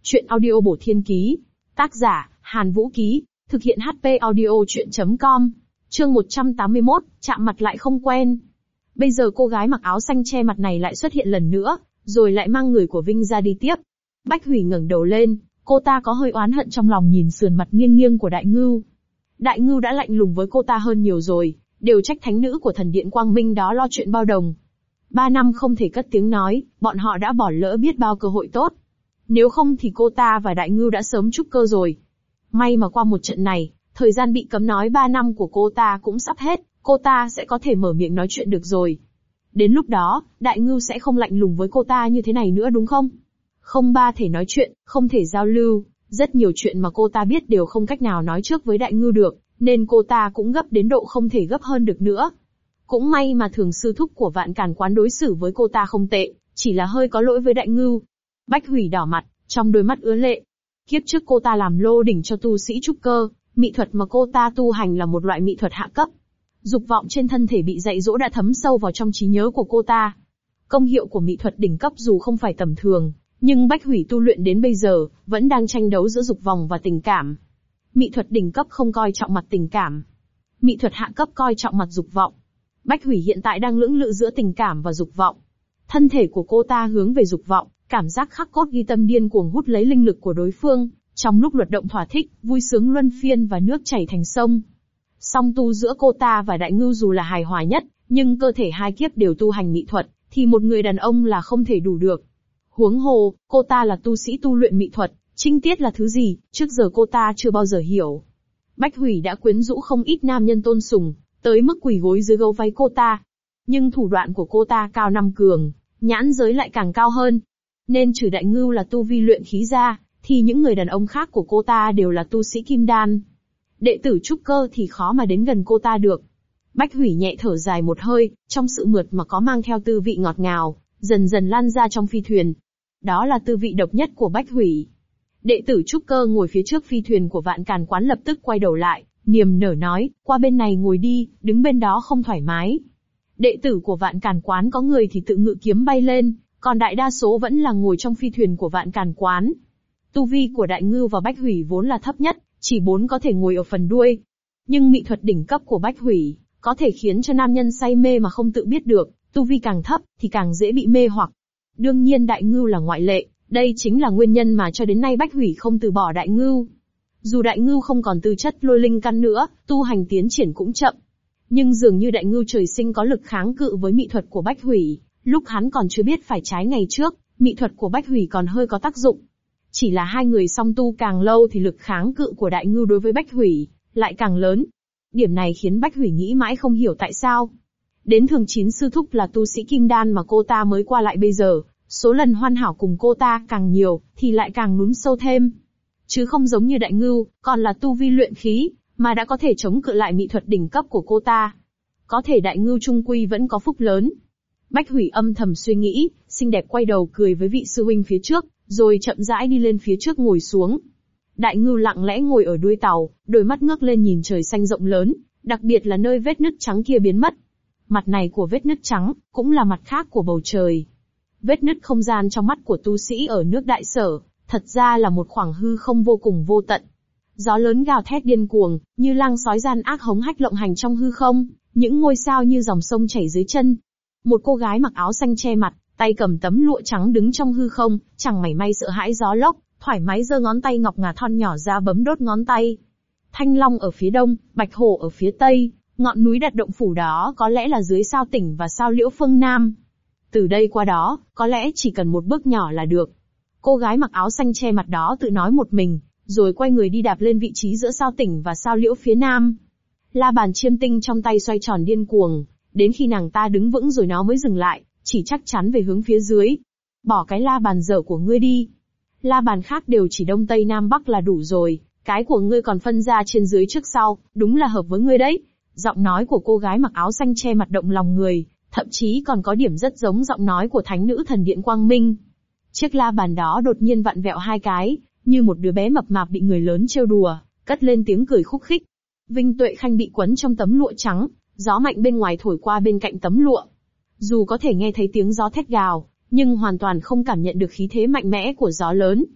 Chuyện audio bổ thiên ký. Tác giả, Hàn Vũ Ký. Thực hiện HP audio chuyện.com. Chương 181, chạm mặt lại không quen. Bây giờ cô gái mặc áo xanh che mặt này lại xuất hiện lần nữa, rồi lại mang người của Vinh ra đi tiếp. Bách Hủy ngẩng đầu lên, cô ta có hơi oán hận trong lòng nhìn sườn mặt nghiêng nghiêng của Đại Ngưu. Đại Ngưu đã lạnh lùng với cô ta hơn nhiều rồi, đều trách thánh nữ của thần điện Quang Minh đó lo chuyện bao đồng. 3 năm không thể cất tiếng nói, bọn họ đã bỏ lỡ biết bao cơ hội tốt. Nếu không thì cô ta và Đại Ngưu đã sớm trúc cơ rồi. May mà qua một trận này, thời gian bị cấm nói 3 năm của cô ta cũng sắp hết, cô ta sẽ có thể mở miệng nói chuyện được rồi. Đến lúc đó, Đại Ngưu sẽ không lạnh lùng với cô ta như thế này nữa đúng không? Không ba thể nói chuyện, không thể giao lưu, rất nhiều chuyện mà cô ta biết đều không cách nào nói trước với Đại Ngưu được, nên cô ta cũng gấp đến độ không thể gấp hơn được nữa. Cũng may mà Thường sư thúc của Vạn Càn Quán đối xử với cô ta không tệ, chỉ là hơi có lỗi với Đại Ngưu. Bách Hủy đỏ mặt, trong đôi mắt ứa lệ. Kiếp trước cô ta làm lô đỉnh cho tu sĩ trúc cơ, mỹ thuật mà cô ta tu hành là một loại mỹ thuật hạ cấp. Dục vọng trên thân thể bị dạy dỗ đã thấm sâu vào trong trí nhớ của cô ta. Công hiệu của mỹ thuật đỉnh cấp dù không phải tầm thường, nhưng Bách Hủy tu luyện đến bây giờ, vẫn đang tranh đấu giữa dục vọng và tình cảm. Mỹ thuật đỉnh cấp không coi trọng mặt tình cảm. Mỹ thuật hạ cấp coi trọng mặt dục vọng. Bách Hủy hiện tại đang lưỡng lự giữa tình cảm và dục vọng. Thân thể của cô ta hướng về dục vọng, cảm giác khắc cốt ghi tâm điên cuồng hút lấy linh lực của đối phương, trong lúc luật động thỏa thích, vui sướng luân phiên và nước chảy thành sông. Song tu giữa cô ta và Đại Ngưu dù là hài hòa nhất, nhưng cơ thể hai kiếp đều tu hành mỹ thuật, thì một người đàn ông là không thể đủ được. Huống hồ, cô ta là tu sĩ tu luyện mỹ thuật, trinh tiết là thứ gì, trước giờ cô ta chưa bao giờ hiểu. Bách Hủy đã quyến rũ không ít nam nhân tôn sùng, tới mức quỳ gối dưới gấu váy cô ta. Nhưng thủ đoạn của cô ta cao năm cường, nhãn giới lại càng cao hơn. Nên trừ Đại Ngưu là tu vi luyện khí ra, thì những người đàn ông khác của cô ta đều là tu sĩ kim đan. Đệ tử trúc cơ thì khó mà đến gần cô ta được. Bách Hủy nhẹ thở dài một hơi, trong sự mượt mà có mang theo tư vị ngọt ngào, dần dần lan ra trong phi thuyền. Đó là tư vị độc nhất của Bách Hủy. Đệ tử trúc cơ ngồi phía trước phi thuyền của Vạn Càn Quán lập tức quay đầu lại, niềm nở nói, qua bên này ngồi đi, đứng bên đó không thoải mái. Đệ tử của Vạn Càn Quán có người thì tự ngự kiếm bay lên, còn đại đa số vẫn là ngồi trong phi thuyền của Vạn Càn Quán. Tu vi của Đại Ngưu và Bách Hủy vốn là thấp nhất, chỉ 4 có thể ngồi ở phần đuôi. Nhưng mỹ thuật đỉnh cấp của Bách Hủy, có thể khiến cho nam nhân say mê mà không tự biết được, tu vi càng thấp, thì càng dễ bị mê hoặc. Đương nhiên Đại Ngưu là ngoại lệ, đây chính là nguyên nhân mà cho đến nay Bách Hủy không từ bỏ Đại Ngưu. Dù Đại Ngưu không còn tư chất lôi linh căn nữa, tu hành tiến triển cũng chậm. Nhưng dường như Đại Ngưu trời sinh có lực kháng cự với mỹ thuật của Bách Hủy, lúc hắn còn chưa biết phải trái ngày trước, mỹ thuật của Bách Hủy còn hơi có tác dụng. Chỉ là hai người song tu càng lâu thì lực kháng cự của Đại Ngưu đối với Bách Hủy lại càng lớn. Điểm này khiến Bách Hủy nghĩ mãi không hiểu tại sao. Đến Thường Chín sư thúc là tu sĩ kim đan mà cô ta mới qua lại bây giờ, số lần hoàn hảo cùng cô ta càng nhiều, thì lại càng lún sâu thêm. Chứ không giống như Đại Ngưu, còn là tu vi luyện khí, mà đã có thể chống cự lại mỹ thuật đỉnh cấp của cô ta. Có thể Đại Ngưu trung quy vẫn có phúc lớn. Bách Hủy âm thầm suy nghĩ, xinh đẹp quay đầu cười với vị sư huynh phía trước, rồi chậm rãi đi lên phía trước ngồi xuống. Đại Ngưu lặng lẽ ngồi ở đuôi tàu, đôi mắt ngước lên nhìn trời xanh rộng lớn, đặc biệt là nơi vết nứt trắng kia biến mất. Mặt này của vết nứt trắng, cũng là mặt khác của bầu trời. Vết nứt không gian trong mắt của tu sĩ ở nước Đại Sở, thật ra là một khoảng hư không vô cùng vô tận. Gió lớn gào thét điên cuồng, như lang sói gian ác hống hách lộng hành trong hư không, những ngôi sao như dòng sông chảy dưới chân. Một cô gái mặc áo xanh che mặt, tay cầm tấm lụa trắng đứng trong hư không, chẳng mảy may sợ hãi gió lốc, thoải mái giơ ngón tay ngọc ngà thon nhỏ ra bấm đốt ngón tay. Thanh Long ở phía đông, Bạch Hổ ở phía tây, ngọn núi đặt động phủ đó có lẽ là dưới sao tỉnh và sao liễu phương nam. Từ đây qua đó, có lẽ chỉ cần một bước nhỏ là được. Cô gái mặc áo xanh che mặt đó tự nói một mình, rồi quay người đi đạp lên vị trí giữa sao tỉnh và sao liễu phía nam. La bàn chiêm tinh trong tay xoay tròn điên cuồng, đến khi nàng ta đứng vững rồi nó mới dừng lại, chỉ chắc chắn về hướng phía dưới. Bỏ cái la bàn dở của ngươi đi. La bàn khác đều chỉ đông tây nam bắc là đủ rồi, cái của ngươi còn phân ra trên dưới trước sau, đúng là hợp với ngươi đấy. Giọng nói của cô gái mặc áo xanh che mặt động lòng người, thậm chí còn có điểm rất giống giọng nói của thánh nữ thần điện Quang Minh. Chiếc la bàn đó đột nhiên vặn vẹo hai cái, như một đứa bé mập mạp bị người lớn trêu đùa, cất lên tiếng cười khúc khích. Vinh Tuệ Khanh bị quấn trong tấm lụa trắng, gió mạnh bên ngoài thổi qua bên cạnh tấm lụa. Dù có thể nghe thấy tiếng gió thét gào, nhưng hoàn toàn không cảm nhận được khí thế mạnh mẽ của gió lớn.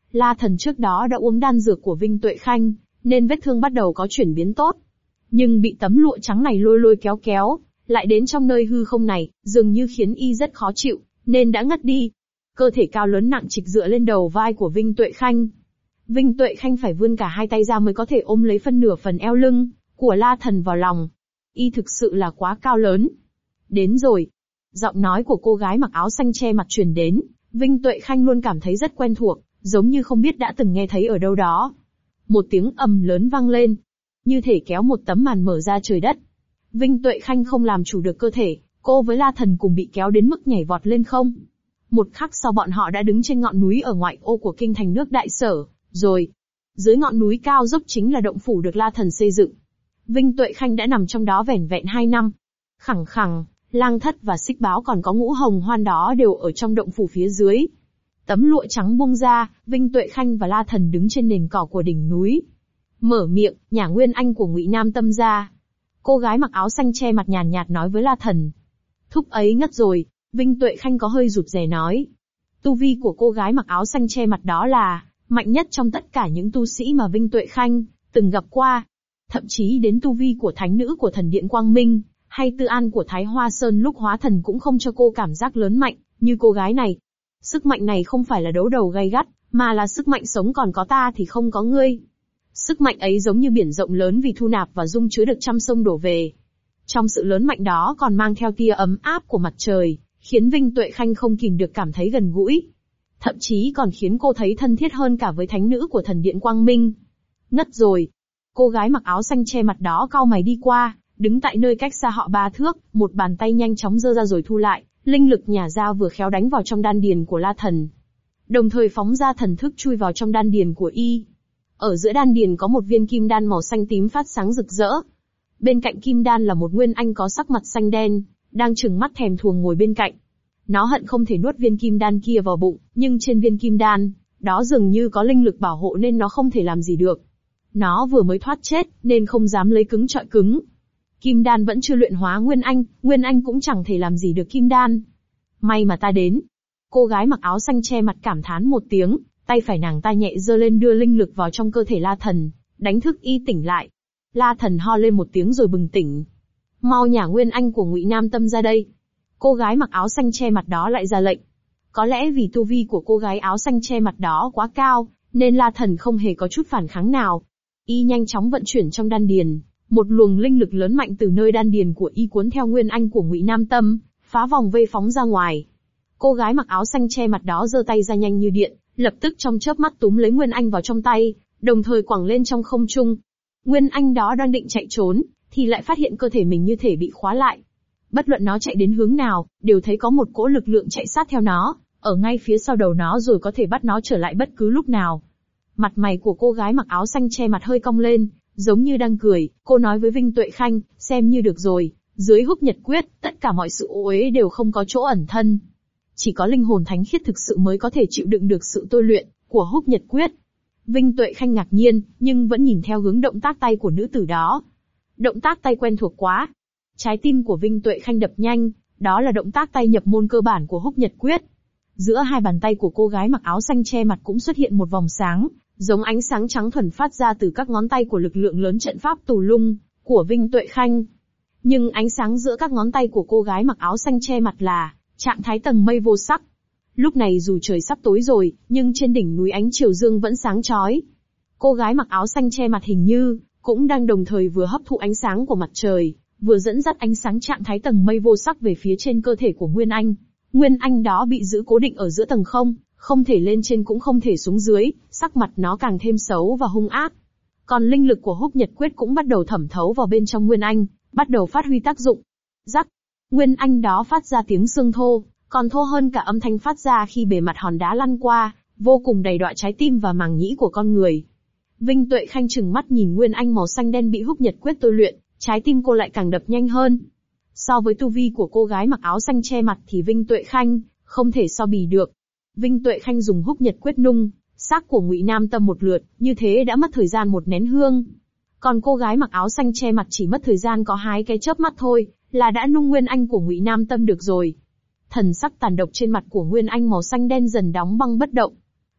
La Thần trước đó đã uống đan dược của Vinh Tuệ Khanh, nên vết thương bắt đầu có chuyển biến tốt. Nhưng bị tấm lụa trắng này lôi lôi kéo kéo, lại đến trong nơi hư không này, dường như khiến y rất khó chịu, nên đã ngất đi. Cơ thể cao lớn nặng trịch dựa lên đầu vai của Vinh Tuệ Khanh. Vinh Tuệ Khanh phải vươn cả hai tay ra mới có thể ôm lấy phân nửa phần eo lưng của La Thần vào lòng. Y thực sự là quá cao lớn. Đến rồi. Giọng nói của cô gái mặc áo xanh che mặt truyền đến, Vinh Tuệ Khanh luôn cảm thấy rất quen thuộc, giống như không biết đã từng nghe thấy ở đâu đó. Một tiếng ầm lớn vang lên, như thể kéo một tấm màn mở ra trời đất. Vinh Tuệ Khanh không làm chủ được cơ thể, cô với La Thần cùng bị kéo đến mức nhảy vọt lên không. Một khắc sau bọn họ đã đứng trên ngọn núi ở ngoại ô của kinh thành nước Đại Sở, rồi. Dưới ngọn núi cao dốc chính là động phủ được La Thần xây dựng. Vinh Tuệ Khanh đã nằm trong đó vẻn vẹn 2 năm. Khẳng khẳng, Lang Thất và Xích Báo còn có Ngũ Hồng Hoan đó đều ở trong động phủ phía dưới. Tấm lụa trắng buông ra, Vinh Tuệ Khanh và La Thần đứng trên nền cỏ của đỉnh núi. Mở miệng, nhả Nguyên Anh của Ngụy Nam Tâm ra. Cô gái mặc áo xanh che mặt nhàn nhạt nói với La Thần. Thúc ấy ngất rồi, Vinh Tuệ Khanh có hơi rụt rè nói. Tu vi của cô gái mặc áo xanh che mặt đó là mạnh nhất trong tất cả những tu sĩ mà Vinh Tuệ Khanh từng gặp qua. Thậm chí đến tu vi của thánh nữ của thần điện Quang Minh, hay Tư An của Thái Hoa Sơn lúc hóa thần cũng không cho cô cảm giác lớn mạnh như cô gái này. Sức mạnh này không phải là đấu đầu gay gắt, mà là sức mạnh sống còn có ta thì không có ngươi. Sức mạnh ấy giống như biển rộng lớn vì thu nạp và dung chứa được trăm sông đổ về. Trong sự lớn mạnh đó còn mang theo tia ấm áp của mặt trời, khiến Vinh Tuệ Khanh không kìm được cảm thấy gần gũi. Thậm chí còn khiến cô thấy thân thiết hơn cả với thánh nữ của thần điện Quang Minh. Ngất rồi. Cô gái mặc áo xanh che mặt đó cau mày đi qua, đứng tại nơi cách xa họ 3 thước, một bàn tay nhanh chóng giơ ra rồi thu lại, linh lực nhả ra vừa khéo đánh vào trong đan điền của La Thần. Đồng thời phóng ra thần thức chui vào trong đan điền của y. Ở giữa đan điền có một viên kim đan màu xanh tím phát sáng rực rỡ. Bên cạnh kim đan là một nguyên anh có sắc mặt xanh đen, đang trừng mắt thèm thuồng ngồi bên cạnh. Nó hận không thể nuốt viên kim đan kia vào bụng, nhưng trên viên kim đan đó dường như có linh lực bảo hộ nên nó không thể làm gì được. Nó vừa mới thoát chết, nên không dám lấy cứng trọi cứng. Kim đan vẫn chưa luyện hóa Nguyên Anh cũng chẳng thể làm gì được kim đan. May mà ta đến. Cô gái mặc áo xanh che mặt cảm thán một tiếng, tay phải nàng ta nhẹ giơ lên đưa linh lực vào trong cơ thể La Thần, đánh thức y tỉnh lại. La Thần ho lên một tiếng rồi bừng tỉnh. Mau nhả Nguyên Anh của Ngụy Nam Tâm ra đây. Cô gái mặc áo xanh che mặt đó lại ra lệnh. Có lẽ vì tu vi của cô gái áo xanh che mặt đó quá cao, nên La Thần không hề có chút phản kháng nào. Y nhanh chóng vận chuyển trong đan điền, một luồng linh lực lớn mạnh từ nơi đan điền của y cuốn theo Nguyên Anh của Ngụy Nam Tâm, phá vòng vây phóng ra ngoài. Cô gái mặc áo xanh che mặt đó giơ tay ra nhanh như điện, lập tức trong chớp mắt túm lấy Nguyên Anh vào trong tay, đồng thời quẳng lên trong không trung. Nguyên Anh đó đang định chạy trốn, thì lại phát hiện cơ thể mình như thể bị khóa lại. Bất luận nó chạy đến hướng nào, đều thấy có một cỗ lực lượng chạy sát theo nó, ở ngay phía sau đầu nó rồi có thể bắt nó trở lại bất cứ lúc nào. Mặt mày của cô gái mặc áo xanh che mặt hơi cong lên, giống như đang cười, cô nói với Vinh Tuệ Khanh, xem như được rồi, dưới Húc Nhật Quyết, tất cả mọi sự ô uế đều không có chỗ ẩn thân. Chỉ có linh hồn thánh khiết thực sự mới có thể chịu đựng được sự tôi luyện của Húc Nhật Quyết. Vinh Tuệ Khanh ngạc nhiên, nhưng vẫn nhìn theo hướng động tác tay của nữ tử đó. Động tác tay quen thuộc quá. Trái tim của Vinh Tuệ Khanh đập nhanh, đó là động tác tay nhập môn cơ bản của Húc Nhật Quyết. Giữa hai bàn tay của cô gái mặc áo xanh che mặt cũng xuất hiện một vòng sáng, giống ánh sáng trắng thuần phát ra từ các ngón tay của lực lượng lớn trận pháp tù lung của Vinh Tuệ Khanh. Nhưng ánh sáng giữa các ngón tay của cô gái mặc áo xanh che mặt là trạng thái tầng mây vô sắc. Lúc này dù trời sắp tối rồi, nhưng trên đỉnh núi ánh chiều dương vẫn sáng chói. Cô gái mặc áo xanh che mặt hình như cũng đang đồng thời vừa hấp thụ ánh sáng của mặt trời, vừa dẫn dắt ánh sáng trạng thái tầng mây vô sắc về phía trên cơ thể của Nguyên Anh. Nguyên Anh đó bị giữ cố định ở giữa tầng không, không thể lên trên cũng không thể xuống dưới, sắc mặt nó càng thêm xấu và hung ác. Còn linh lực của Húc Nhật Quyết cũng bắt đầu thẩm thấu vào bên trong Nguyên Anh, bắt đầu phát huy tác dụng. Rắc, Nguyên Anh đó phát ra tiếng xương thô, còn thô hơn cả âm thanh phát ra khi bề mặt hòn đá lăn qua, vô cùng đầy đọa trái tim và màng nhĩ của con người. Vinh Tuệ Khanh trừng mắt nhìn Nguyên Anh màu xanh đen bị Húc Nhật Quyết tôi luyện, trái tim cô lại càng đập nhanh hơn. So với tu vi của cô gái mặc áo xanh che mặt thì Vinh Tuệ Khanh không thể so bì được. Vinh Tuệ Khanh dùng Húc Nhật Quyết nung xác của Ngụy Nam Tâm một lượt, như thế đã mất thời gian một nén hương. Còn cô gái mặc áo xanh che mặt chỉ mất thời gian có 2 cái chớp mắt thôi, là đã nung Nguyên Anh của Ngụy Nam Tâm được rồi. Thần sắc tàn độc trên mặt của Nguyên Anh màu xanh đen dần đóng băng bất động.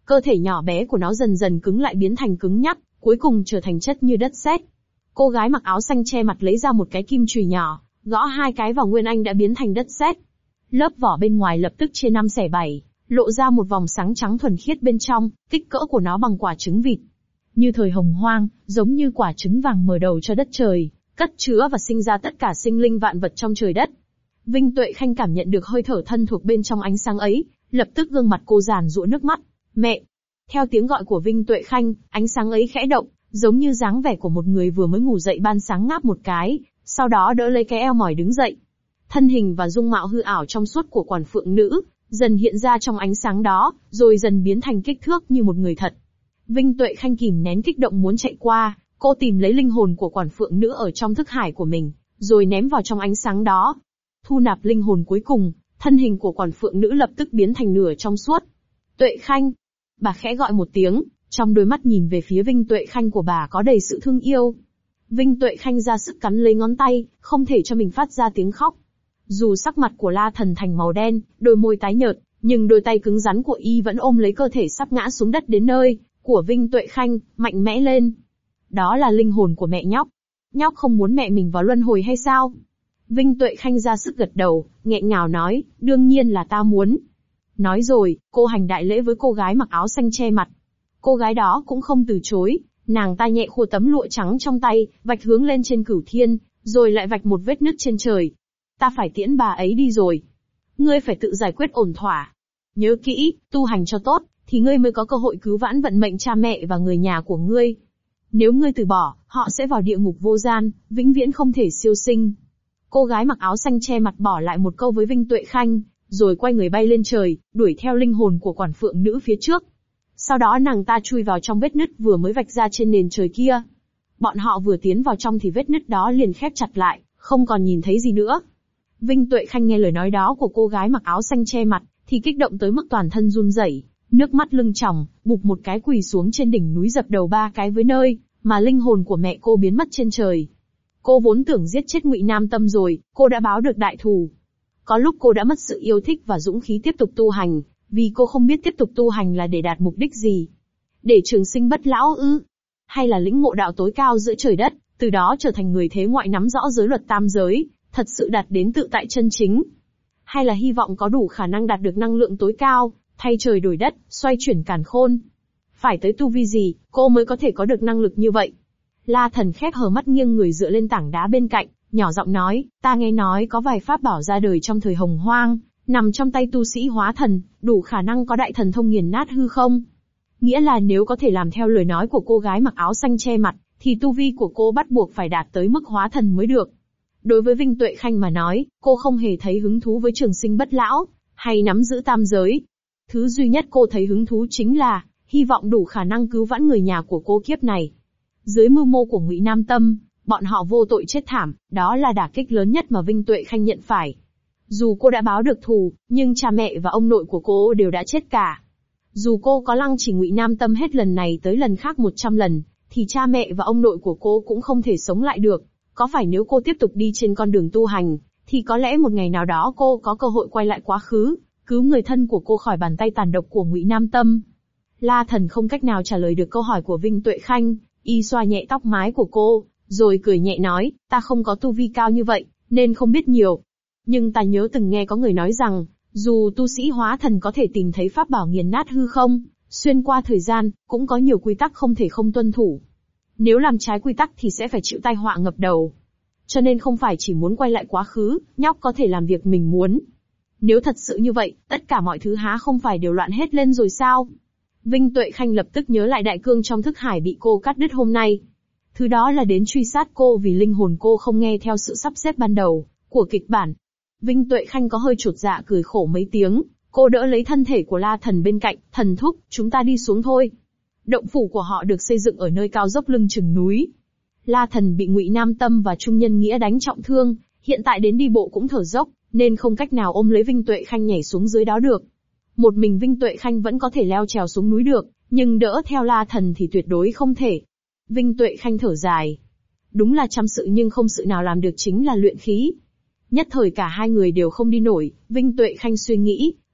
Cơ thể nhỏ bé của nó dần dần cứng lại biến thành cứng nhắc, cuối cùng trở thành chất như đất sét. Cô gái mặc áo xanh che mặt lấy ra một cái kim chùy nhỏ, gõ 2 cái vào Nguyên Anh đã biến thành đất sét. Lớp vỏ bên ngoài lập tức chia 5 xẻ 7, lộ ra một vòng sáng trắng thuần khiết bên trong, kích cỡ của nó bằng quả trứng vịt. Như thời hồng hoang, giống như quả trứng vàng mở đầu cho đất trời, cất chứa và sinh ra tất cả sinh linh vạn vật trong trời đất. Vinh Tuệ Khanh cảm nhận được hơi thở thân thuộc bên trong ánh sáng ấy, lập tức gương mặt cô giàn giụa nước mắt. Mẹ! Theo tiếng gọi của Vinh Tuệ Khanh, ánh sáng ấy khẽ động, giống như dáng vẻ của một người vừa mới ngủ dậy ban sáng ngáp một cái, sau đó đỡ lấy cái eo mỏi đứng dậy. Thân hình và dung mạo hư ảo trong suốt của quản phượng nữ, dần hiện ra trong ánh sáng đó, rồi dần biến thành kích thước như một người thật. Vinh Tuệ Khanh kìm nén kích động muốn chạy qua, cô tìm lấy linh hồn của quản phượng nữ ở trong thức hải của mình, rồi ném vào trong ánh sáng đó. Thu nạp linh hồn cuối cùng, thân hình của quản phượng nữ lập tức biến thành nửa trong suốt. Tuệ Khanh! Bà khẽ gọi một tiếng, trong đôi mắt nhìn về phía Vinh Tuệ Khanh của bà có đầy sự thương yêu. Vinh Tuệ Khanh ra sức cắn lấy ngón tay, không thể cho mình phát ra tiếng khóc. Dù sắc mặt của La Thần thành màu đen, đôi môi tái nhợt, nhưng đôi tay cứng rắn của y vẫn ôm lấy cơ thể sắp ngã xuống đất đến nơi của Vinh Tuệ Khanh, mạnh mẽ lên. Đó là linh hồn của mẹ nhóc. Nhóc không muốn mẹ mình vào luân hồi hay sao? Vinh Tuệ Khanh ra sức gật đầu, nghẹn ngào nói, đương nhiên là ta muốn. Nói rồi, cô hành đại lễ với cô gái mặc áo xanh che mặt. Cô gái đó cũng không từ chối, nàng ta nhẹ khua tấm lụa trắng trong tay, vạch hướng lên trên cửu thiên, rồi lại vạch một vết nứt trên trời. Ta phải tiễn bà ấy đi rồi. Ngươi phải tự giải quyết ổn thỏa. Nhớ kỹ, tu hành cho tốt, thì ngươi mới có cơ hội cứu vãn vận mệnh cha mẹ và người nhà của ngươi. Nếu ngươi từ bỏ, họ sẽ vào địa ngục vô gian, vĩnh viễn không thể siêu sinh. Cô gái mặc áo xanh che mặt bỏ lại một câu với Vinh Tuệ Khanh, rồi quay người bay lên trời, đuổi theo linh hồn của quản phượng nữ phía trước. Sau đó nàng ta chui vào trong vết nứt vừa mới vạch ra trên nền trời kia. Bọn họ vừa tiến vào trong thì vết nứt đó liền khép chặt lại, không còn nhìn thấy gì nữa. Vinh Tuệ Khanh nghe lời nói đó của cô gái mặc áo xanh che mặt, thì kích động tới mức toàn thân run rẩy, nước mắt lưng tròng, bụp một cái quỳ xuống trên đỉnh núi dập đầu 3 cái với nơi mà linh hồn của mẹ cô biến mất trên trời. Cô vốn tưởng giết chết Ngụy Nam Tâm rồi, cô đã báo được đại thù. Có lúc cô đã mất sự yêu thích và dũng khí tiếp tục tu hành, vì cô không biết tiếp tục tu hành là để đạt mục đích gì. Để trường sinh bất lão ư? Hay là lĩnh ngộ đạo tối cao giữa trời đất, từ đó trở thành người thế ngoại nắm rõ giới luật tam giới, thật sự đạt đến tự tại chân chính? Hay là hy vọng có đủ khả năng đạt được năng lượng tối cao, thay trời đổi đất, xoay chuyển càn khôn? Phải tới tu vi gì, cô mới có thể có được năng lực như vậy? La Thần khép hờ mắt nghiêng người dựa lên tảng đá bên cạnh, nhỏ giọng nói, ta nghe nói có vài pháp bảo ra đời trong thời hồng hoang, nằm trong tay tu sĩ hóa thần, đủ khả năng có đại thần thông nghiền nát hư không. Nghĩa là nếu có thể làm theo lời nói của cô gái mặc áo xanh che mặt, thì tu vi của cô bắt buộc phải đạt tới mức hóa thần mới được. Đối với Vinh Tuệ Khanh mà nói, cô không hề thấy hứng thú với trường sinh bất lão, hay nắm giữ tam giới. Thứ duy nhất cô thấy hứng thú chính là, hy vọng đủ khả năng cứu vãn người nhà của cô kiếp này. Dưới mưu mô của Ngụy Nam Tâm, bọn họ vô tội chết thảm, đó là đả kích lớn nhất mà Vinh Tuệ Khanh nhận phải. Dù cô đã báo được thù, nhưng cha mẹ và ông nội của cô đều đã chết cả. Dù cô có lăng trì Ngụy Nam Tâm hết lần này tới lần khác 100 lần, thì cha mẹ và ông nội của cô cũng không thể sống lại được. Có phải nếu cô tiếp tục đi trên con đường tu hành, thì có lẽ một ngày nào đó cô có cơ hội quay lại quá khứ, cứu người thân của cô khỏi bàn tay tàn độc của Ngụy Nam Tâm. La Thần không cách nào trả lời được câu hỏi của Vinh Tuệ Khanh, y xoa nhẹ tóc mái của cô, rồi cười nhẹ nói, ta không có tu vi cao như vậy, nên không biết nhiều. Nhưng ta nhớ từng nghe có người nói rằng, dù tu sĩ hóa thần có thể tìm thấy pháp bảo nghiền nát hư không, xuyên qua thời gian, cũng có nhiều quy tắc không thể không tuân thủ. Nếu làm trái quy tắc thì sẽ phải chịu tai họa ngập đầu. Cho nên không phải chỉ muốn quay lại quá khứ, nhóc có thể làm việc mình muốn. Nếu thật sự như vậy, tất cả mọi thứ há không phải đều loạn hết lên rồi sao? Vinh Tuệ Khanh lập tức nhớ lại đại cương trong thức hải bị cô cắt đứt hôm nay. Thứ đó là đến truy sát cô vì linh hồn cô không nghe theo sự sắp xếp ban đầu của kịch bản. Vinh Tuệ Khanh có hơi chột dạ cười khổ mấy tiếng, cô đỡ lấy thân thể của La Thần bên cạnh, thần thúc, chúng ta đi xuống thôi. Động phủ của họ được xây dựng ở nơi cao dốc lưng chừng núi. La Thần bị Ngụy Nam Tâm và Trung Nhân Nghĩa đánh trọng thương, hiện tại đến đi bộ cũng thở dốc, nên không cách nào ôm lấy Vinh Tuệ Khanh nhảy xuống dưới đó được. Một mình Vinh Tuệ Khanh vẫn có thể leo trèo xuống núi được, nhưng đỡ theo La Thần thì tuyệt đối không thể. Vinh Tuệ Khanh thở dài. Đúng là trăm sự nhưng không sự nào làm được chính là luyện khí. Nhất thời cả hai người đều không đi nổi, Vinh Tuệ Khanh suy nghĩ,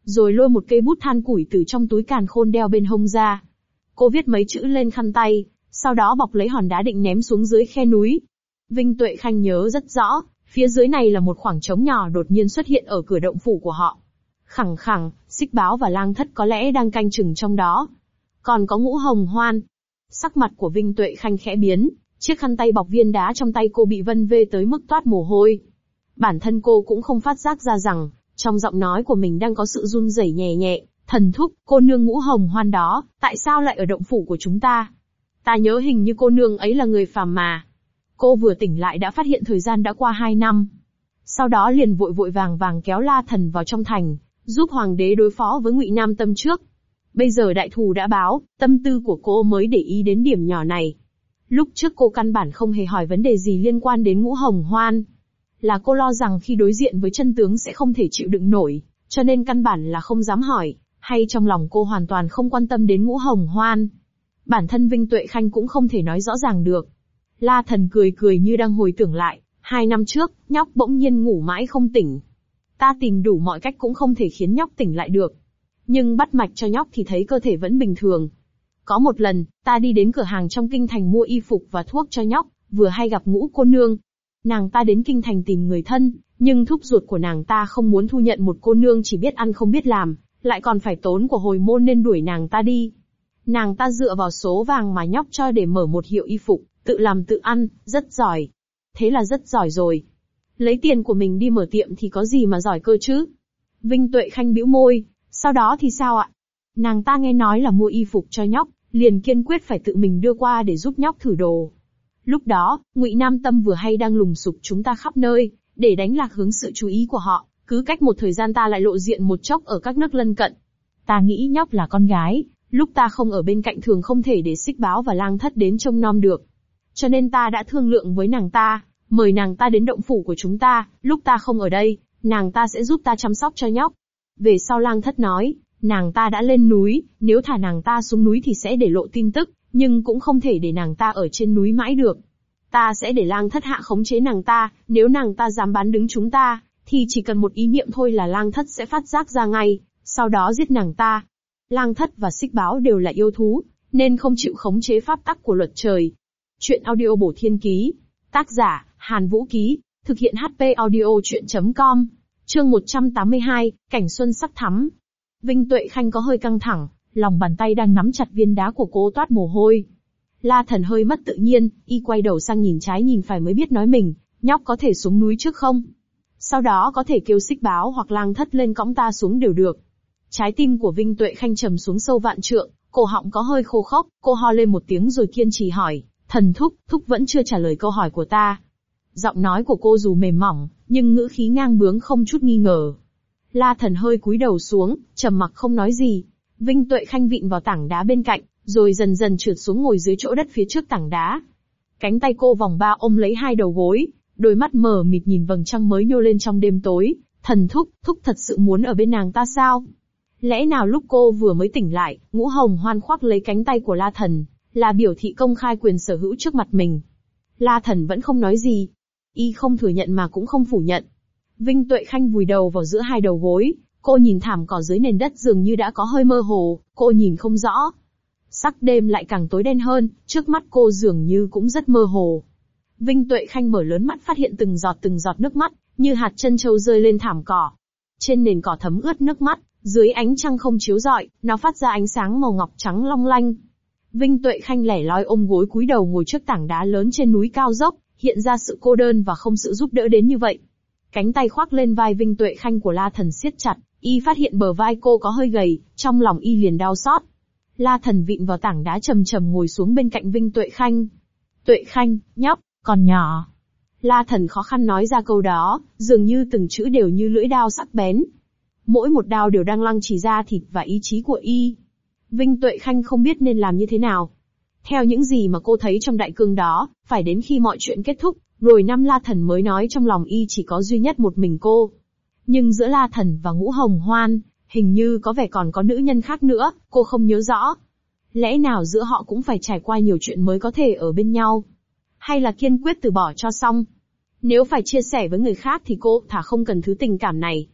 rồi lôi một cây bút than củi từ trong túi càn khôn đeo bên hông ra. Cô viết mấy chữ lên khăn tay, sau đó bọc lấy hòn đá định ném xuống dưới khe núi. Vinh Tuệ Khanh nhớ rất rõ, phía dưới này là một khoảng trống nhỏ đột nhiên xuất hiện ở cửa động phủ của họ. Khẳng khẳng, Xích Báo và Lang Thất có lẽ đang canh chừng trong đó. Còn có Ngũ Hồng Hoan. Sắc mặt của Vinh Tuệ Khanh khẽ biến, chiếc khăn tay bọc viên đá trong tay cô bị vân vê tới mức toát mồ hôi. Bản thân cô cũng không phát giác ra rằng, trong giọng nói của mình đang có sự run rẩy nhẹ nhẹ. Thần thúc, cô nương Ngũ Hồng Hoan đó, tại sao lại ở động phủ của chúng ta? Ta nhớ hình như cô nương ấy là người phàm mà. Cô vừa tỉnh lại đã phát hiện thời gian đã qua 2 năm. Sau đó liền vội vội vàng vàng kéo La Thần vào trong thành, giúp hoàng đế đối phó với Ngụy Nam Tâm trước. Bây giờ đại thù đã báo, tâm tư của cô mới để ý đến điểm nhỏ này. Lúc trước cô căn bản không hề hỏi vấn đề gì liên quan đến Ngũ Hồng Hoan. Là cô lo rằng khi đối diện với chân tướng sẽ không thể chịu đựng nổi, cho nên căn bản là không dám hỏi, hay trong lòng cô hoàn toàn không quan tâm đến Ngũ Hồng Hoan. Bản thân Vinh Tuệ Khanh cũng không thể nói rõ ràng được. La Thần cười cười như đang hồi tưởng lại, 2 năm trước, nhóc bỗng nhiên ngủ mãi không tỉnh. Ta tìm đủ mọi cách cũng không thể khiến nhóc tỉnh lại được. Nhưng bắt mạch cho nhóc thì thấy cơ thể vẫn bình thường. Có một lần, ta đi đến cửa hàng trong kinh thành mua y phục và thuốc cho nhóc, vừa hay gặp Ngũ cô nương. Nàng ta đến kinh thành tìm người thân, nhưng thúc ruột của nàng ta không muốn thu nhận một cô nương chỉ biết ăn không biết làm, lại còn phải tốn của hồi môn nên đuổi nàng ta đi. Nàng ta dựa vào số vàng mà nhóc cho để mở một hiệu y phục, tự làm tự ăn, rất giỏi. Thế là rất giỏi rồi. Lấy tiền của mình đi mở tiệm thì có gì mà giỏi cơ chứ? Vinh Tuệ Khanh bĩu môi, sau đó thì sao ạ? Nàng ta nghe nói là mua y phục cho nhóc, liền kiên quyết phải tự mình đưa qua để giúp nhóc thử đồ. Lúc đó, Ngụy Nam Tâm vừa hay đang lùng sục chúng ta khắp nơi, để đánh lạc hướng sự chú ý của họ, cứ cách một thời gian ta lại lộ diện một chốc ở các nước lân cận. Ta nghĩ nhóc là con gái, lúc ta không ở bên cạnh thường không thể để Xích Báo và Lang Thất đến trông nom được. Cho nên ta đã thương lượng với nàng ta, mời nàng ta đến động phủ của chúng ta, lúc ta không ở đây, nàng ta sẽ giúp ta chăm sóc cho nhóc. Về sau Lang Thất nói, nàng ta đã lên núi, nếu thả nàng ta xuống núi thì sẽ để lộ tin tức, nhưng cũng không thể để nàng ta ở trên núi mãi được. Ta sẽ để Lang Thất hạ khống chế nàng ta, nếu nàng ta dám bán đứng chúng ta, thì chỉ cần một ý niệm thôi là Lang Thất sẽ phát giác ra ngay, sau đó giết nàng ta. Lang Thất và Xích Báo đều là yêu thú, nên không chịu khống chế pháp tắc của luật trời. Chuyện audio bổ thiên ký. Tác giả, Hàn Vũ Ký. Thực hiện HP audio chuyện.com. Chương 182, Cảnh Xuân sắc thắm. Vinh Tuệ Khanh có hơi căng thẳng, lòng bàn tay đang nắm chặt viên đá của cô toát mồ hôi. La Thần hơi mất tự nhiên, y quay đầu sang nhìn trái nhìn phải mới biết nói mình, nhóc có thể xuống núi trước không? Sau đó có thể kêu Xích Báo hoặc Lang Thất lên cõng ta xuống đều được. Trái tim của Vinh Tuệ Khanh trầm xuống sâu vạn trượng, cổ họng có hơi khô khốc, cô ho lên một tiếng rồi kiên trì hỏi, thần thúc, thúc vẫn chưa trả lời câu hỏi của ta. Giọng nói của cô dù mềm mỏng, nhưng ngữ khí ngang bướng không chút nghi ngờ. La Thần hơi cúi đầu xuống, trầm mặc không nói gì. Vinh Tuệ Khanh vịn vào tảng đá bên cạnh, rồi dần dần trượt xuống ngồi dưới chỗ đất phía trước tảng đá. Cánh tay cô vòng ba ôm lấy hai đầu gối, đôi mắt mờ mịt nhìn vầng trăng mới nhô lên trong đêm tối. Thần thúc, thúc thật sự muốn ở bên nàng ta sao? Lẽ nào lúc cô vừa mới tỉnh lại, Ngũ Hồng Hoan khoác lấy cánh tay của La Thần, là biểu thị công khai quyền sở hữu trước mặt mình? La Thần vẫn không nói gì. Y không thừa nhận mà cũng không phủ nhận. Vinh Tuệ Khanh vùi đầu vào giữa hai đầu gối, cô nhìn thảm cỏ dưới nền đất dường như đã có hơi mơ hồ, cô nhìn không rõ. Sắc đêm lại càng tối đen hơn, trước mắt cô dường như cũng rất mơ hồ. Vinh Tuệ Khanh mở lớn mắt phát hiện từng giọt nước mắt, như hạt trân châu rơi lên thảm cỏ. Trên nền cỏ thấm ướt nước mắt, dưới ánh trăng không chiếu rọi, nó phát ra ánh sáng màu ngọc trắng long lanh. Vinh Tuệ Khanh lẻ loi ôm gối cúi đầu ngồi trước tảng đá lớn trên núi cao dốc, hiện ra sự cô đơn và không sự giúp đỡ đến như vậy. Cánh tay khoác lên vai Vinh Tuệ Khanh của La Thần siết chặt, y phát hiện bờ vai cô có hơi gầy, trong lòng y liền đau xót. La Thần vịn vào tảng đá trầm trầm ngồi xuống bên cạnh Vinh Tuệ Khanh. Tuệ Khanh, nhóc, còn nhỏ. La Thần khó khăn nói ra câu đó, dường như từng chữ đều như lưỡi dao sắc bén. Mỗi một đao đều đang lăng chỉ ra thịt và ý chí của y. Vinh Tuệ Khanh không biết nên làm như thế nào. Theo những gì mà cô thấy trong đại cương đó, phải đến khi mọi chuyện kết thúc, rồi năm La Thần mới nói trong lòng y chỉ có duy nhất một mình cô. Nhưng giữa La Thần và Ngũ Hồng Hoan, hình như có vẻ còn có nữ nhân khác nữa, cô không nhớ rõ. Lẽ nào giữa họ cũng phải trải qua nhiều chuyện mới có thể ở bên nhau? Hay là kiên quyết từ bỏ cho xong? Nếu phải chia sẻ với người khác thì cô thà không cần thứ tình cảm này.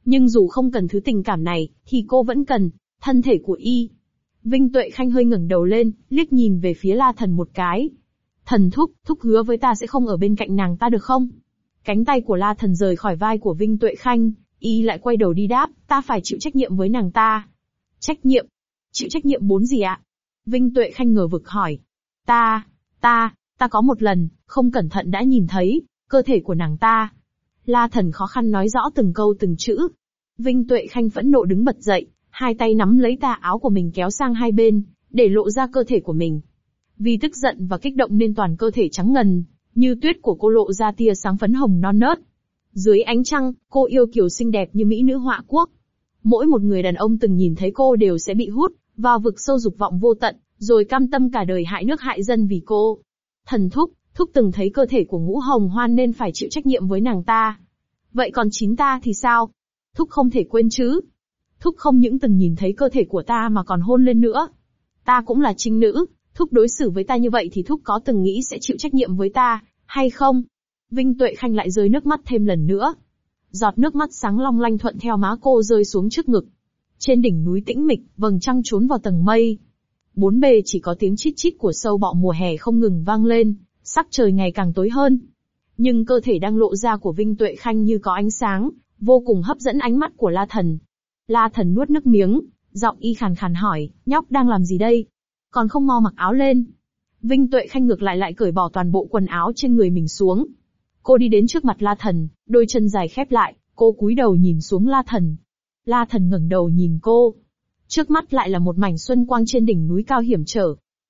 Nhưng dù không cần thứ tình cảm này, thì cô vẫn cần thân thể của y. Vinh Tuệ Khanh hơi ngẩng đầu lên, liếc nhìn về phía La Thần một cái. Thần thúc, thúc hứa với ta sẽ không ở bên cạnh nàng ta được không? Cánh tay của La Thần rời khỏi vai của Vinh Tuệ Khanh, y lại quay đầu đi đáp, ta phải chịu trách nhiệm với nàng ta. Trách nhiệm? Chịu trách nhiệm bốn gì ạ? Vinh Tuệ Khanh ngờ vực hỏi. Ta có một lần, không cẩn thận đã nhìn thấy cơ thể của nàng ta. La Thần khó khăn nói rõ từng câu từng chữ. Vinh Tuệ Khanh phẫn nộ đứng bật dậy, hai tay nắm lấy tà áo của mình kéo sang hai bên, để lộ ra cơ thể của mình. Vì tức giận và kích động nên toàn cơ thể trắng ngần, như tuyết của cô lộ ra tia sáng phấn hồng non nớt. Dưới ánh trăng, cô yêu kiều xinh đẹp như mỹ nữ họa quốc. Mỗi một người đàn ông từng nhìn thấy cô đều sẽ bị hút vào vực sâu dục vọng vô tận, rồi cam tâm cả đời hại nước hại dân vì cô. Thần thúc từng thấy cơ thể của Ngũ Hồng Hoan nên phải chịu trách nhiệm với nàng ta. Vậy còn chính ta thì sao? Thúc không thể quên chứ. Thúc không những từng nhìn thấy cơ thể của ta mà còn hôn lên nữa. Ta cũng là trinh nữ, thúc đối xử với ta như vậy thì thúc có từng nghĩ sẽ chịu trách nhiệm với ta, hay không? Vinh Tuệ Khanh lại rơi nước mắt thêm lần nữa. Giọt nước mắt sáng long lanh thuận theo má cô rơi xuống trước ngực. Trên đỉnh núi tĩnh mịch, vầng trăng trốn vào tầng mây. Bốn bề chỉ có tiếng chít chít của sâu bọ mùa hè không ngừng vang lên, sắc trời ngày càng tối hơn. Nhưng cơ thể đang lộ ra của Vinh Tuệ Khanh như có ánh sáng, vô cùng hấp dẫn ánh mắt của La Thần. La Thần nuốt nước miếng, giọng y khàn khàn hỏi, nhóc đang làm gì đây? Còn không mau mặc áo lên. Vinh Tuệ Khanh ngược lại cởi bỏ toàn bộ quần áo trên người mình xuống. Cô đi đến trước mặt La Thần, đôi chân dài khép lại, cô cúi đầu nhìn xuống La Thần. La Thần ngẩng đầu nhìn cô. Trước mắt lại là một mảnh xuân quang trên đỉnh núi cao hiểm trở.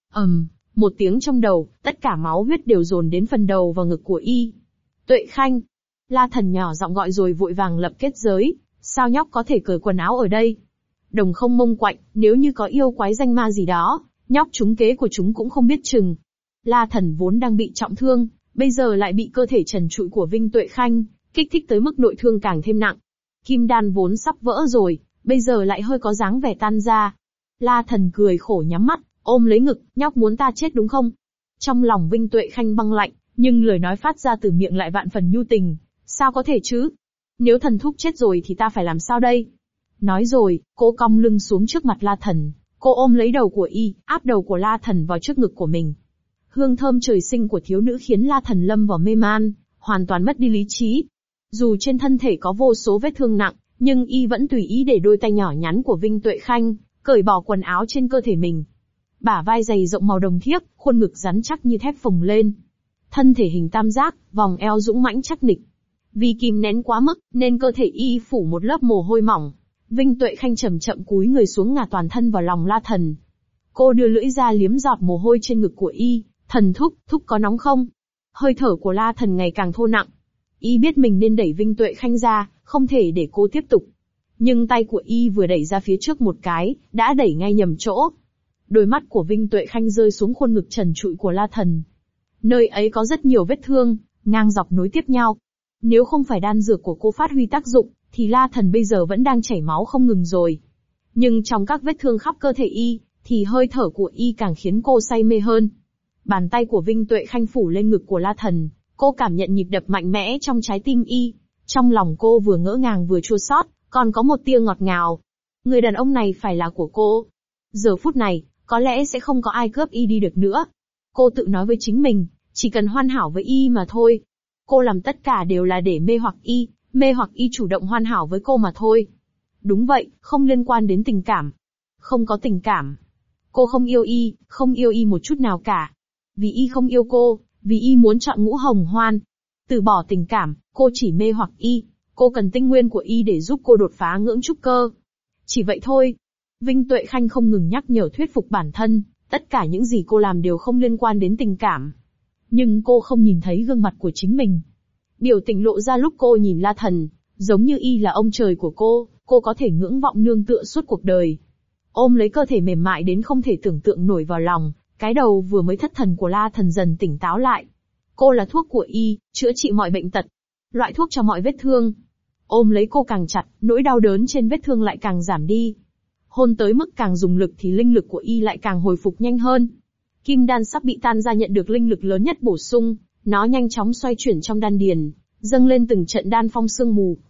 Một tiếng trong đầu, tất cả máu huyết đều dồn đến phần đầu và ngực của y. Tuệ Khanh. La Thần nhỏ giọng gọi rồi vội vàng lập kết giới. Sao nhóc có thể cởi quần áo ở đây? Đồng không mông quạnh, nếu như có yêu quái danh ma gì đó, nhóc trúng kế của chúng cũng không biết chừng. La Thần vốn đang bị trọng thương, bây giờ lại bị cơ thể trần trụi của Vinh Tuệ Khanh kích thích tới mức nội thương càng thêm nặng. Kim đan vốn sắp vỡ rồi, bây giờ lại hơi có dáng vẻ tan ra. La Thần cười khổ nhắm mắt, ôm lấy ngực, nhóc muốn ta chết đúng không? Trong lòng Vinh Tuệ Khanh băng lạnh, nhưng lời nói phát ra từ miệng lại vạn phần nhu tình. Sao có thể chứ? Nếu thần thúc chết rồi thì ta phải làm sao đây? Nói rồi, cô cong lưng xuống trước mặt La Thần. Cô ôm lấy đầu của y, áp đầu của La Thần vào trước ngực của mình. Hương thơm trời sinh của thiếu nữ khiến La Thần lâm vào mê man, hoàn toàn mất đi lý trí. Dù trên thân thể có vô số vết thương nặng, nhưng y vẫn tùy ý để đôi tay nhỏ nhắn của Vinh Tuệ Khanh cởi bỏ quần áo trên cơ thể mình. Bả vai dày rộng màu đồng thiếc, khuôn ngực rắn chắc như thép phồng lên. Thân thể hình tam giác, vòng eo dũng mãnh chắc nịch. Vì kìm nén quá mức, nên cơ thể y phủ một lớp mồ hôi mỏng. Vinh Tuệ Khanh chậm chậm cúi người xuống ngả toàn thân vào lòng La Thần. Cô đưa lưỡi ra liếm giọt mồ hôi trên ngực của y. Thần thúc có nóng không? Hơi thở của La Thần ngày càng thô nặng. Y biết mình nên đẩy Vinh Tuệ Khanh ra, không thể để cô tiếp tục. Nhưng tay của y vừa đẩy ra phía trước một cái, đã đẩy ngay nhầm chỗ. Đôi mắt của Vinh Tuệ Khanh rơi xuống khuôn ngực trần trụi của La Thần. Nơi ấy có rất nhiều vết thương, ngang dọc nối tiếp nhau. Nếu không phải đan dược của cô phát huy tác dụng, thì La Thần bây giờ vẫn đang chảy máu không ngừng rồi. Nhưng trong các vết thương khắp cơ thể y, thì hơi thở của y càng khiến cô say mê hơn. Bàn tay của Vinh Tuệ Khanh phủ lên ngực của La Thần, cô cảm nhận nhịp đập mạnh mẽ trong trái tim y. Trong lòng cô vừa ngỡ ngàng vừa chua xót, còn có một tia ngọt ngào. Người đàn ông này phải là của cô. Giờ phút này, có lẽ sẽ không có ai cướp y đi được nữa. Cô tự nói với chính mình, chỉ cần hoàn hảo với y mà thôi. Cô làm tất cả đều là để mê hoặc y chủ động hoàn hảo với cô mà thôi. Đúng vậy, không liên quan đến tình cảm. Không có tình cảm. Cô không yêu y một chút nào cả. Vì y không yêu cô, vì y muốn chọn Ngũ Hồng Hoan. Từ bỏ tình cảm, cô chỉ mê hoặc y. Cô cần tinh nguyên của y để giúp cô đột phá ngưỡng trúc cơ. Chỉ vậy thôi. Vinh Tuệ Khanh không ngừng nhắc nhở thuyết phục bản thân, tất cả những gì cô làm đều không liên quan đến tình cảm. Nhưng cô không nhìn thấy gương mặt của chính mình. Biểu tình lộ ra lúc cô nhìn La Thần, giống như y là ông trời của cô có thể ngưỡng vọng nương tựa suốt cuộc đời. Ôm lấy cơ thể mềm mại đến không thể tưởng tượng nổi vào lòng, cái đầu vừa mới thất thần của La Thần dần tỉnh táo lại. Cô là thuốc của y, chữa trị mọi bệnh tật, loại thuốc cho mọi vết thương. Ôm lấy cô càng chặt, nỗi đau đớn trên vết thương lại càng giảm đi. Hôn tới mức càng dùng lực thì linh lực của y lại càng hồi phục nhanh hơn. Kim đan sắp bị tan ra nhận được linh lực lớn nhất bổ sung, nó nhanh chóng xoay chuyển trong đan điền, dâng lên từng trận đan phong sương mù,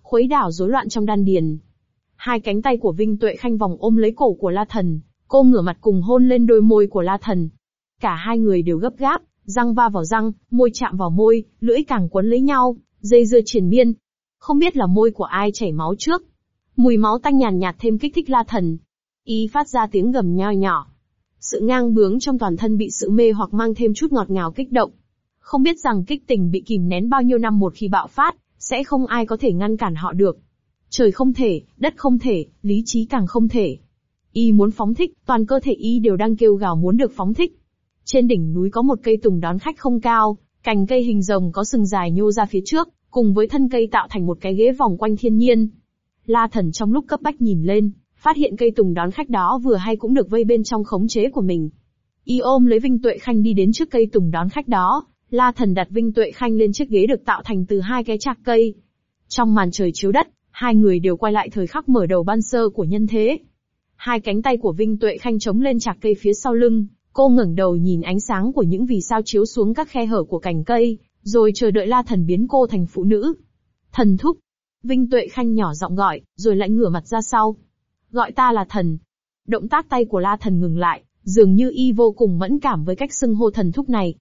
khuấy đảo rối loạn trong đan điền. Hai cánh tay của Vinh Tuệ Khanh vòng ôm lấy cổ của La Thần, cô ngửa mặt cùng hôn lên đôi môi của La Thần. Cả hai người đều gấp gáp, răng va vào răng, môi chạm vào môi, lưỡi càng quấn lấy nhau, dây dưa triền miên. Không biết là môi của ai chảy máu trước. Mùi máu tanh nhàn nhạt thêm kích thích La Thần. Y phát ra tiếng gầm nho nhỏ. Sự ngang bướng trong toàn thân bị sự mê hoặc mang thêm chút ngọt ngào kích động. Không biết rằng kích tình bị kìm nén bao nhiêu năm một khi bạo phát, sẽ không ai có thể ngăn cản họ được. Trời không thể, đất không thể, lý trí càng không thể. Y muốn phóng thích, toàn cơ thể Y đều đang kêu gào muốn được phóng thích. Trên đỉnh núi có một cây tùng đón khách không cao, cành cây hình rồng có sừng dài nhô ra phía trước, cùng với thân cây tạo thành một cái ghế vòng quanh thiên nhiên. La Thần trong lúc cấp bách nhìn lên, phát hiện cây tùng đón khách đó vừa hay cũng được vây bên trong khống chế của mình. Y ôm lấy Vinh Tuệ Khanh đi đến trước cây tùng đón khách đó, La Thần đặt Vinh Tuệ Khanh lên chiếc ghế được tạo thành từ hai cái chạc cây. Trong màn trời chiếu đất, hai người đều quay lại thời khắc mở đầu ban sơ của nhân thế. Hai cánh tay của Vinh Tuệ Khanh chống lên chạc cây phía sau lưng, cô ngẩng đầu nhìn ánh sáng của những vì sao chiếu xuống các khe hở của cành cây, rồi chờ đợi La Thần biến cô thành phụ nữ. Thần thúc. Vinh Tuệ Khanh nhỏ giọng gọi, rồi lại ngửa mặt ra sau. Gọi ta là thần. Động tác tay của La Thần ngừng lại, dường như Y vô cùng mẫn cảm với cách xưng hô thần thúc này.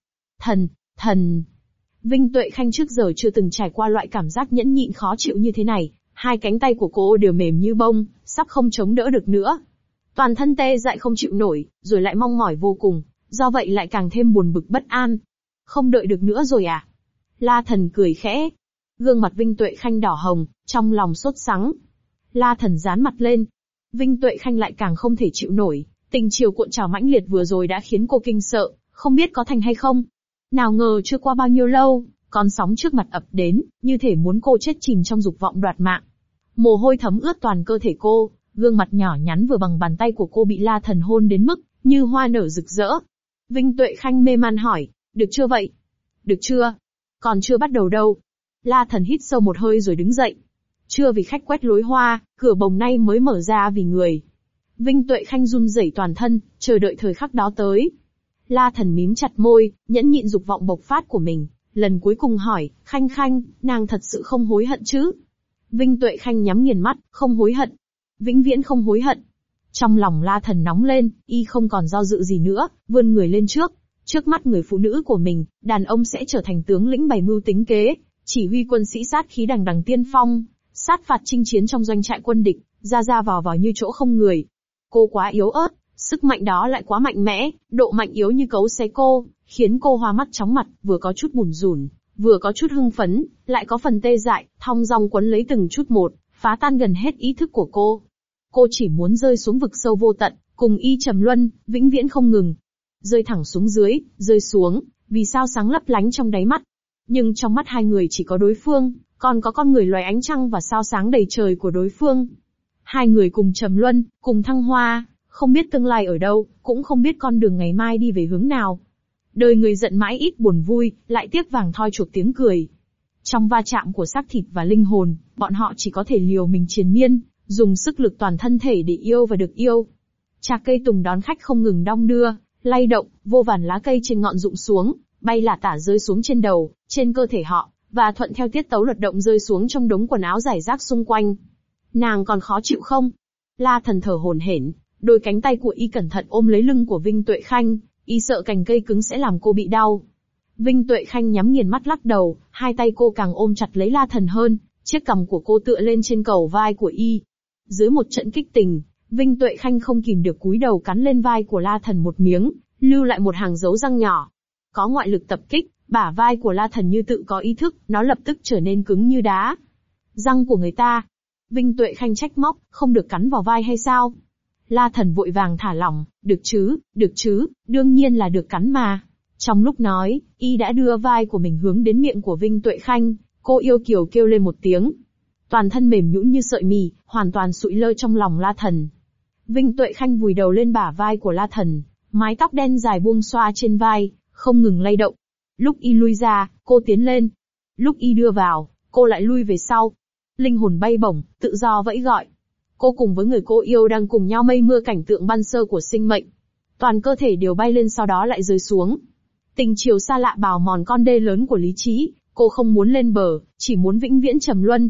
Thần. Vinh Tuệ Khanh trước giờ chưa từng trải qua loại cảm giác nhẫn nhịn khó chịu như thế này, hai cánh tay của cô đều mềm như bông, sắp không chống đỡ được nữa. Toàn thân tê dại không chịu nổi, rồi lại mong mỏi vô cùng, do vậy lại càng thêm buồn bực bất an. Không đợi được nữa rồi à? La Thần cười khẽ. Gương mặt Vinh Tuệ Khanh đỏ hồng, trong lòng sốt sắng. La Thần dán mặt lên. Vinh Tuệ Khanh lại càng không thể chịu nổi, tình chiều cuộn trào mãnh liệt vừa rồi đã khiến cô kinh sợ, không biết có thành hay không. Nào ngờ chưa qua bao nhiêu lâu, con sóng trước mặt ập đến, như thể muốn cô chết chìm trong dục vọng đoạt mạng. Mồ hôi thấm ướt toàn cơ thể cô, gương mặt nhỏ nhắn vừa bằng bàn tay của cô bị La Thần hôn đến mức như hoa nở rực rỡ. Vinh Tuệ Khanh mê man hỏi, được chưa vậy? Được chưa? Còn chưa bắt đầu đâu. La Thần hít sâu một hơi rồi đứng dậy. Chưa, vì khách quét lối hoa, cửa bồng nay mới mở ra vì người. Vinh Tuệ Khanh run rẩy toàn thân, chờ đợi thời khắc đó tới. La Thần mím chặt môi, nhẫn nhịn dục vọng bộc phát của mình, lần cuối cùng hỏi, Khanh, nàng thật sự không hối hận chứ? Vinh Tuệ Khanh nhắm nghiền mắt, không hối hận. Vĩnh viễn không hối hận. Trong lòng La Thần nóng lên, Y không còn do dự gì nữa, vươn người lên trước. Trước mắt người phụ nữ của mình, đàn ông sẽ trở thành tướng lĩnh bày mưu tính kế, chỉ huy quân sĩ sát khí đằng đằng tiên phong, sát phạt chinh chiến trong doanh trại quân địch, ra vào như chỗ không người. Cô quá yếu ớt, sức mạnh đó lại quá mạnh mẽ, độ mạnh yếu như cấu xé cô, khiến cô hoa mắt chóng mặt, vừa có chút bủn rủn, vừa có chút hưng phấn, lại có phần tê dại, thong dong quấn lấy từng chút một, phá tan gần hết ý thức của cô. Cô chỉ muốn rơi xuống vực sâu vô tận, cùng Y trầm luân, vĩnh viễn không ngừng. Rơi thẳng xuống dưới, rơi xuống, vì sao sáng lấp lánh trong đáy mắt. Nhưng trong mắt hai người chỉ có đối phương, còn có con người loài ánh trăng và sao sáng đầy trời của đối phương. Hai người cùng trầm luân, cùng thăng hoa, không biết tương lai ở đâu, cũng không biết con đường ngày mai đi về hướng nào. Đời người giận mãi ít buồn vui, lại tiếc vàng thoi chuộc tiếng cười. Trong va chạm của xác thịt và linh hồn, bọn họ chỉ có thể liều mình triền miên, dùng sức lực toàn thân thể để yêu và được yêu. Trạc cây tùng đón khách không ngừng đong đưa, lay động, vô vàn lá cây trên ngọn rụng xuống, bay lả tả rơi xuống trên đầu, trên cơ thể họ, và thuận theo tiết tấu luật động rơi xuống trong đống quần áo rải rác xung quanh. Nàng còn khó chịu không? La Thần thở hổn hển, đôi cánh tay của Y cẩn thận ôm lấy lưng của Vinh Tuệ Khanh, Y sợ cành cây cứng sẽ làm cô bị đau. Vinh Tuệ Khanh nhắm nghiền mắt lắc đầu, hai tay cô càng ôm chặt lấy La Thần hơn, chiếc cằm của cô tựa lên trên cầu vai của Y. Dưới một trận kích tình, Vinh Tuệ Khanh không kìm được cúi đầu cắn lên vai của La Thần một miếng, lưu lại một hàng dấu răng nhỏ. Có ngoại lực tập kích, bả vai của La Thần như tự có ý thức, nó lập tức trở nên cứng như đá. Răng của người ta. Vinh Tuệ Khanh trách móc, không được cắn vào vai hay sao? La Thần vội vàng thả lỏng, được chứ, đương nhiên là được cắn mà. Trong lúc nói, Y đã đưa vai của mình hướng đến miệng của Vinh Tuệ Khanh, cô yêu kiều kêu lên một tiếng. Toàn thân mềm nhũn như sợi mì, hoàn toàn sụi lơ trong lòng La Thần. Vinh Tuệ Khanh vùi đầu lên bả vai của La Thần, mái tóc đen dài buông xoa trên vai, không ngừng lay động. Lúc Y lui ra, cô tiến lên. Lúc Y đưa vào, cô lại lui về sau. Linh hồn bay bổng, tự do vẫy gọi. Cô cùng với người cô yêu đang cùng nhau mây mưa cảnh tượng ban sơ của sinh mệnh. Toàn cơ thể đều bay lên sau đó lại rơi xuống. Tình chiều xa lạ bào mòn con đê lớn của lý trí, cô không muốn lên bờ, chỉ muốn vĩnh viễn trầm luân.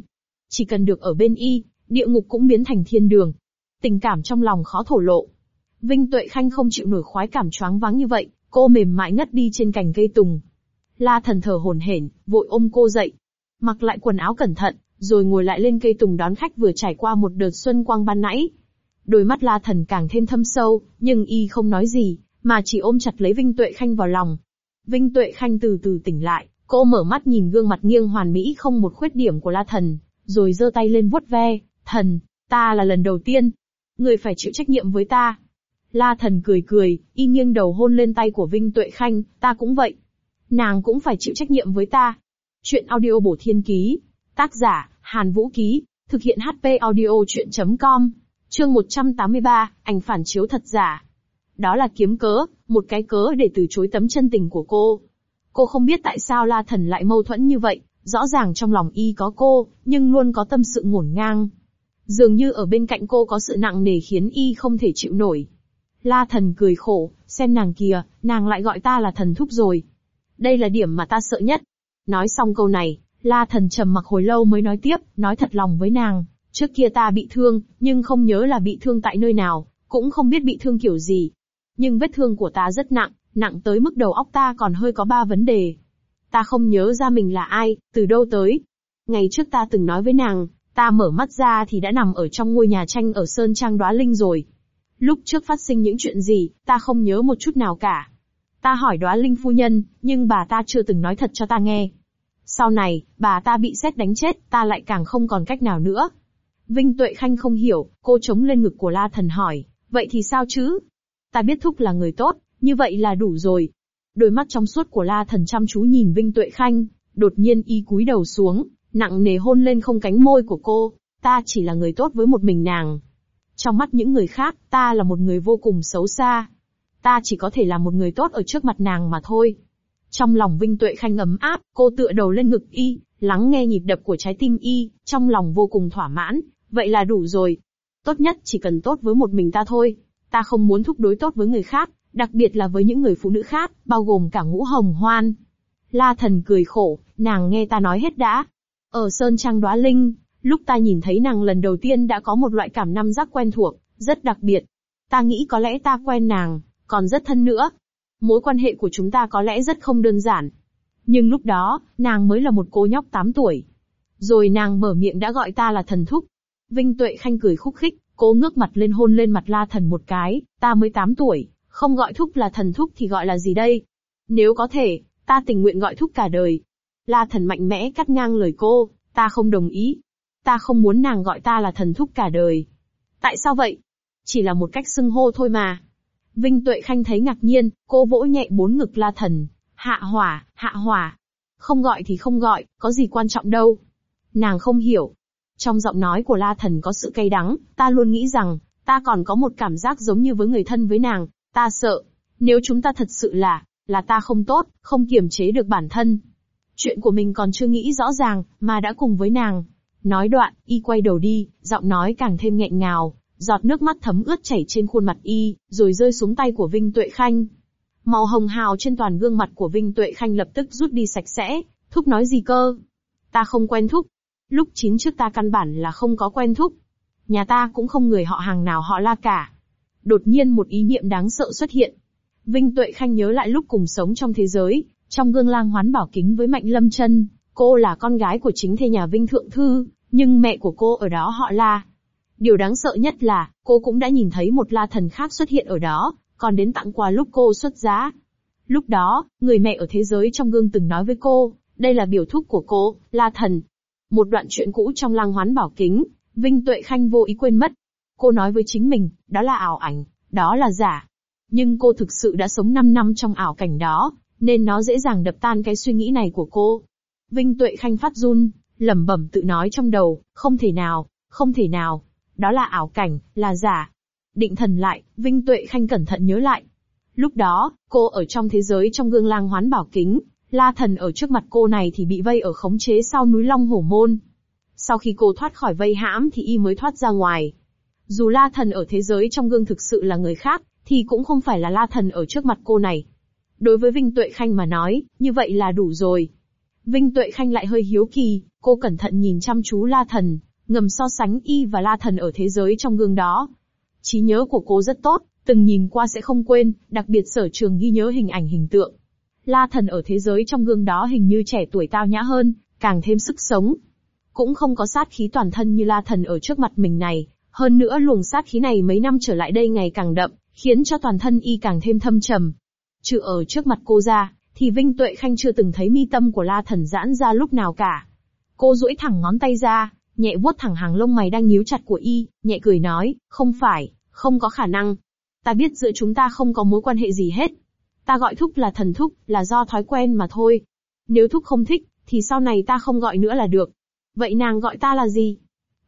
Chỉ cần được ở bên y, địa ngục cũng biến thành thiên đường. Tình cảm trong lòng khó thổ lộ. Vinh Tuệ Khanh không chịu nổi khoái cảm choáng váng như vậy, cô mềm mại ngất đi trên cành cây tùng. La Thần thở hổn hển, vội ôm cô dậy. Mặc lại quần áo cẩn thận, rồi ngồi lại lên cây tùng đón khách vừa trải qua một đợt xuân quang ban nãy. Đôi mắt La Thần càng thêm thâm sâu, nhưng y không nói gì, mà chỉ ôm chặt lấy Vinh Tuệ Khanh vào lòng. Vinh Tuệ Khanh từ từ tỉnh lại, cô mở mắt nhìn gương mặt nghiêng hoàn mỹ không một khuyết điểm của La Thần, rồi giơ tay lên vuốt ve. Thần, ta là lần đầu tiên. Người phải chịu trách nhiệm với ta. La Thần cười cười, y nghiêng đầu hôn lên tay của Vinh Tuệ Khanh, ta cũng vậy. Nàng cũng phải chịu trách nhiệm với ta. Chuyện audio bổ thiên ký. Tác giả, Hàn Vũ Ký. Thực hiện HP audio chuyện.com. Chương 183, ảnh phản chiếu thật giả. Đó là kiếm cớ, một cái cớ để từ chối tấm chân tình của cô. Cô không biết tại sao La Thần lại mâu thuẫn như vậy, rõ ràng trong lòng y có cô, nhưng luôn có tâm sự ngổn ngang. Dường như ở bên cạnh cô có sự nặng nề khiến y không thể chịu nổi. La Thần cười khổ, xem nàng kìa, nàng lại gọi ta là thần thúc rồi. Đây là điểm mà ta sợ nhất. Nói xong câu này, La Thần trầm mặc hồi lâu mới nói tiếp, nói thật lòng với nàng. Trước kia ta bị thương, nhưng không nhớ là bị thương tại nơi nào, cũng không biết bị thương kiểu gì. Nhưng vết thương của ta rất nặng, nặng tới mức đầu óc ta còn hơi có 3 vấn đề. Ta không nhớ ra mình là ai, từ đâu tới. Ngày trước ta từng nói với nàng, ta mở mắt ra thì đã nằm ở trong ngôi nhà tranh ở Sơn Trang Đóa Linh rồi. Lúc trước phát sinh những chuyện gì, ta không nhớ một chút nào cả. Ta hỏi Đóa Linh phu nhân, nhưng bà ta chưa từng nói thật cho ta nghe. Sau này, bà ta bị sét đánh chết, ta lại càng không còn cách nào nữa. Vinh Tuệ Khanh không hiểu, cô chống lên ngực của La Thần hỏi, vậy thì sao chứ? Ta biết thúc là người tốt, như vậy là đủ rồi. Đôi mắt trong suốt của La Thần chăm chú nhìn Vinh Tuệ Khanh, đột nhiên y cúi đầu xuống, nặng nề hôn lên không cánh môi của cô. Ta chỉ là người tốt với một mình nàng. Trong mắt những người khác, ta là một người vô cùng xấu xa. Ta chỉ có thể là một người tốt ở trước mặt nàng mà thôi. Trong lòng Vinh Tuệ Khanh ấm áp, cô tựa đầu lên ngực y, lắng nghe nhịp đập của trái tim y, trong lòng vô cùng thỏa mãn. Vậy là đủ rồi. Tốt nhất chỉ cần tốt với một mình ta thôi. Ta không muốn thúc đối tốt với người khác, đặc biệt là với những người phụ nữ khác, bao gồm cả Ngũ Hồng Hoan. La Thần cười khổ, nàng nghe ta nói hết đã. Ở Sơn Trang Đóa Linh, lúc ta nhìn thấy nàng lần đầu tiên đã có một loại cảm năm giác quen thuộc, rất đặc biệt. Ta nghĩ có lẽ ta quen nàng, còn rất thân nữa. Mối quan hệ của chúng ta có lẽ rất không đơn giản. Nhưng lúc đó, nàng mới là một cô nhóc 8 tuổi. Rồi nàng mở miệng đã gọi ta là thần thúc. Vinh Tuệ Khanh cười khúc khích, cô ngước mặt lên hôn lên mặt La Thần một cái, ta mới 8 tuổi, không gọi thúc là thần thúc thì gọi là gì đây? Nếu có thể, ta tình nguyện gọi thúc cả đời. La Thần mạnh mẽ cắt ngang lời cô, ta không đồng ý. Ta không muốn nàng gọi ta là thần thúc cả đời. Tại sao vậy? Chỉ là một cách xưng hô thôi mà. Vinh Tuệ Khanh thấy ngạc nhiên, cô vỗ nhẹ 4 ngực La Thần. Hạ hỏa, hạ hỏa. Không gọi thì không gọi, có gì quan trọng đâu. Nàng không hiểu. Trong giọng nói của La Thần có sự cay đắng, ta luôn nghĩ rằng, ta còn có một cảm giác giống như với người thân với nàng, ta sợ. Nếu chúng ta thật sự là ta không tốt, không kiềm chế được bản thân. Chuyện của mình còn chưa nghĩ rõ ràng, mà đã cùng với nàng. Nói đoạn, y quay đầu đi, giọng nói càng thêm nghẹn ngào, giọt nước mắt thấm ướt chảy trên khuôn mặt y, rồi rơi xuống tay của Vinh Tuệ Khanh. Màu hồng hào trên toàn gương mặt của Vinh Tuệ Khanh lập tức rút đi sạch sẽ, thúc nói gì cơ? Ta không quen thúc. Lúc 9 trước ta căn bản là không có quen thúc. Nhà ta cũng không người họ hàng nào họ La cả. Đột nhiên một ý niệm đáng sợ xuất hiện. Vinh Tuệ Khanh nhớ lại lúc cùng sống trong thế giới, trong Gương Lang Hoán Bảo Kính với Mạnh Lâm Chân, cô là con gái của chính thê nhà Vinh Thượng Thư, nhưng mẹ của cô ở đó họ La. Điều đáng sợ nhất là, cô cũng đã nhìn thấy một La Thần khác xuất hiện ở đó, còn đến tặng quà lúc cô xuất giá. Lúc đó, người mẹ ở thế giới trong gương từng nói với cô, đây là biểu thúc của cô, La Thần. Một đoạn chuyện cũ trong Lang Hoán Bảo Kính, Vinh Tuệ Khanh vô ý quên mất. Cô nói với chính mình, đó là ảo ảnh, đó là giả. Nhưng cô thực sự đã sống 5 năm trong ảo cảnh đó, nên nó dễ dàng đập tan cái suy nghĩ này của cô. Vinh Tuệ Khanh phát run, lẩm bẩm tự nói trong đầu, không thể nào, không thể nào. Đó là ảo cảnh, là giả. Định thần lại, Vinh Tuệ Khanh cẩn thận nhớ lại. Lúc đó, cô ở trong thế giới trong Gương Lang Hoán Bảo Kính, La Thần ở trước mặt cô này thì bị vây ở khống chế sau núi Long Hổ Môn. Sau khi cô thoát khỏi vây hãm thì y mới thoát ra ngoài. Dù La Thần ở thế giới trong gương thực sự là người khác, thì cũng không phải là La Thần ở trước mặt cô này. Đối với Vinh Tuệ Khanh mà nói, như vậy là đủ rồi. Vinh Tuệ Khanh lại hơi hiếu kỳ, cô cẩn thận nhìn chăm chú La Thần. ngầm so sánh y và La Thần ở thế giới trong gương đó. Trí nhớ của cô rất tốt, từng nhìn qua sẽ không quên, đặc biệt sở trường ghi nhớ hình ảnh hình tượng. La Thần ở thế giới trong gương đó hình như trẻ tuổi tao nhã hơn, càng thêm sức sống. Cũng không có sát khí toàn thân như La Thần ở trước mặt mình này, hơn nữa luồng sát khí này mấy năm trở lại đây ngày càng đậm, khiến cho toàn thân y càng thêm thâm trầm. Trừ ở trước mặt cô ra, thì Vinh Tuệ Khanh chưa từng thấy mi tâm của La Thần giãn ra lúc nào cả. Cô duỗi thẳng ngón tay ra, nhẹ vuốt thẳng hàng lông mày đang nhíu chặt của y, nhẹ cười nói, không phải, không có khả năng. Ta biết giữa chúng ta không có mối quan hệ gì hết. Ta gọi Thúc là Thần Thúc, là do thói quen mà thôi. Nếu Thúc không thích, thì sau này ta không gọi nữa là được. Vậy nàng gọi ta là gì?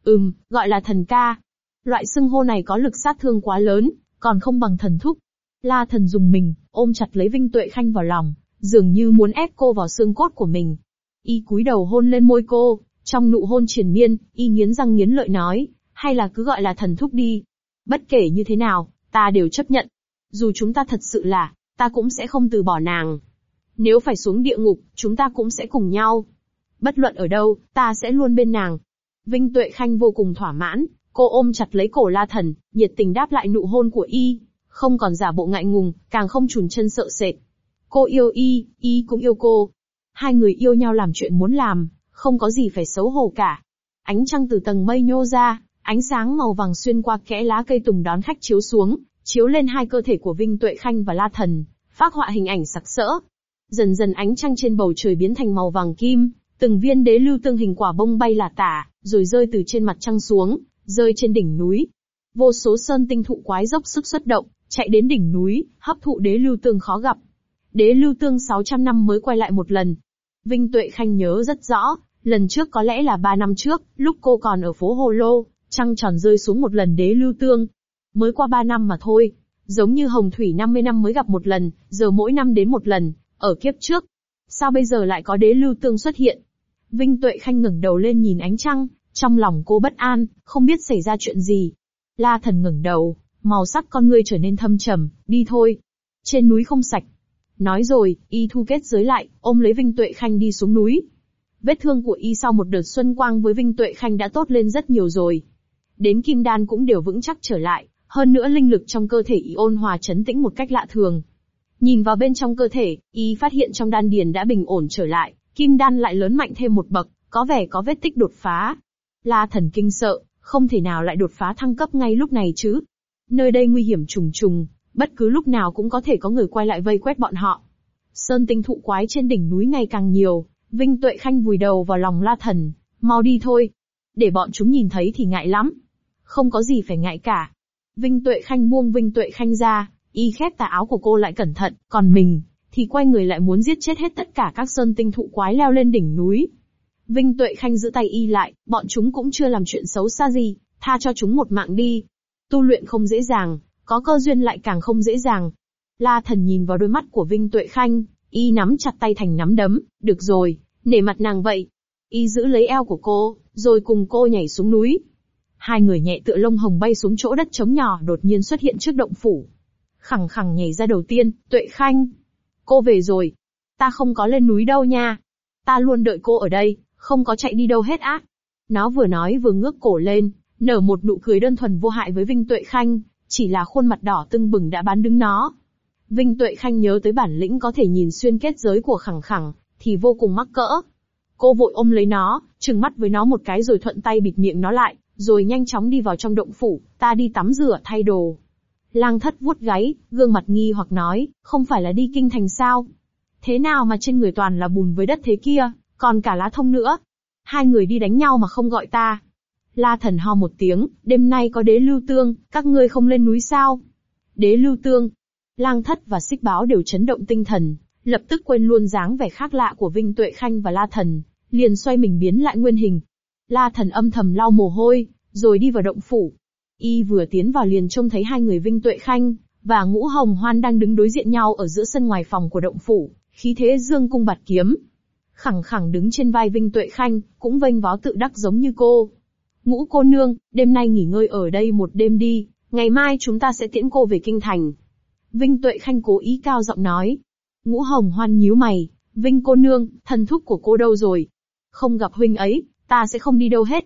Gọi là Thần ca. Loại xưng hô này có lực sát thương quá lớn, còn không bằng Thần Thúc. La Thần dùng mình, ôm chặt lấy Vinh Tuệ Khanh vào lòng, dường như muốn ép cô vào xương cốt của mình. Y cúi đầu hôn lên môi cô, trong nụ hôn triền miên, y nghiến răng nghiến lợi nói, hay là cứ gọi là Thần Thúc đi. Bất kể như thế nào, ta đều chấp nhận. Dù chúng ta thật sự là, ta cũng sẽ không từ bỏ nàng. Nếu phải xuống địa ngục, chúng ta cũng sẽ cùng nhau. Bất luận ở đâu, ta sẽ luôn bên nàng. Vinh Tuệ Khanh vô cùng thỏa mãn, cô ôm chặt lấy cổ La Thần, nhiệt tình đáp lại nụ hôn của y, không còn giả bộ ngại ngùng, càng không chùn chân sợ sệt. Cô yêu y cũng yêu cô. Hai người yêu nhau làm chuyện muốn làm, không có gì phải xấu hổ cả. Ánh trăng từ tầng mây nhô ra, ánh sáng màu vàng xuyên qua kẽ lá cây tùng đón khách chiếu xuống, chiếu lên hai cơ thể của Vinh Tuệ Khanh và La Thần, phác họa hình ảnh sặc sỡ. Dần dần ánh trăng trên bầu trời biến thành màu vàng kim, từng viên đế lưu tương hình quả bông bay lả tả, rồi rơi từ trên mặt trăng xuống, rơi trên đỉnh núi. Vô số sơn tinh thụ quái dốc sức xuất động, chạy đến đỉnh núi, hấp thụ đế lưu tương khó gặp. Đế lưu tương 600 năm mới quay lại một lần. Vinh Tuệ Khanh nhớ rất rõ, lần trước có lẽ là 3 năm trước, lúc cô còn ở phố Hồ Lô, trăng tròn rơi xuống một lần đế lưu tương. Mới qua 3 năm mà thôi, giống như hồng thủy 50 năm mới gặp một lần, giờ mỗi năm đến một lần, ở kiếp trước. Sao bây giờ lại có đế lưu tương xuất hiện? Vinh Tuệ Khanh ngẩng đầu lên nhìn ánh trăng, trong lòng cô bất an, không biết xảy ra chuyện gì. La Thần ngẩng đầu, màu sắc con ngươi trở nên thâm trầm, đi thôi. Trên núi không sạch. Nói rồi, y thu kết giới lại, ôm lấy Vinh Tuệ Khanh đi xuống núi. Vết thương của y sau một đợt xuân quang với Vinh Tuệ Khanh đã tốt lên rất nhiều rồi. Đến kim đan cũng đều vững chắc trở lại, hơn nữa linh lực trong cơ thể y ôn hòa trấn tĩnh một cách lạ thường. Nhìn vào bên trong cơ thể, y phát hiện trong đan điền đã bình ổn trở lại, kim đan lại lớn mạnh thêm một bậc, có vẻ có vết tích đột phá. La Thần kinh sợ, không thể nào lại đột phá thăng cấp ngay lúc này chứ. Nơi đây nguy hiểm trùng trùng, bất cứ lúc nào cũng có thể có người quay lại vây quét bọn họ. Sơn tinh thụ quái trên đỉnh núi ngày càng nhiều, Vinh Tuệ Khanh vùi đầu vào lòng La Thần, mau đi thôi. Để bọn chúng nhìn thấy thì ngại lắm. Không có gì phải ngại cả. Vinh Tuệ Khanh buông Vinh Tuệ Khanh ra, y khép tà áo của cô lại cẩn thận, còn mình, thì quay người lại muốn giết chết hết tất cả các sơn tinh thụ quái leo lên đỉnh núi. Vinh Tuệ Khanh giữ tay y lại, bọn chúng cũng chưa làm chuyện xấu xa gì, tha cho chúng một mạng đi. Tu luyện không dễ dàng, có cơ duyên lại càng không dễ dàng. La Thần nhìn vào đôi mắt của Vinh Tuệ Khanh, y nắm chặt tay thành nắm đấm, được rồi, nể mặt nàng vậy. Y giữ lấy eo của cô, rồi cùng cô nhảy xuống núi. Hai người nhẹ tựa lông hồng bay xuống chỗ đất trống nhỏ đột nhiên xuất hiện trước động phủ. Khẳng khẳng nhảy ra đầu tiên, Tuệ Khanh. Cô về rồi. Ta không có lên núi đâu nha. Ta luôn đợi cô ở đây, không có chạy đi đâu hết á. Nó vừa nói vừa ngước cổ lên, nở một nụ cười đơn thuần vô hại với Vinh Tuệ Khanh, chỉ là khuôn mặt đỏ tưng bừng đã bán đứng nó. Vinh Tuệ Khanh nhớ tới bản lĩnh có thể nhìn xuyên kết giới của khẳng khẳng, thì vô cùng mắc cỡ. Cô vội ôm lấy nó, trừng mắt với nó một cái rồi thuận tay bịt miệng nó lại, rồi nhanh chóng đi vào trong động phủ, ta đi tắm rửa thay đồ. Lang Thất vuốt gáy, gương mặt nghi hoặc nói, không phải là đi kinh thành sao? Thế nào mà trên người toàn là bùn với đất thế kia, còn cả lá thông nữa? Hai người đi đánh nhau mà không gọi ta. La Thần ho một tiếng, đêm nay có đế lưu tương, các ngươi không lên núi sao? Đế lưu tương. Lang Thất và Xích Báo đều chấn động tinh thần, lập tức quên luôn dáng vẻ khác lạ của Vinh Tuệ Khanh và La Thần, liền xoay mình biến lại nguyên hình. La Thần âm thầm lau mồ hôi, rồi đi vào động phủ. Y vừa tiến vào liền trông thấy hai người Vinh Tuệ Khanh và Ngũ Hồng Hoan đang đứng đối diện nhau ở giữa sân ngoài phòng của động phủ, khí thế dương cung bạt kiếm. Khẳng khẳng đứng trên vai Vinh Tuệ Khanh, cũng vênh váo tự đắc giống như cô. Ngũ cô nương, đêm nay nghỉ ngơi ở đây một đêm đi, ngày mai chúng ta sẽ tiễn cô về kinh thành. Vinh Tuệ Khanh cố ý cao giọng nói. Ngũ Hồng Hoan nhíu mày, Vinh cô nương, thần thúc của cô đâu rồi? Không gặp huynh ấy, ta sẽ không đi đâu hết.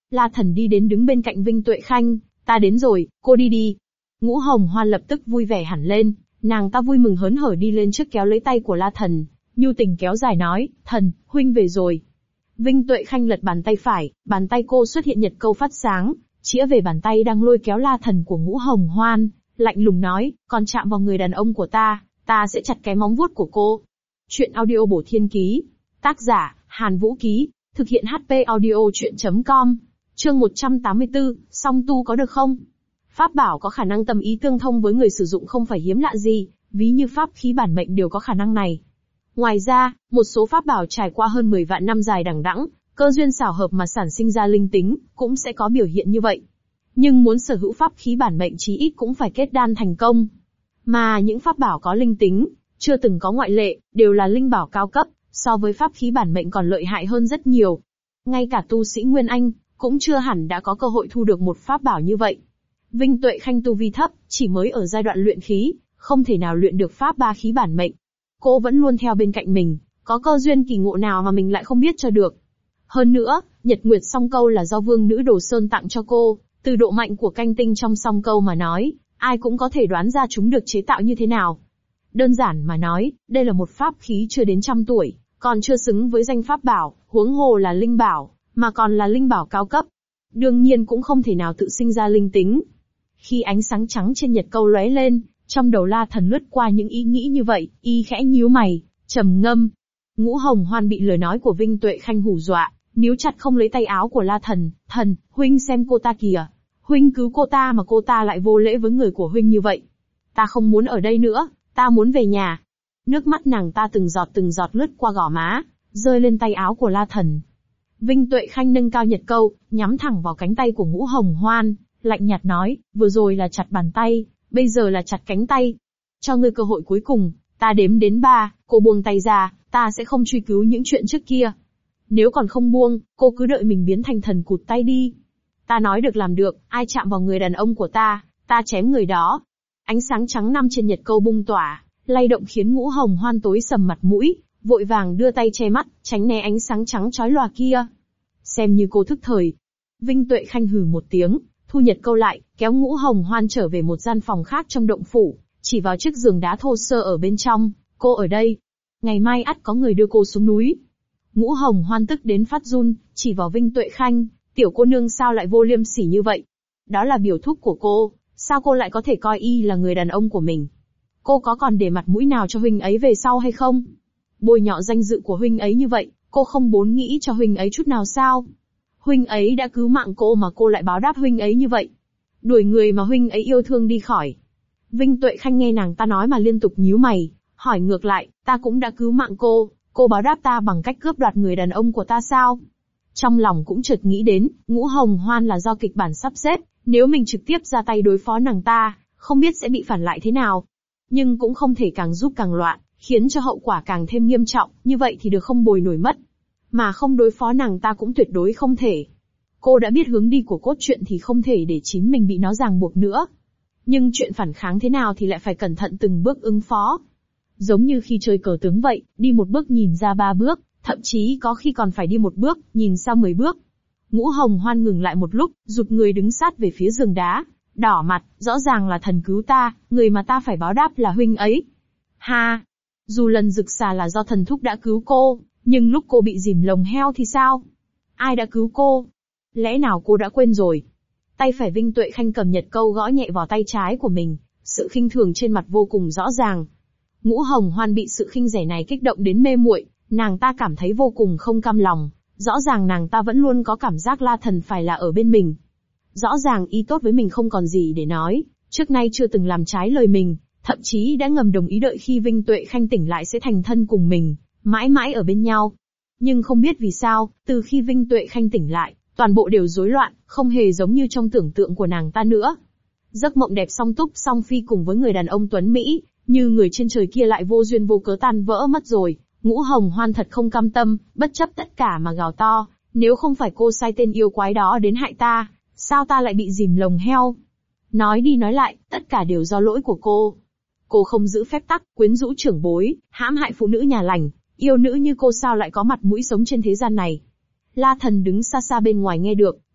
La Thần đi đến đứng bên cạnh Vinh Tuệ Khanh, ta đến rồi, cô đi đi. Ngũ Hồng Hoan lập tức vui vẻ hẳn lên, nàng ta vui mừng hớn hở đi lên trước kéo lấy tay của La Thần, nhu tình kéo dài nói, Thần, huynh về rồi. Vinh Tuệ Khanh lật bàn tay phải, bàn tay cô xuất hiện nhật câu phát sáng, chĩa về bàn tay đang lôi kéo La Thần của Ngũ Hồng Hoan, lạnh lùng nói, còn chạm vào người đàn ông của ta sẽ chặt cái móng vuốt của cô. Chuyện audio bổ thiên ký. Tác giả, Hàn Vũ Ký. Thực hiện HP audio chuyện.com. Chương 184, song tu có được không? Pháp bảo có khả năng tâm ý tương thông với người sử dụng không phải hiếm lạ gì, ví như pháp khí bản mệnh đều có khả năng này. Ngoài ra, một số pháp bảo trải qua hơn 10 vạn năm dài đằng đẵng, cơ duyên xảo hợp mà sản sinh ra linh tính, cũng sẽ có biểu hiện như vậy. Nhưng muốn sở hữu pháp khí bản mệnh chí ít cũng phải kết đan thành công. Mà những pháp bảo có linh tính, chưa từng có ngoại lệ, đều là linh bảo cao cấp, so với pháp khí bản mệnh còn lợi hại hơn rất nhiều. Ngay cả tu sĩ Nguyên Anh, cũng chưa hẳn đã có cơ hội thu được một pháp bảo như vậy. Vinh Tuệ Khanh tu vi thấp, chỉ mới ở giai đoạn luyện khí, không thể nào luyện được pháp ba khí bản mệnh. Cô vẫn luôn theo bên cạnh mình, có cơ duyên kỳ ngộ nào mà mình lại không biết cho được. Hơn nữa, Nhật Nguyệt Song Câu là do Vương Nữ Đồ Sơn tặng cho cô, từ độ mạnh của canh tinh trong song câu mà nói, ai cũng có thể đoán ra chúng được chế tạo như thế nào. Đơn giản mà nói, đây là một pháp khí chưa đến 100 tuổi, còn chưa xứng với danh pháp bảo, huống hồ là linh bảo, mà còn là linh bảo cao cấp. Đương nhiên cũng không thể nào tự sinh ra linh tính. Khi ánh sáng trắng trên nhật câu lóe lên, trong đầu La Thần lướt qua những ý nghĩ như vậy, y khẽ nhíu mày, trầm ngâm. Ngũ Hồng Hoan bị lời nói của Vinh Tuệ Khanh hù dọa, níu chặt không lấy tay áo của La Thần, Thần, huynh xem cô ta kìa. Huynh cứu cô ta mà cô ta lại vô lễ với người của huynh như vậy. Ta không muốn ở đây nữa, ta muốn về nhà. Nước mắt nàng ta từng giọt lướt qua gò má, rơi lên tay áo của La Thần. Vinh Tuệ Khanh nâng cao nhật câu, nhắm thẳng vào cánh tay của Ngũ Hồng Hoan, lạnh nhạt nói, vừa rồi là chặt bàn tay, bây giờ là chặt cánh tay. Cho ngươi cơ hội cuối cùng, ta đếm đến 3, cô buông tay ra, ta sẽ không truy cứu những chuyện trước kia. Nếu còn không buông, cô cứ đợi mình biến thành thần cụt tay đi. Ta nói được làm được, ai chạm vào người đàn ông của ta chém người đó. Ánh sáng trắng năm trên nhật câu bung tỏa, lay động khiến Ngũ Hồng Hoan tối sầm mặt mũi, vội vàng đưa tay che mắt, tránh né ánh sáng trắng chói lòa kia. Xem như cô thức thời. Vinh Tuệ Khanh hừ một tiếng, thu nhật câu lại, kéo Ngũ Hồng Hoan trở về một gian phòng khác trong động phủ, chỉ vào chiếc giường đá thô sơ ở bên trong, cô ở đây. Ngày mai ắt có người đưa cô xuống núi. Ngũ Hồng Hoan tức đến phát run, chỉ vào Vinh Tuệ Khanh, tiểu cô nương sao lại vô liêm sỉ như vậy? Đó là biểu thúc của cô, sao cô lại có thể coi y là người đàn ông của mình? Cô có còn để mặt mũi nào cho huynh ấy về sau hay không? Bôi nhọ danh dự của huynh ấy như vậy, cô không bốn nghĩ cho huynh ấy chút nào sao? Huynh ấy đã cứu mạng cô mà cô lại báo đáp huynh ấy như vậy. Đuổi người mà huynh ấy yêu thương đi khỏi. Vinh Tuệ Khanh nghe nàng ta nói mà liên tục nhíu mày, hỏi ngược lại, ta cũng đã cứu mạng cô báo đáp ta bằng cách cướp đoạt người đàn ông của ta sao? Trong lòng cũng chợt nghĩ đến, Ngũ Hồng Hoan là do kịch bản sắp xếp, nếu mình trực tiếp ra tay đối phó nàng ta, không biết sẽ bị phản lại thế nào. Nhưng cũng không thể càng giúp càng loạn, khiến cho hậu quả càng thêm nghiêm trọng, như vậy thì được không bồi nổi mất. Mà không đối phó nàng ta cũng tuyệt đối không thể. Cô đã biết hướng đi của cốt truyện thì không thể để chính mình bị nó ràng buộc nữa. Nhưng chuyện phản kháng thế nào thì lại phải cẩn thận từng bước ứng phó. Giống như khi chơi cờ tướng vậy, đi một bước nhìn ra 3 bước, thậm chí có khi còn phải đi một bước, nhìn sau 10 bước. Ngũ Hồng Hoan ngừng lại một lúc, rụt người đứng sát về phía giường đá, đỏ mặt, rõ ràng là thần cứu ta, người mà ta phải báo đáp là huynh ấy. Ha! Dù lần rực xà là do thần thúc đã cứu cô, nhưng lúc cô bị dìm lồng heo thì sao? Ai đã cứu cô? Lẽ nào cô đã quên rồi? Tay phải Vinh Tuệ Khanh cầm nhật câu gõ nhẹ vào tay trái của mình, sự khinh thường trên mặt vô cùng rõ ràng. Ngũ Hồng Hoan bị sự khinh rẻ này kích động đến mê muội, nàng ta cảm thấy vô cùng không cam lòng. Rõ ràng nàng ta vẫn luôn có cảm giác La Thần phải là ở bên mình. Rõ ràng y tốt với mình không còn gì để nói, trước nay chưa từng làm trái lời mình, thậm chí đã ngầm đồng ý đợi khi Vinh Tuệ Khanh tỉnh lại sẽ thành thân cùng mình, mãi mãi ở bên nhau. Nhưng không biết vì sao, từ khi Vinh Tuệ Khanh tỉnh lại, toàn bộ đều rối loạn, không hề giống như trong tưởng tượng của nàng ta nữa. Giấc mộng đẹp song túc song phi cùng với người đàn ông tuấn Mỹ, như người trên trời kia lại vô duyên vô cớ tan vỡ mất rồi. Ngũ Hồng Hoan thật không cam tâm, bất chấp tất cả mà gào to, nếu không phải cô sai tên yêu quái đó đến hại ta, sao ta lại bị dìm lồng heo? Nói đi nói lại, tất cả đều do lỗi của cô. Cô không giữ phép tắc, quyến rũ trưởng bối, hãm hại phụ nữ nhà lành, yêu nữ như cô sao lại có mặt mũi sống trên thế gian này? La Thần đứng xa xa bên ngoài nghe được,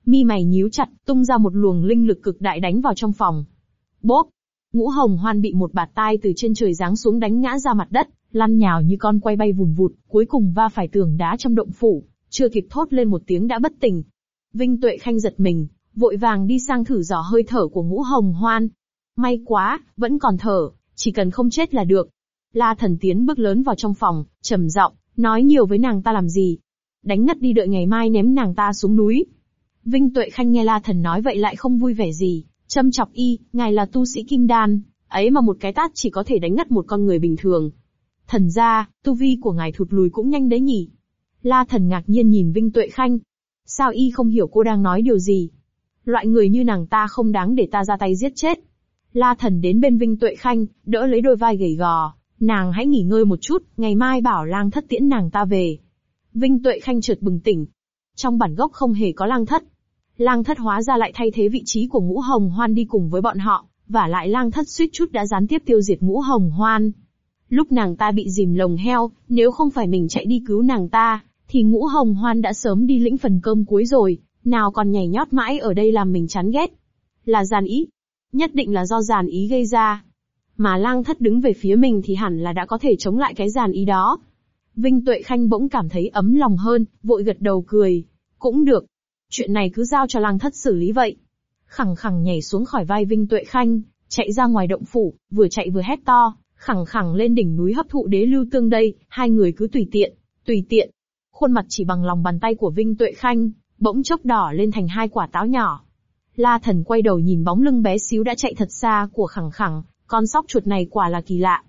Mi mày nhíu chặt, tung ra một luồng linh lực cực đại đánh vào trong phòng. Bốp! Ngũ Hồng Hoan bị một bạt tai từ trên trời giáng xuống đánh ngã ra mặt đất, lăn nhào như con quay bay vùn vụt, cuối cùng va phải tường đá trong động phủ, chưa kịp thốt lên một tiếng đã bất tỉnh. Vinh Tuệ Khanh giật mình, vội vàng đi sang thử dò hơi thở của Ngũ Hồng Hoan. May quá, vẫn còn thở, chỉ cần không chết là được. La Thần tiến bước lớn vào trong phòng, trầm giọng, nói nhiều với nàng ta làm gì? Đánh ngất đi, đợi ngày mai ném nàng ta xuống núi. Vinh Tuệ Khanh nghe La Thần nói vậy lại không vui vẻ gì, châm chọc y, ngài là tu sĩ kim đan, ấy mà một cái tát chỉ có thể đánh ngất một con người bình thường. Thần gia, tu vi của ngài thụt lùi cũng nhanh đấy nhỉ? La Thần ngạc nhiên nhìn Vinh Tuệ Khanh. Sao y không hiểu cô đang nói điều gì? Loại người như nàng ta không đáng để ta ra tay giết chết. La Thần đến bên Vinh Tuệ Khanh, đỡ lấy đôi vai gầy gò. Nàng hãy nghỉ ngơi một chút, ngày mai bảo lang thất tiễn nàng ta về. Vinh Tuệ Khanh chợt bừng tỉnh. Trong bản gốc không hề có lang thất. Lang thất hóa ra lại thay thế vị trí của Ngũ Hồng Hoan đi cùng với bọn họ, và lại lang thất suýt chút đã gián tiếp tiêu diệt Ngũ Hồng Hoan. Lúc nàng ta bị dìm lồng heo, nếu không phải mình chạy đi cứu nàng ta, thì Ngũ Hồng Hoan đã sớm đi lĩnh phần cơm cuối rồi, nào còn nhảy nhót mãi ở đây làm mình chán ghét. Là giàn ý. Nhất định là do giàn ý gây ra. Mà lang thất đứng về phía mình thì hẳn là đã có thể chống lại cái giàn ý đó. Vinh Tuệ Khanh bỗng cảm thấy ấm lòng hơn, vội gật đầu cười. Cũng được. Chuyện này cứ giao cho lang thất xử lý vậy. Khẳng khẳng nhảy xuống khỏi vai Vinh Tuệ Khanh, chạy ra ngoài động phủ, vừa chạy vừa hét to, khẳng khẳng lên đỉnh núi hấp thụ đế lưu tương đây, hai người cứ tùy tiện. Khuôn mặt chỉ bằng lòng bàn tay của Vinh Tuệ Khanh, bỗng chốc đỏ lên thành hai quả táo nhỏ. La Thần quay đầu nhìn bóng lưng bé xíu đã chạy thật xa của khẳng khẳng, con sóc chuột này quả là kỳ lạ.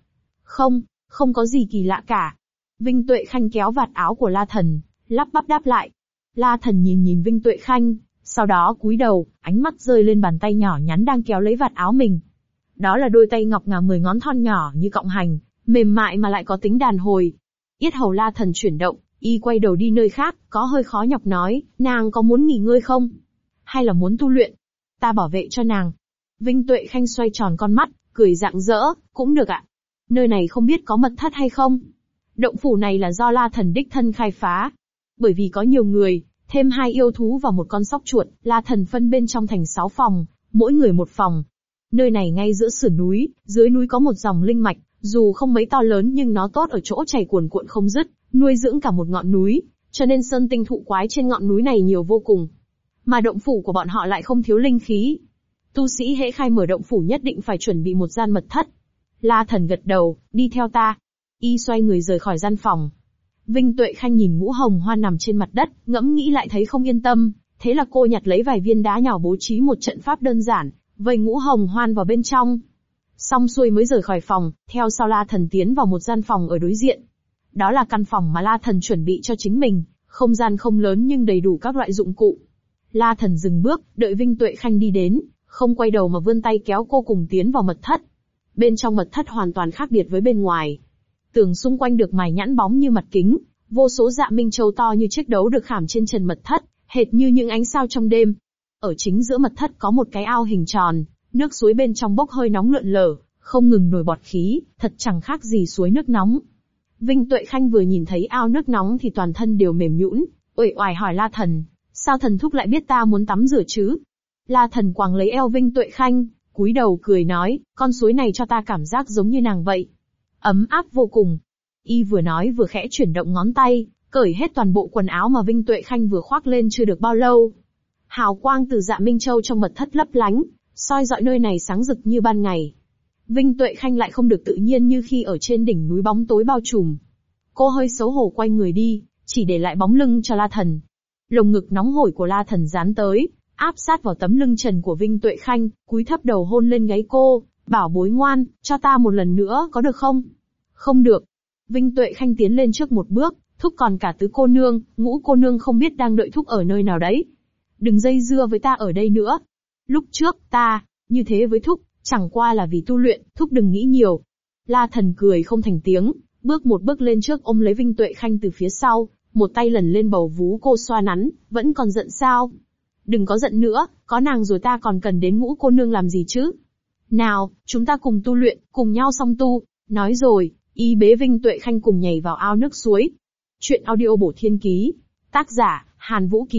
Không có gì kỳ lạ cả. Vinh Tuệ Khanh kéo vạt áo của La Thần, lắp bắp đáp lại. La Thần nhìn Vinh Tuệ Khanh, sau đó cúi đầu, ánh mắt rơi lên bàn tay nhỏ nhắn đang kéo lấy vạt áo mình. Đó là đôi tay ngọc ngà 10 ngón thon nhỏ như cọng hành, mềm mại mà lại có tính đàn hồi. Yết hầu La Thần chuyển động, y quay đầu đi nơi khác, có hơi khó nhọc nói, nàng có muốn nghỉ ngơi không? Hay là muốn tu luyện? Ta bảo vệ cho nàng. Vinh Tuệ Khanh xoay tròn con mắt, cười rạng rỡ, cũng được ạ. Nơi này không biết có mật thất hay không? Động phủ này là do La Thần đích thân khai phá. Bởi vì có nhiều người, thêm 2 yêu thú và một con sóc chuột, La Thần phân bên trong thành 6 phòng, mỗi người một phòng. Nơi này ngay giữa sườn núi, dưới núi có một dòng linh mạch, dù không mấy to lớn nhưng nó tốt ở chỗ chảy cuồn cuộn không dứt, nuôi dưỡng cả một ngọn núi, cho nên sơn tinh thụ quái trên ngọn núi này nhiều vô cùng. Mà động phủ của bọn họ lại không thiếu linh khí. Tu sĩ hễ khai mở động phủ nhất định phải chuẩn bị một gian mật thất. La Thần gật đầu, đi theo ta. Y xoay người rời khỏi gian phòng. Vinh Tuệ Khanh nhìn Ngũ Hồng Hoan nằm trên mặt đất, ngẫm nghĩ lại thấy không yên tâm, thế là cô nhặt lấy vài viên đá nhỏ bố trí một trận pháp đơn giản, vây Ngũ Hồng Hoan vào bên trong. Xong xuôi mới rời khỏi phòng, theo sau La Thần tiến vào một gian phòng ở đối diện. Đó là căn phòng mà La Thần chuẩn bị cho chính mình, không gian không lớn nhưng đầy đủ các loại dụng cụ. La Thần dừng bước, đợi Vinh Tuệ Khanh đi đến, không quay đầu mà vươn tay kéo cô cùng tiến vào mật thất. Bên trong mật thất hoàn toàn khác biệt với bên ngoài. Tường xung quanh được mài nhẵn bóng như mặt kính, vô số dạ minh châu to như chiếc đấu được khảm trên trần mật thất, hệt như những ánh sao trong đêm. Ở chính giữa mật thất có một cái ao hình tròn, nước suối bên trong bốc hơi nóng lượn lờ, không ngừng nổi bọt khí, thật chẳng khác gì suối nước nóng. Vinh Tuệ Khanh vừa nhìn thấy ao nước nóng thì toàn thân đều mềm nhũn, uể oải hỏi La Thần, sao thần thúc lại biết ta muốn tắm rửa chứ? La Thần quàng lấy eo Vinh Tuệ Khanh, cúi đầu cười nói, con suối này cho ta cảm giác giống như nàng vậy. Ấm áp vô cùng. Y vừa nói vừa khẽ chuyển động ngón tay, cởi hết toàn bộ quần áo mà Vinh Tuệ Khanh vừa khoác lên chưa được bao lâu. Hào quang từ dạ minh châu trong mật thất lấp lánh, soi rọi nơi này sáng rực như ban ngày. Vinh Tuệ Khanh lại không được tự nhiên như khi ở trên đỉnh núi bóng tối bao trùm. Cô hơi xấu hổ quay người đi, chỉ để lại bóng lưng cho La Thần. Lồng ngực nóng hổi của La Thần dán tới, áp sát vào tấm lưng trần của Vinh Tuệ Khanh, cúi thấp đầu hôn lên gáy cô, bảo bối ngoan, cho ta một lần nữa có được không? Không được. Vinh Tuệ Khanh tiến lên trước một bước, thúc còn cả tứ cô nương, Ngũ cô nương không biết đang đợi thúc ở nơi nào đấy. Đừng dây dưa với ta ở đây nữa. Lúc trước, ta, như thế với thúc, chẳng qua là vì tu luyện, thúc đừng nghĩ nhiều. La Thần cười không thành tiếng, bước một bước lên trước ôm lấy Vinh Tuệ Khanh từ phía sau, một tay lần lên bầu vú cô xoa nắn, vẫn còn giận sao? Đừng có giận nữa, có nàng rồi ta còn cần đến Ngũ cô nương làm gì chứ? Nào, chúng ta cùng tu luyện, cùng nhau song tu. Nói rồi, y bế Vinh Tuệ Khanh cùng nhảy vào ao nước suối. Chuyện audio bổ thiên ký. Tác giả, Hàn Vũ Ký.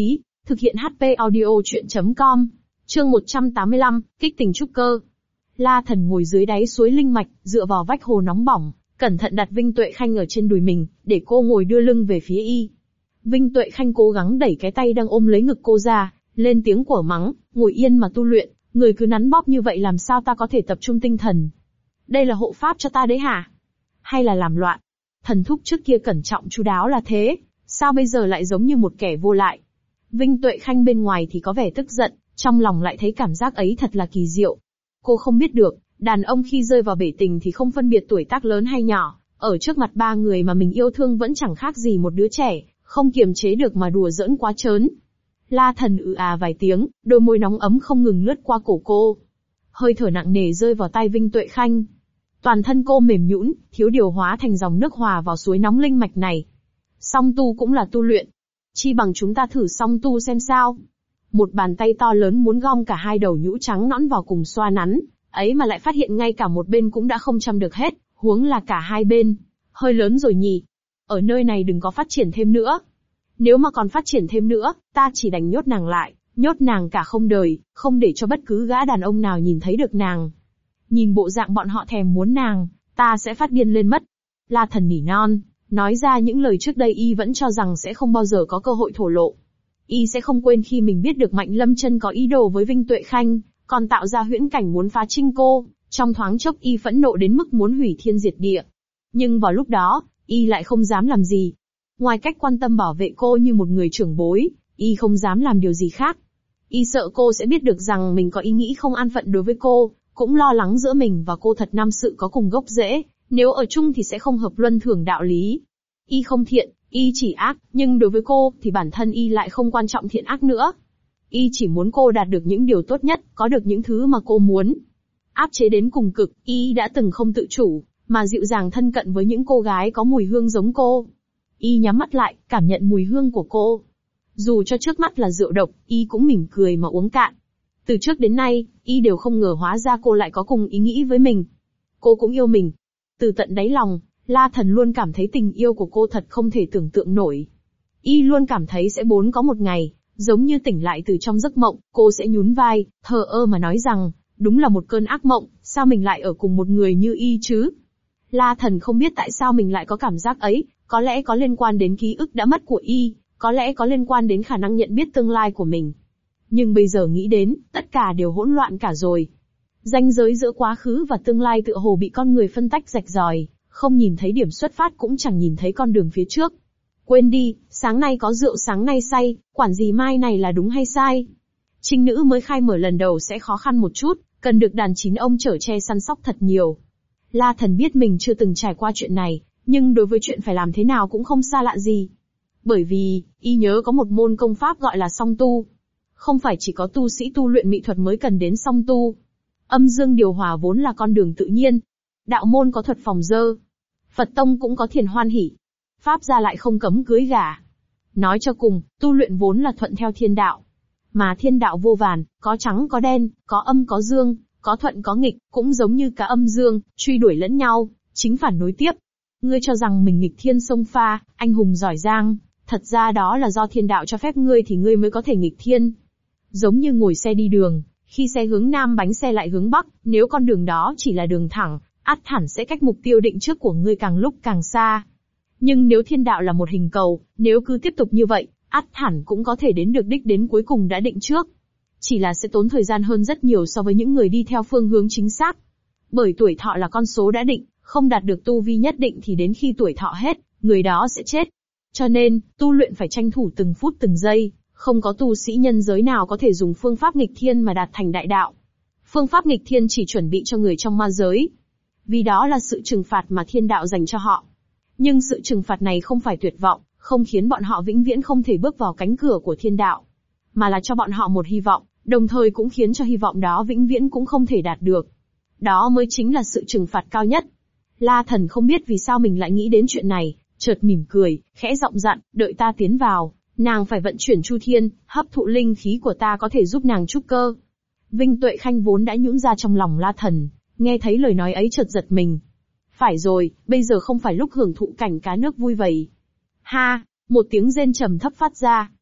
Thực hiện HP audio chuyện.com. Chương 185, kích tình trúc cơ. La Thần ngồi dưới đáy suối linh mạch, dựa vào vách hồ nóng bỏng, cẩn thận đặt Vinh Tuệ Khanh ở trên đùi mình, để cô ngồi đưa lưng về phía y. Vinh Tuệ Khanh cố gắng đẩy cái tay đang ôm lấy ngực cô ra, lên tiếng của mắng, ngồi yên mà tu luyện, người cứ nắn bóp như vậy làm sao ta có thể tập trung tinh thần. Đây là hộ pháp cho ta đấy hả? Hay là làm loạn? Thần thúc trước kia cẩn trọng chu đáo là thế, sao bây giờ lại giống như một kẻ vô lại? Vinh Tuệ Khanh bên ngoài thì có vẻ tức giận, trong lòng lại thấy cảm giác ấy thật là kỳ diệu. Cô không biết được, đàn ông khi rơi vào bể tình thì không phân biệt tuổi tác lớn hay nhỏ, ở trước mặt ba người mà mình yêu thương vẫn chẳng khác gì một đứa trẻ, không kiềm chế được mà đùa giỡn quá trớn. La Thần vài tiếng, đôi môi nóng ấm không ngừng lướt qua cổ cô. Hơi thở nặng nề rơi vào tay Vinh Tuệ Khanh. Toàn thân cô mềm nhũn, thiếu điều hóa thành dòng nước hòa vào suối nóng linh mạch này. Song tu cũng là tu luyện. Chi bằng chúng ta thử song tu xem sao. Một bàn tay to lớn muốn gom cả hai đầu nhũ trắng nõn vào cùng xoa nắn, ấy mà lại phát hiện ngay cả một bên cũng đã không chăm được hết, huống là cả hai bên. Hơi lớn rồi nhỉ. Ở nơi này đừng có phát triển thêm nữa. Nếu mà còn phát triển thêm nữa, ta chỉ đành nhốt nàng lại, nhốt nàng cả không đời, không để cho bất cứ gã đàn ông nào nhìn thấy được nàng. Nhìn bộ dạng bọn họ thèm muốn nàng, ta sẽ phát điên lên mất. La Thần nỉ non, nói ra những lời trước đây y vẫn cho rằng sẽ không bao giờ có cơ hội thổ lộ. Y sẽ không quên khi mình biết được Mạnh Lâm Chân có ý đồ với Vinh Tuệ Khanh, còn tạo ra huyễn cảnh muốn phá trinh cô, trong thoáng chốc y phẫn nộ đến mức muốn hủy thiên diệt địa. Nhưng vào lúc đó, y lại không dám làm gì. Ngoài cách quan tâm bảo vệ cô như một người trưởng bối, y không dám làm điều gì khác. Y sợ cô sẽ biết được rằng mình có ý nghĩ không an phận đối với cô, cũng lo lắng giữa mình và cô thật nam sự có cùng gốc rễ, nếu ở chung thì sẽ không hợp luân thường đạo lý. Y không thiện, y chỉ ác, nhưng đối với cô thì bản thân y lại không quan trọng thiện ác nữa. Y chỉ muốn cô đạt được những điều tốt nhất, có được những thứ mà cô muốn. Áp chế đến cùng cực, y đã từng không tự chủ, mà dịu dàng thân cận với những cô gái có mùi hương giống cô. Y nhắm mắt lại, cảm nhận mùi hương của cô. Dù cho trước mắt là rượu độc, y cũng mỉm cười mà uống cạn. Từ trước đến nay, y đều không ngờ hóa ra cô lại có cùng ý nghĩ với mình. Cô cũng yêu mình. Từ tận đáy lòng, La Thần luôn cảm thấy tình yêu của cô thật không thể tưởng tượng nổi. Y luôn cảm thấy sẽ có một ngày, giống như tỉnh lại từ trong giấc mộng, cô sẽ nhún vai, thờ ơ mà nói rằng, đúng là một cơn ác mộng, sao mình lại ở cùng một người như y chứ? La Thần không biết tại sao mình lại có cảm giác ấy, có lẽ có liên quan đến ký ức đã mất của y, có lẽ có liên quan đến khả năng nhận biết tương lai của mình. Nhưng bây giờ nghĩ đến, tất cả đều hỗn loạn cả rồi. Ranh giới giữa quá khứ và tương lai tựa hồ bị con người phân tách rạch ròi, không nhìn thấy điểm xuất phát cũng chẳng nhìn thấy con đường phía trước. Quên đi, sáng nay có rượu sáng nay say, quản gì mai này là đúng hay sai. Trinh nữ mới khai mở lần đầu sẽ khó khăn một chút, cần được đàn chín ông chở che săn sóc thật nhiều. La Thần biết mình chưa từng trải qua chuyện này, nhưng đối với chuyện phải làm thế nào cũng không xa lạ gì. Bởi vì, y nhớ có một môn công pháp gọi là song tu. Không phải chỉ có tu sĩ tu luyện mỹ thuật mới cần đến song tu. Âm dương điều hòa vốn là con đường tự nhiên. Đạo môn có thuật phòng dơ. Phật tông cũng có thiền hoan hỷ. Pháp gia lại không cấm cưới gả. Nói cho cùng, tu luyện vốn là thuận theo thiên đạo. Mà thiên đạo vô vàn, có trắng có đen, có âm có dương, có thuận có nghịch, cũng giống như cả âm dương, truy đuổi lẫn nhau, chính phản nối tiếp. Ngươi cho rằng mình nghịch thiên xông pha, anh hùng giỏi giang, thật ra đó là do thiên đạo cho phép ngươi thì ngươi mới có thể nghịch thiên. Giống như ngồi xe đi đường, khi xe hướng nam bánh xe lại hướng bắc, nếu con đường đó chỉ là đường thẳng, ắt hẳn sẽ cách mục tiêu định trước của ngươi càng lúc càng xa. Nhưng nếu thiên đạo là một hình cầu, nếu cứ tiếp tục như vậy, ắt hẳn cũng có thể đến được đích đến cuối cùng đã định trước. Chỉ là sẽ tốn thời gian hơn rất nhiều so với những người đi theo phương hướng chính xác. Bởi tuổi thọ là con số đã định, không đạt được tu vi nhất định thì đến khi tuổi thọ hết, người đó sẽ chết. Cho nên, tu luyện phải tranh thủ từng phút từng giây, không có tu sĩ nhân giới nào có thể dùng phương pháp nghịch thiên mà đạt thành đại đạo. Phương pháp nghịch thiên chỉ chuẩn bị cho người trong ma giới. Vì đó là sự trừng phạt mà thiên đạo dành cho họ. Nhưng sự trừng phạt này không phải tuyệt vọng, không khiến bọn họ vĩnh viễn không thể bước vào cánh cửa của thiên đạo. Mà là cho bọn họ một hy vọng, đồng thời cũng khiến cho hy vọng đó vĩnh viễn cũng không thể đạt được. Đó mới chính là sự trừng phạt cao nhất. La Thần không biết vì sao mình lại nghĩ đến chuyện này, chợt mỉm cười, khẽ giọng dặn, đợi ta tiến vào, nàng phải vận chuyển chu thiên, hấp thụ linh khí của ta có thể giúp nàng trúc cơ. Vinh Tuệ Khanh vốn đã nhũn ra trong lòng La Thần, nghe thấy lời nói ấy chợt giật mình. Phải rồi, bây giờ không phải lúc hưởng thụ cảnh cá nước vui vầy. Ha, một tiếng rên trầm thấp phát ra.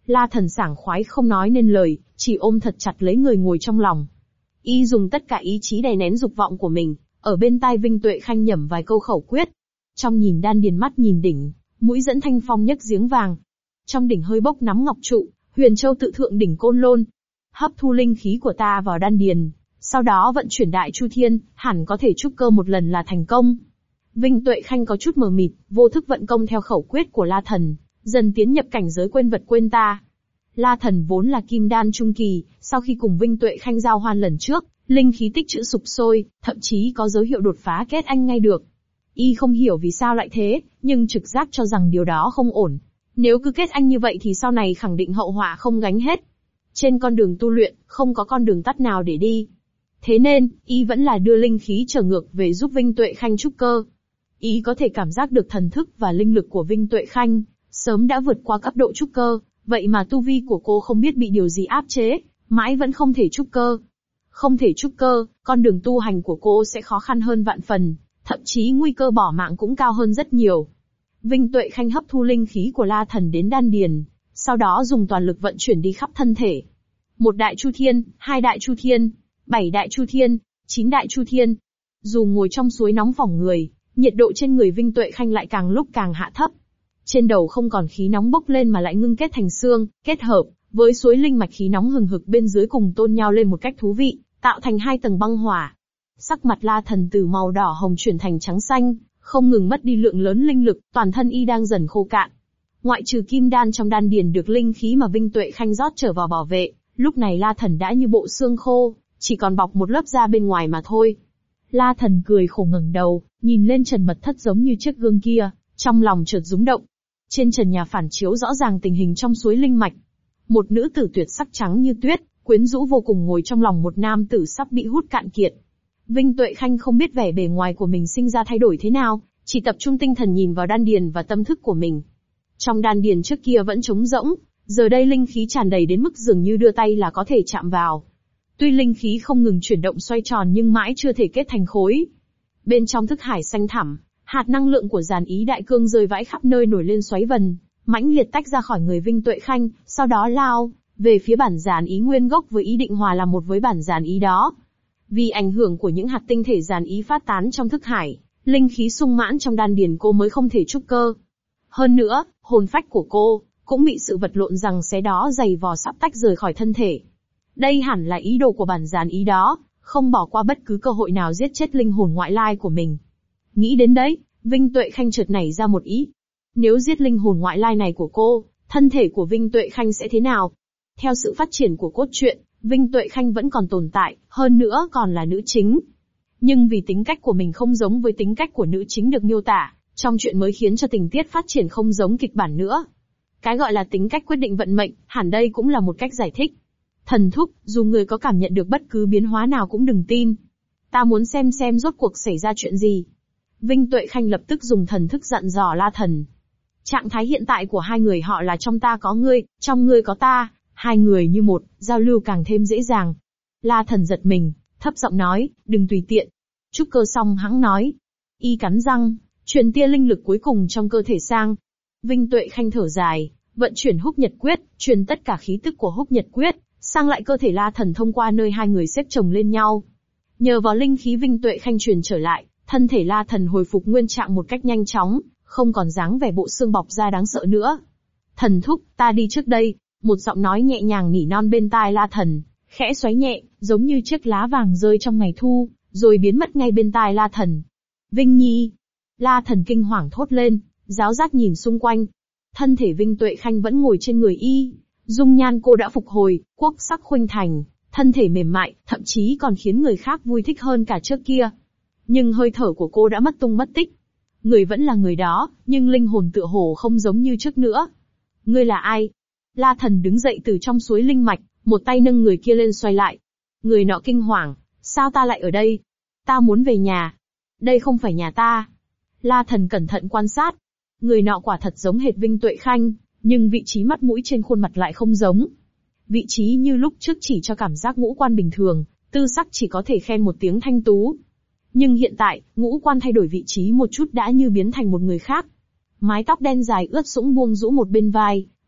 La Thần sảng khoái không nói nên lời, chỉ ôm thật chặt lấy người ngồi trong lòng. Y dùng tất cả ý chí đè nén dục vọng của mình, ở bên tai Vinh Tuệ Khanh nhẩm vài câu khẩu quyết. Trong nhìn đan điền mắt nhìn đỉnh, mũi dẫn thanh phong nhấc giếng vàng. Trong đỉnh hơi bốc nắm ngọc trụ, huyền châu tự thượng đỉnh côn lôn. Hấp thu linh khí của ta vào đan điền, sau đó vận chuyển đại chu thiên, hẳn có thể trúc cơ một lần là thành công. Vinh Tuệ Khanh có chút mờ mịt, vô thức vận công theo khẩu quyết của La Thần, dần tiến nhập cảnh giới quên vật quên ta. La Thần vốn là kim đan trung kỳ, sau khi cùng Vinh Tuệ Khanh giao hoan lần trước, linh khí tích trữ sụp sôi, thậm chí có dấu hiệu đột phá kết anh ngay được. Y không hiểu vì sao lại thế, nhưng trực giác cho rằng điều đó không ổn. Nếu cứ kết anh như vậy thì sau này khẳng định hậu họa không gánh hết. Trên con đường tu luyện, không có con đường tắt nào để đi. Thế nên, Y vẫn là đưa linh khí trở ngược về giúp Vinh Tuệ Khanh trúc cơ. Y có thể cảm giác được thần thức và linh lực của Vinh Tuệ Khanh, sớm đã vượt qua cấp độ trúc cơ, vậy mà tu vi của cô không biết bị điều gì áp chế, mãi vẫn không thể trúc cơ. Không thể trúc cơ, con đường tu hành của cô sẽ khó khăn hơn vạn phần, thậm chí nguy cơ bỏ mạng cũng cao hơn rất nhiều. Vinh Tuệ Khanh hấp thu linh khí của La Thần đến đan điền, sau đó dùng toàn lực vận chuyển đi khắp thân thể. 1 đại chu thiên, 2 đại chu thiên, 7 đại chu thiên, 9 đại chu thiên. Dù ngồi trong suối nóng phỏng người, nhiệt độ trên người Vinh Tuệ Khanh lại càng lúc càng hạ thấp. Trên đầu không còn khí nóng bốc lên mà lại ngưng kết thành xương, kết hợp với suối linh mạch khí nóng hừng hực bên dưới cùng tôn nhau lên một cách thú vị, tạo thành 2 tầng băng hỏa. Sắc mặt La Thần từ màu đỏ hồng chuyển thành trắng xanh, không ngừng mất đi lượng lớn linh lực, toàn thân y đang dần khô cạn. Ngoại trừ kim đan trong đan điền được linh khí mà Vinh Tuệ Khanh rót trở vào bảo vệ, lúc này La Thần đã như bộ xương khô, chỉ còn bọc một lớp da bên ngoài mà thôi. La Thần cười khổ ngẩng đầu, nhìn lên trần mật thất giống như chiếc gương kia, trong lòng chợt rúng động. Trên trần nhà phản chiếu rõ ràng tình hình trong suối linh mạch. Một nữ tử tuyệt sắc trắng như tuyết, quyến rũ vô cùng ngồi trong lòng một nam tử sắp bị hút cạn kiệt. Vinh Tuệ Khanh không biết vẻ bề ngoài của mình sinh ra thay đổi thế nào, chỉ tập trung tinh thần nhìn vào đan điền và tâm thức của mình. Trong đan điền trước kia vẫn trống rỗng, giờ đây linh khí tràn đầy đến mức dường như đưa tay là có thể chạm vào. Tuy linh khí không ngừng chuyển động xoay tròn nhưng mãi chưa thể kết thành khối. Bên trong thức hải xanh thẳm, hạt năng lượng của giàn ý đại cương rơi vãi khắp nơi nổi lên xoáy vần, mãnh liệt tách ra khỏi người Vinh Tuệ Khanh, sau đó lao về phía bản giàn ý nguyên gốc với ý định hòa làm một với bản giàn ý đó. Vì ảnh hưởng của những hạt tinh thể giàn ý phát tán trong thức hải, linh khí sung mãn trong đan điền cô mới không thể trúc cơ. Hơn nữa, hồn phách của cô cũng bị sự vật lộn giằng xé đó giày vò sắp tách rời khỏi thân thể. Đây hẳn là ý đồ của bản giàn ý đó, không bỏ qua bất cứ cơ hội nào giết chết linh hồn ngoại lai của mình. Nghĩ đến đấy, Vinh Tuệ Khanh chợt nảy ra một ý. Nếu giết linh hồn ngoại lai này của cô, thân thể của Vinh Tuệ Khanh sẽ thế nào? Theo sự phát triển của cốt truyện, Vinh Tuệ Khanh vẫn còn tồn tại, hơn nữa còn là nữ chính. Nhưng vì tính cách của mình không giống với tính cách của nữ chính được miêu tả, trong truyện mới khiến cho tình tiết phát triển không giống kịch bản nữa. Cái gọi là tính cách quyết định vận mệnh, hẳn đây cũng là một cách giải thích. Thần thúc, dù người có cảm nhận được bất cứ biến hóa nào cũng đừng tin. Ta muốn xem rốt cuộc xảy ra chuyện gì. Vinh Tuệ Khanh lập tức dùng thần thức dặn dò La Thần. Trạng thái hiện tại của hai người họ là trong ta có ngươi, trong ngươi có ta, hai người như một, giao lưu càng thêm dễ dàng. La Thần giật mình, thấp giọng nói, đừng tùy tiện. Trúc cơ xong hãng nói. Y cắn răng, truyền tia linh lực cuối cùng trong cơ thể sang. Vinh Tuệ Khanh thở dài, vận chuyển Húc Nhật Quyết, truyền tất cả khí tức của Húc Nhật Quyết sang lại cơ thể La Thần thông qua nơi hai người xếp chồng lên nhau. Nhờ vào linh khí Vinh Tuệ Khanh truyền trở lại, thân thể La Thần hồi phục nguyên trạng một cách nhanh chóng, không còn dáng vẻ bộ xương bọc da đáng sợ nữa. Thần thúc, ta đi trước đây. Một giọng nói nhẹ nhàng nỉ non bên tai La Thần, khẽ xoáy nhẹ, giống như chiếc lá vàng rơi trong ngày thu, rồi biến mất ngay bên tai La Thần. Vinh Nhi! La Thần kinh hoàng thốt lên, giáo giác nhìn xung quanh. Thân thể Vinh Tuệ Khanh vẫn ngồi trên người y, dung nhan cô đã phục hồi, quốc sắc khuynh thành, thân thể mềm mại, thậm chí còn khiến người khác vui thích hơn cả trước kia. Nhưng hơi thở của cô đã mất tung mất tích. Người vẫn là người đó, nhưng linh hồn tựa hồ không giống như trước nữa. Ngươi là ai? La Thần đứng dậy từ trong suối linh mạch, một tay nâng người kia lên xoay lại. Người nọ kinh hoàng, sao ta lại ở đây? Ta muốn về nhà. Đây không phải nhà ta. La Thần cẩn thận quan sát. Người nọ quả thật giống hệt Vinh Tuệ Khanh, nhưng vị trí mắt mũi trên khuôn mặt lại không giống. Vị trí như lúc trước chỉ cho cảm giác ngũ quan bình thường, tư sắc chỉ có thể khen một tiếng thanh tú. Nhưng hiện tại, ngũ quan thay đổi vị trí một chút đã như biến thành một người khác. Mái tóc đen dài ướt sũng buông rũ một bên vai,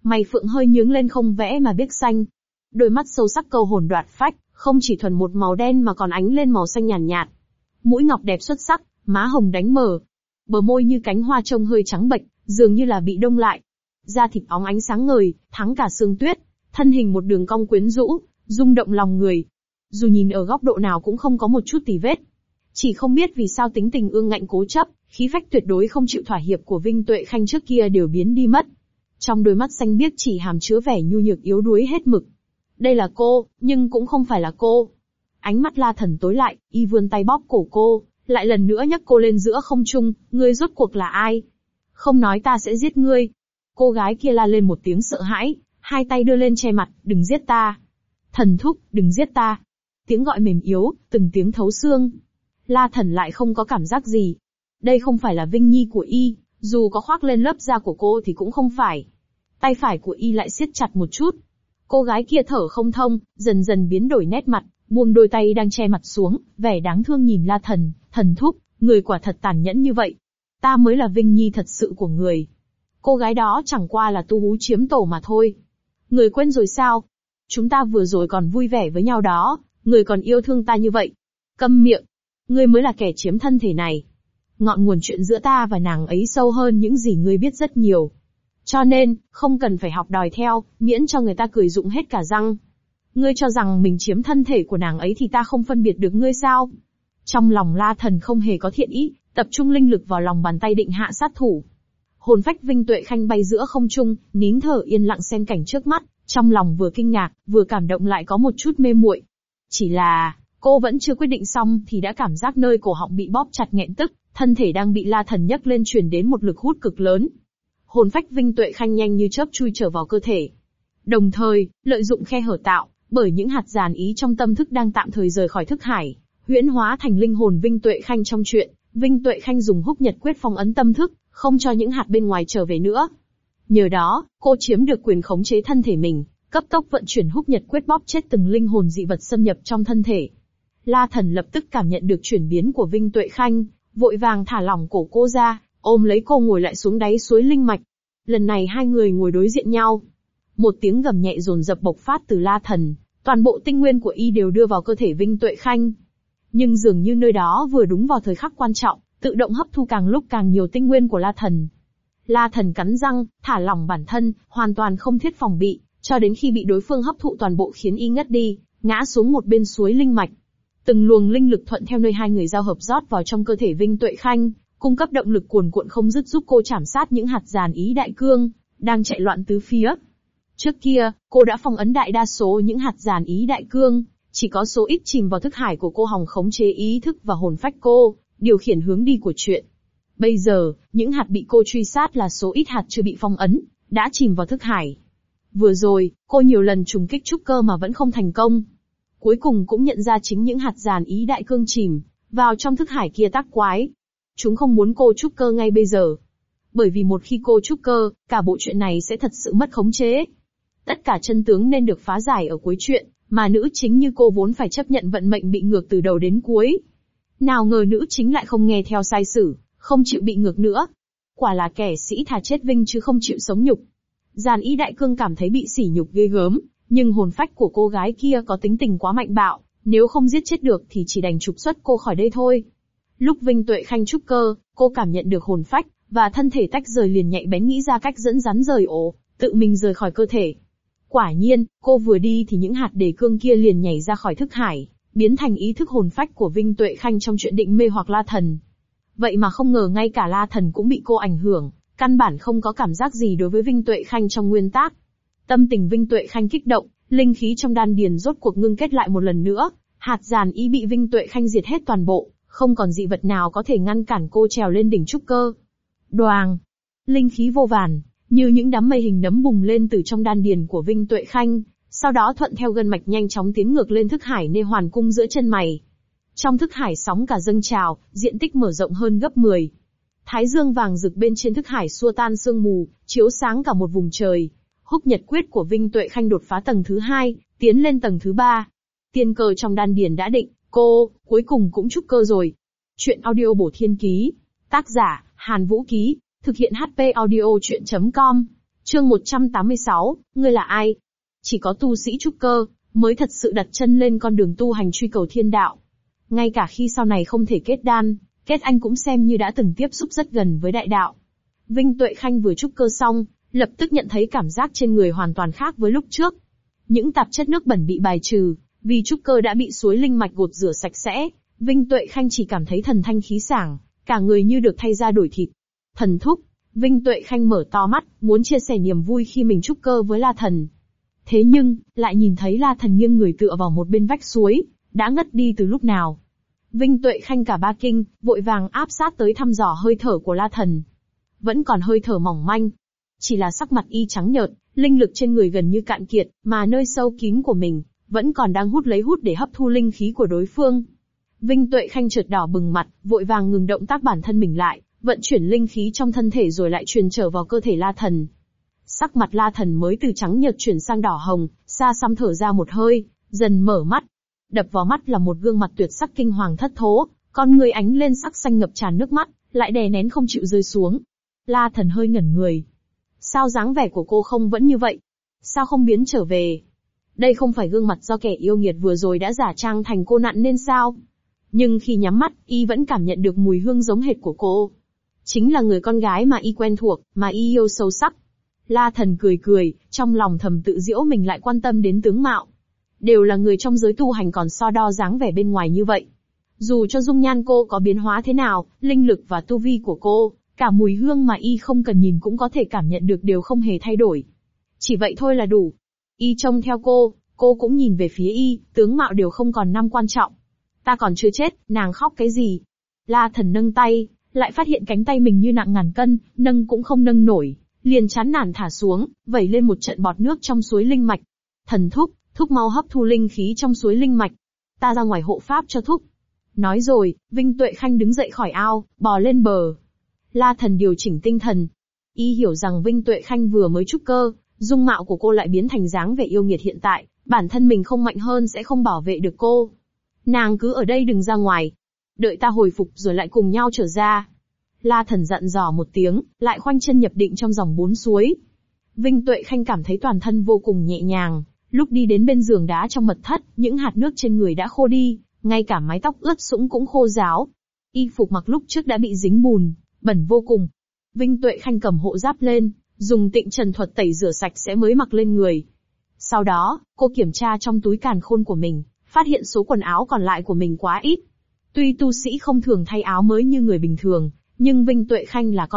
Mày phượng hơi nhướng lên không vẽ mà biếc xanh. Đôi mắt sâu sắc câu hồn đoạt phách, không chỉ thuần một màu đen mà còn ánh lên màu xanh nhàn nhạt. Mũi ngọc đẹp xuất sắc, má hồng đánh mờ. Bờ môi như cánh hoa trông hơi trắng bệch, dường như là bị đông lại. Da thịt óng ánh sáng ngời, thắng cả sương tuyết. Thân hình một đường cong quyến rũ, rung động lòng người. Dù nhìn ở góc độ nào cũng không có một chút tì vết. Chỉ không biết vì sao tính tình ương ngạnh cố chấp, khí phách tuyệt đối không chịu thỏa hiệp của Vinh Tuệ Khanh trước kia đều biến đi mất. Trong đôi mắt xanh biếc chỉ hàm chứa vẻ nhu nhược yếu đuối hết mực. Đây là cô, nhưng cũng không phải là cô. Ánh mắt La Thần tối lại, y vươn tay bóp cổ cô, lại lần nữa nhấc cô lên giữa không trung, ngươi rốt cuộc là ai? Không nói ta sẽ giết ngươi. Cô gái kia la lên một tiếng sợ hãi, hai tay đưa lên che mặt, đừng giết ta. Thần thúc, đừng giết ta. Tiếng gọi mềm yếu, từng tiếng thấu xương. La Thần lại không có cảm giác gì. Đây không phải là Vinh Nhi của y, dù có khoác lên lớp da của cô thì cũng không phải. Tay phải của y lại siết chặt một chút. Cô gái kia thở không thông, dần dần biến đổi nét mặt, buông đôi tay đang che mặt xuống, vẻ đáng thương nhìn La Thần, thần thúc, người quả thật tàn nhẫn như vậy. Ta mới là Vinh Nhi thật sự của người. Cô gái đó chẳng qua là tu hú chiếm tổ mà thôi. Người quên rồi sao? Chúng ta vừa rồi còn vui vẻ với nhau đó, người còn yêu thương ta như vậy. Câm miệng. Ngươi mới là kẻ chiếm thân thể này. Ngọn nguồn chuyện giữa ta và nàng ấy sâu hơn những gì ngươi biết rất nhiều. Cho nên, không cần phải học đòi theo, miễn cho người ta cười rụng hết cả răng. Ngươi cho rằng mình chiếm thân thể của nàng ấy thì ta không phân biệt được ngươi sao? Trong lòng La Thần không hề có thiện ý, tập trung linh lực vào lòng bàn tay định hạ sát thủ. Hồn phách Vinh Tuệ Khanh bay giữa không trung, nín thở yên lặng xem cảnh trước mắt, trong lòng vừa kinh ngạc, vừa cảm động lại có một chút mê muội. Chỉ là, cô vẫn chưa quyết định xong thì đã cảm giác nơi cổ họng bị bóp chặt nghẹn tức, thân thể đang bị La Thần nhấc lên truyền đến một lực hút cực lớn. Hồn phách Vinh Tuệ Khanh nhanh như chớp chui trở vào cơ thể. Đồng thời, lợi dụng khe hở tạo bởi những hạt giàn ý trong tâm thức đang tạm thời rời khỏi thức hải, huyễn hóa thành linh hồn Vinh Tuệ Khanh trong chuyện. Vinh Tuệ Khanh dùng Húc Nhật Quyết phong ấn tâm thức, không cho những hạt bên ngoài trở về nữa. Nhờ đó, cô chiếm được quyền khống chế thân thể mình, cấp tốc vận chuyển Húc Nhật Quyết bóp chết từng linh hồn dị vật xâm nhập trong thân thể. La Thần lập tức cảm nhận được chuyển biến của Vinh Tuệ Khanh, vội vàng thả lỏng cổ cô ra, ôm lấy cô ngồi lại xuống đáy suối linh mạch. Lần này hai người ngồi đối diện nhau. Một tiếng gầm nhẹ dồn dập bộc phát từ La Thần, toàn bộ tinh nguyên của y đều đưa vào cơ thể Vinh Tuệ Khanh. Nhưng dường như nơi đó vừa đúng vào thời khắc quan trọng, tự động hấp thu càng lúc càng nhiều tinh nguyên của La Thần. La Thần cắn răng, thả lỏng bản thân, hoàn toàn không thiết phòng bị, cho đến khi bị đối phương hấp thụ toàn bộ khiến y ngất đi, ngã xuống một bên suối linh mạch. Từng luồng linh lực thuận theo nơi hai người giao hợp rót vào trong cơ thể Vinh Tuệ Khanh, cung cấp động lực cuồn cuộn không dứt giúp cô chảm sát những hạt giàn ý đại cương đang chạy loạn tứ phía. Trước kia, cô đã phong ấn đại đa số những hạt giàn ý đại cương, chỉ có số ít chìm vào thức hải của cô hòng khống chế ý thức và hồn phách cô, điều khiển hướng đi của chuyện. Bây giờ, những hạt bị cô truy sát là số ít hạt chưa bị phong ấn, đã chìm vào thức hải. Vừa rồi, cô nhiều lần trùng kích trúc cơ mà vẫn không thành công. Cuối cùng cũng nhận ra chính những hạt giàn ý đại cương chìm vào trong thức hải kia tác quái. Chúng không muốn cô trúc cơ ngay bây giờ. Bởi vì một khi cô trúc cơ, cả bộ chuyện này sẽ thật sự mất khống chế. Tất cả chân tướng nên được phá giải ở cuối chuyện, mà nữ chính như cô vốn phải chấp nhận vận mệnh bị ngược từ đầu đến cuối. Nào ngờ nữ chính lại không nghe theo sai sử, không chịu bị ngược nữa. Quả là kẻ sĩ thà chết vinh chứ không chịu sống nhục. Giàn ý đại cương cảm thấy bị sỉ nhục ghê gớm, nhưng hồn phách của cô gái kia có tính tình quá mạnh bạo, nếu không giết chết được thì chỉ đành trục xuất cô khỏi đây thôi. Lúc Vinh Tuệ Khanh trúc cơ, cô cảm nhận được hồn phách và thân thể tách rời liền nhạy bén nghĩ ra cách dẫn rắn rời ổ, tự mình rời khỏi cơ thể. Quả nhiên, cô vừa đi thì những hạt đề cương kia liền nhảy ra khỏi thức hải, biến thành ý thức hồn phách của Vinh Tuệ Khanh trong chuyện định mê hoặc La Thần. Vậy mà không ngờ ngay cả La Thần cũng bị cô ảnh hưởng, căn bản không có cảm giác gì đối với Vinh Tuệ Khanh trong nguyên tác. Tâm tình Vinh Tuệ Khanh kích động, linh khí trong đan điền rốt cuộc ngưng kết lại một lần nữa, hạt giàn ý bị Vinh Tuệ Khanh diệt hết toàn bộ, không còn dị vật nào có thể ngăn cản cô trèo lên đỉnh trúc cơ. Đoàng! Linh khí vô vàn, như những đám mây hình nấm bùng lên từ trong đan điền của Vinh Tuệ Khanh, sau đó thuận theo gân mạch nhanh chóng tiến ngược lên thức hải nê hoàn cung giữa chân mày. Trong thức hải sóng cả dâng trào, diện tích mở rộng hơn gấp 10. Thái dương vàng rực bên trên thức hải xua tan sương mù, chiếu sáng cả một vùng trời. Húc Nhật Quyết của Vinh Tuệ Khanh đột phá tầng thứ 2, tiến lên tầng thứ 3. Tiên cơ trong đan điền đã định, cô, cuối cùng cũng trúc cơ rồi. Chuyện audio bổ thiên ký. Tác giả, Hàn Vũ Ký. Thực hiện HP audio chuyện.com. Chương 186, ngươi là ai? Chỉ có tu sĩ trúc cơ mới thật sự đặt chân lên con đường tu hành truy cầu thiên đạo. Ngay cả khi sau này không thể kết đan, kết anh cũng xem như đã từng tiếp xúc rất gần với đại đạo. Vinh Tuệ Khanh vừa trúc cơ xong, lập tức nhận thấy cảm giác trên người hoàn toàn khác với lúc trước. Những tạp chất nước bẩn bị bài trừ, vì trúc cơ đã bị suối linh mạch gột rửa sạch sẽ, Vinh Tuệ Khanh chỉ cảm thấy thần thanh khí sảng, cả người như được thay da đổi thịt. Thần thúc, Vinh Tuệ Khanh mở to mắt, muốn chia sẻ niềm vui khi mình trúc cơ với La Thần. Thế nhưng, lại nhìn thấy La Thần nghiêng người tựa vào một bên vách suối, đã ngất đi từ lúc nào. Vinh Tuệ Khanh cả ba kinh, vội vàng áp sát tới thăm dò hơi thở của La Thần. Vẫn còn hơi thở mỏng manh. Chỉ là sắc mặt y trắng nhợt, linh lực trên người gần như cạn kiệt, mà nơi sâu kín của mình, vẫn còn đang hút để hấp thu linh khí của đối phương. Vinh Tuệ Khanh chợt đỏ bừng mặt, vội vàng ngừng động tác bản thân mình lại, vận chuyển linh khí trong thân thể rồi lại truyền trở vào cơ thể La Thần. Sắc mặt La Thần mới từ trắng nhợt chuyển sang đỏ hồng, xa xăm thở ra một hơi, dần mở mắt. Đập vào mắt là một gương mặt tuyệt sắc kinh hoàng thất thố, con người ánh lên sắc xanh ngập tràn nước mắt, lại đè nén không chịu rơi xuống. La Thần hơi ngẩn người. Sao dáng vẻ của cô không vẫn như vậy? Sao không biến trở về? Đây không phải gương mặt do kẻ yêu nghiệt vừa rồi đã giả trang thành cô nạn nên sao? Nhưng khi nhắm mắt, y vẫn cảm nhận được mùi hương giống hệt của cô. Chính là người con gái mà y quen thuộc, mà y yêu sâu sắc. La Thần cười cười, trong lòng thầm tự giễu mình lại quan tâm đến tướng mạo. Đều là người trong giới tu hành còn so đo dáng vẻ bên ngoài như vậy. Dù cho dung nhan cô có biến hóa thế nào, linh lực và tu vi của cô, cả mùi hương mà y không cần nhìn cũng có thể cảm nhận được đều không hề thay đổi. Chỉ vậy thôi là đủ. Y trông theo cô cũng nhìn về phía y, tướng mạo đều không còn năm quan trọng. Ta còn chưa chết, nàng khóc cái gì? La Thần nâng tay, lại phát hiện cánh tay mình như nặng ngàn cân, nâng cũng không nâng nổi, liền chán nản thả xuống, vẩy lên một trận bọt nước trong suối linh mạch. Thần thúc mau hấp thu linh khí trong suối linh mạch. Ta ra ngoài hộ pháp cho thúc. Nói rồi, Vinh Tuệ Khanh đứng dậy khỏi ao, bò lên bờ. La Thần điều chỉnh tinh thần. Y hiểu rằng Vinh Tuệ Khanh vừa mới trúc cơ, dung mạo của cô lại biến thành dáng vẻ yêu nghiệt hiện tại, bản thân mình không mạnh hơn sẽ không bảo vệ được cô. Nàng cứ ở đây đừng ra ngoài. Đợi ta hồi phục rồi lại cùng nhau trở ra. La Thần dặn dò một tiếng, lại khoanh chân nhập định trong dòng 4 suối. Vinh Tuệ Khanh cảm thấy toàn thân vô cùng nhẹ nhàng, lúc đi đến bên giường đá trong mật thất, những hạt nước trên người đã khô đi, ngay cả mái tóc ướt sũng cũng khô ráo. Y phục mặc lúc trước đã bị dính bùn, bẩn vô cùng. Vinh Tuệ Khanh cầm hộ giáp lên, dùng tịnh trần thuật tẩy rửa sạch sẽ mới mặc lên người. Sau đó, cô kiểm tra trong túi càn khôn của mình, phát hiện số quần áo còn lại của mình quá ít. Tuy tu sĩ không thường thay áo mới như người bình thường, nhưng Vinh Tuệ Khanh là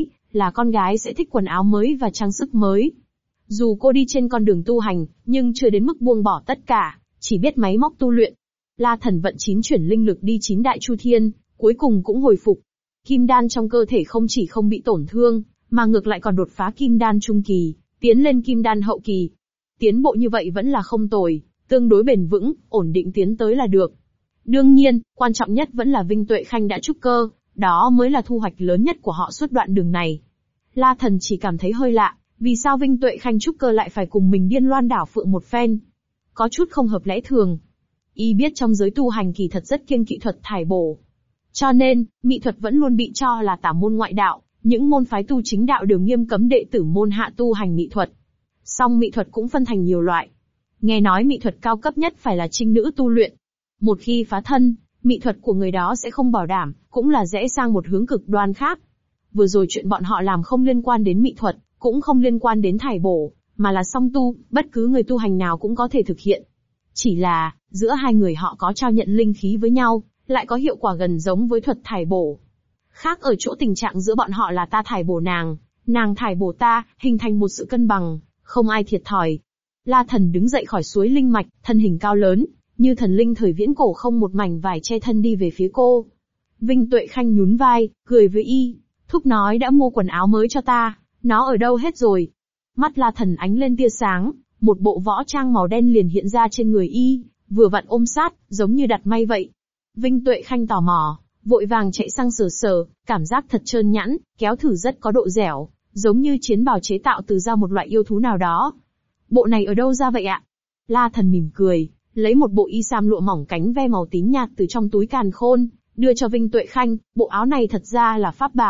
con gái sẽ thích quần áo mới và trang sức mới. Dù cô đi trên con đường tu hành, nhưng chưa đến mức buông bỏ tất cả, chỉ biết máy móc tu luyện. La Thần vận 9 chuyển linh lực đi 9 đại chu thiên, cuối cùng cũng hồi phục. Kim đan trong cơ thể không chỉ không bị tổn thương, mà ngược lại còn đột phá kim đan trung kỳ, tiến lên kim đan hậu kỳ. Tiến bộ như vậy vẫn là không tồi, tương đối bền vững, ổn định tiến tới là được. Đương nhiên, quan trọng nhất vẫn là Vinh Tuệ Khanh đã trúc cơ, đó mới là thu hoạch lớn nhất của họ suốt đoạn đường này. La Thần chỉ cảm thấy hơi lạ, vì sao Vinh Tuệ Khanh trúc cơ lại phải cùng mình điên loan đảo phượng một phen? Có chút không hợp lẽ thường. Y biết trong giới tu hành kỳ thật rất kiêng kỵ thuật thải bổ. Cho nên, mỹ thuật vẫn luôn bị cho là tà môn ngoại đạo, những môn phái tu chính đạo đều nghiêm cấm đệ tử môn hạ tu hành mỹ thuật. Song mỹ thuật cũng phân thành nhiều loại. Nghe nói mỹ thuật cao cấp nhất phải là trinh nữ tu luyện. Một khi phá thân, mỹ thuật của người đó sẽ không bảo đảm, cũng là rẽ sang một hướng cực đoan khác. Vừa rồi chuyện bọn họ làm không liên quan đến mỹ thuật, cũng không liên quan đến thải bổ, mà là song tu, bất cứ người tu hành nào cũng có thể thực hiện. Chỉ là, giữa hai người họ có trao nhận linh khí với nhau, lại có hiệu quả gần giống với thuật thải bổ. Khác ở chỗ tình trạng giữa bọn họ là ta thải bổ nàng thải bổ ta, hình thành một sự cân bằng, không ai thiệt thòi. La Thần đứng dậy khỏi suối linh mạch, thân hình cao lớn, như thần linh thời viễn cổ không một mảnh vải che thân đi về phía cô. Vinh Tuệ Khanh nhún vai, cười với y, thúc nói đã mua quần áo mới cho ta, nó ở đâu hết rồi? Mắt La Thần ánh lên tia sáng, một bộ võ trang màu đen liền hiện ra trên người y, vừa vặn ôm sát, giống như đặt may vậy. Vinh Tuệ Khanh tò mò, vội vàng chạy sang sờ sờ, cảm giác thật trơn nhẵn, kéo thử rất có độ dẻo, giống như chiến bào chế tạo từ da một loại yêu thú nào đó. Bộ này ở đâu ra vậy ạ? La Thần mỉm cười, lấy một bộ y sam lụa mỏng cánh ve màu tím nhạt từ trong túi càn khôn, đưa cho Vinh Tuệ Khanh. Bộ áo này thật ra là pháp bảo,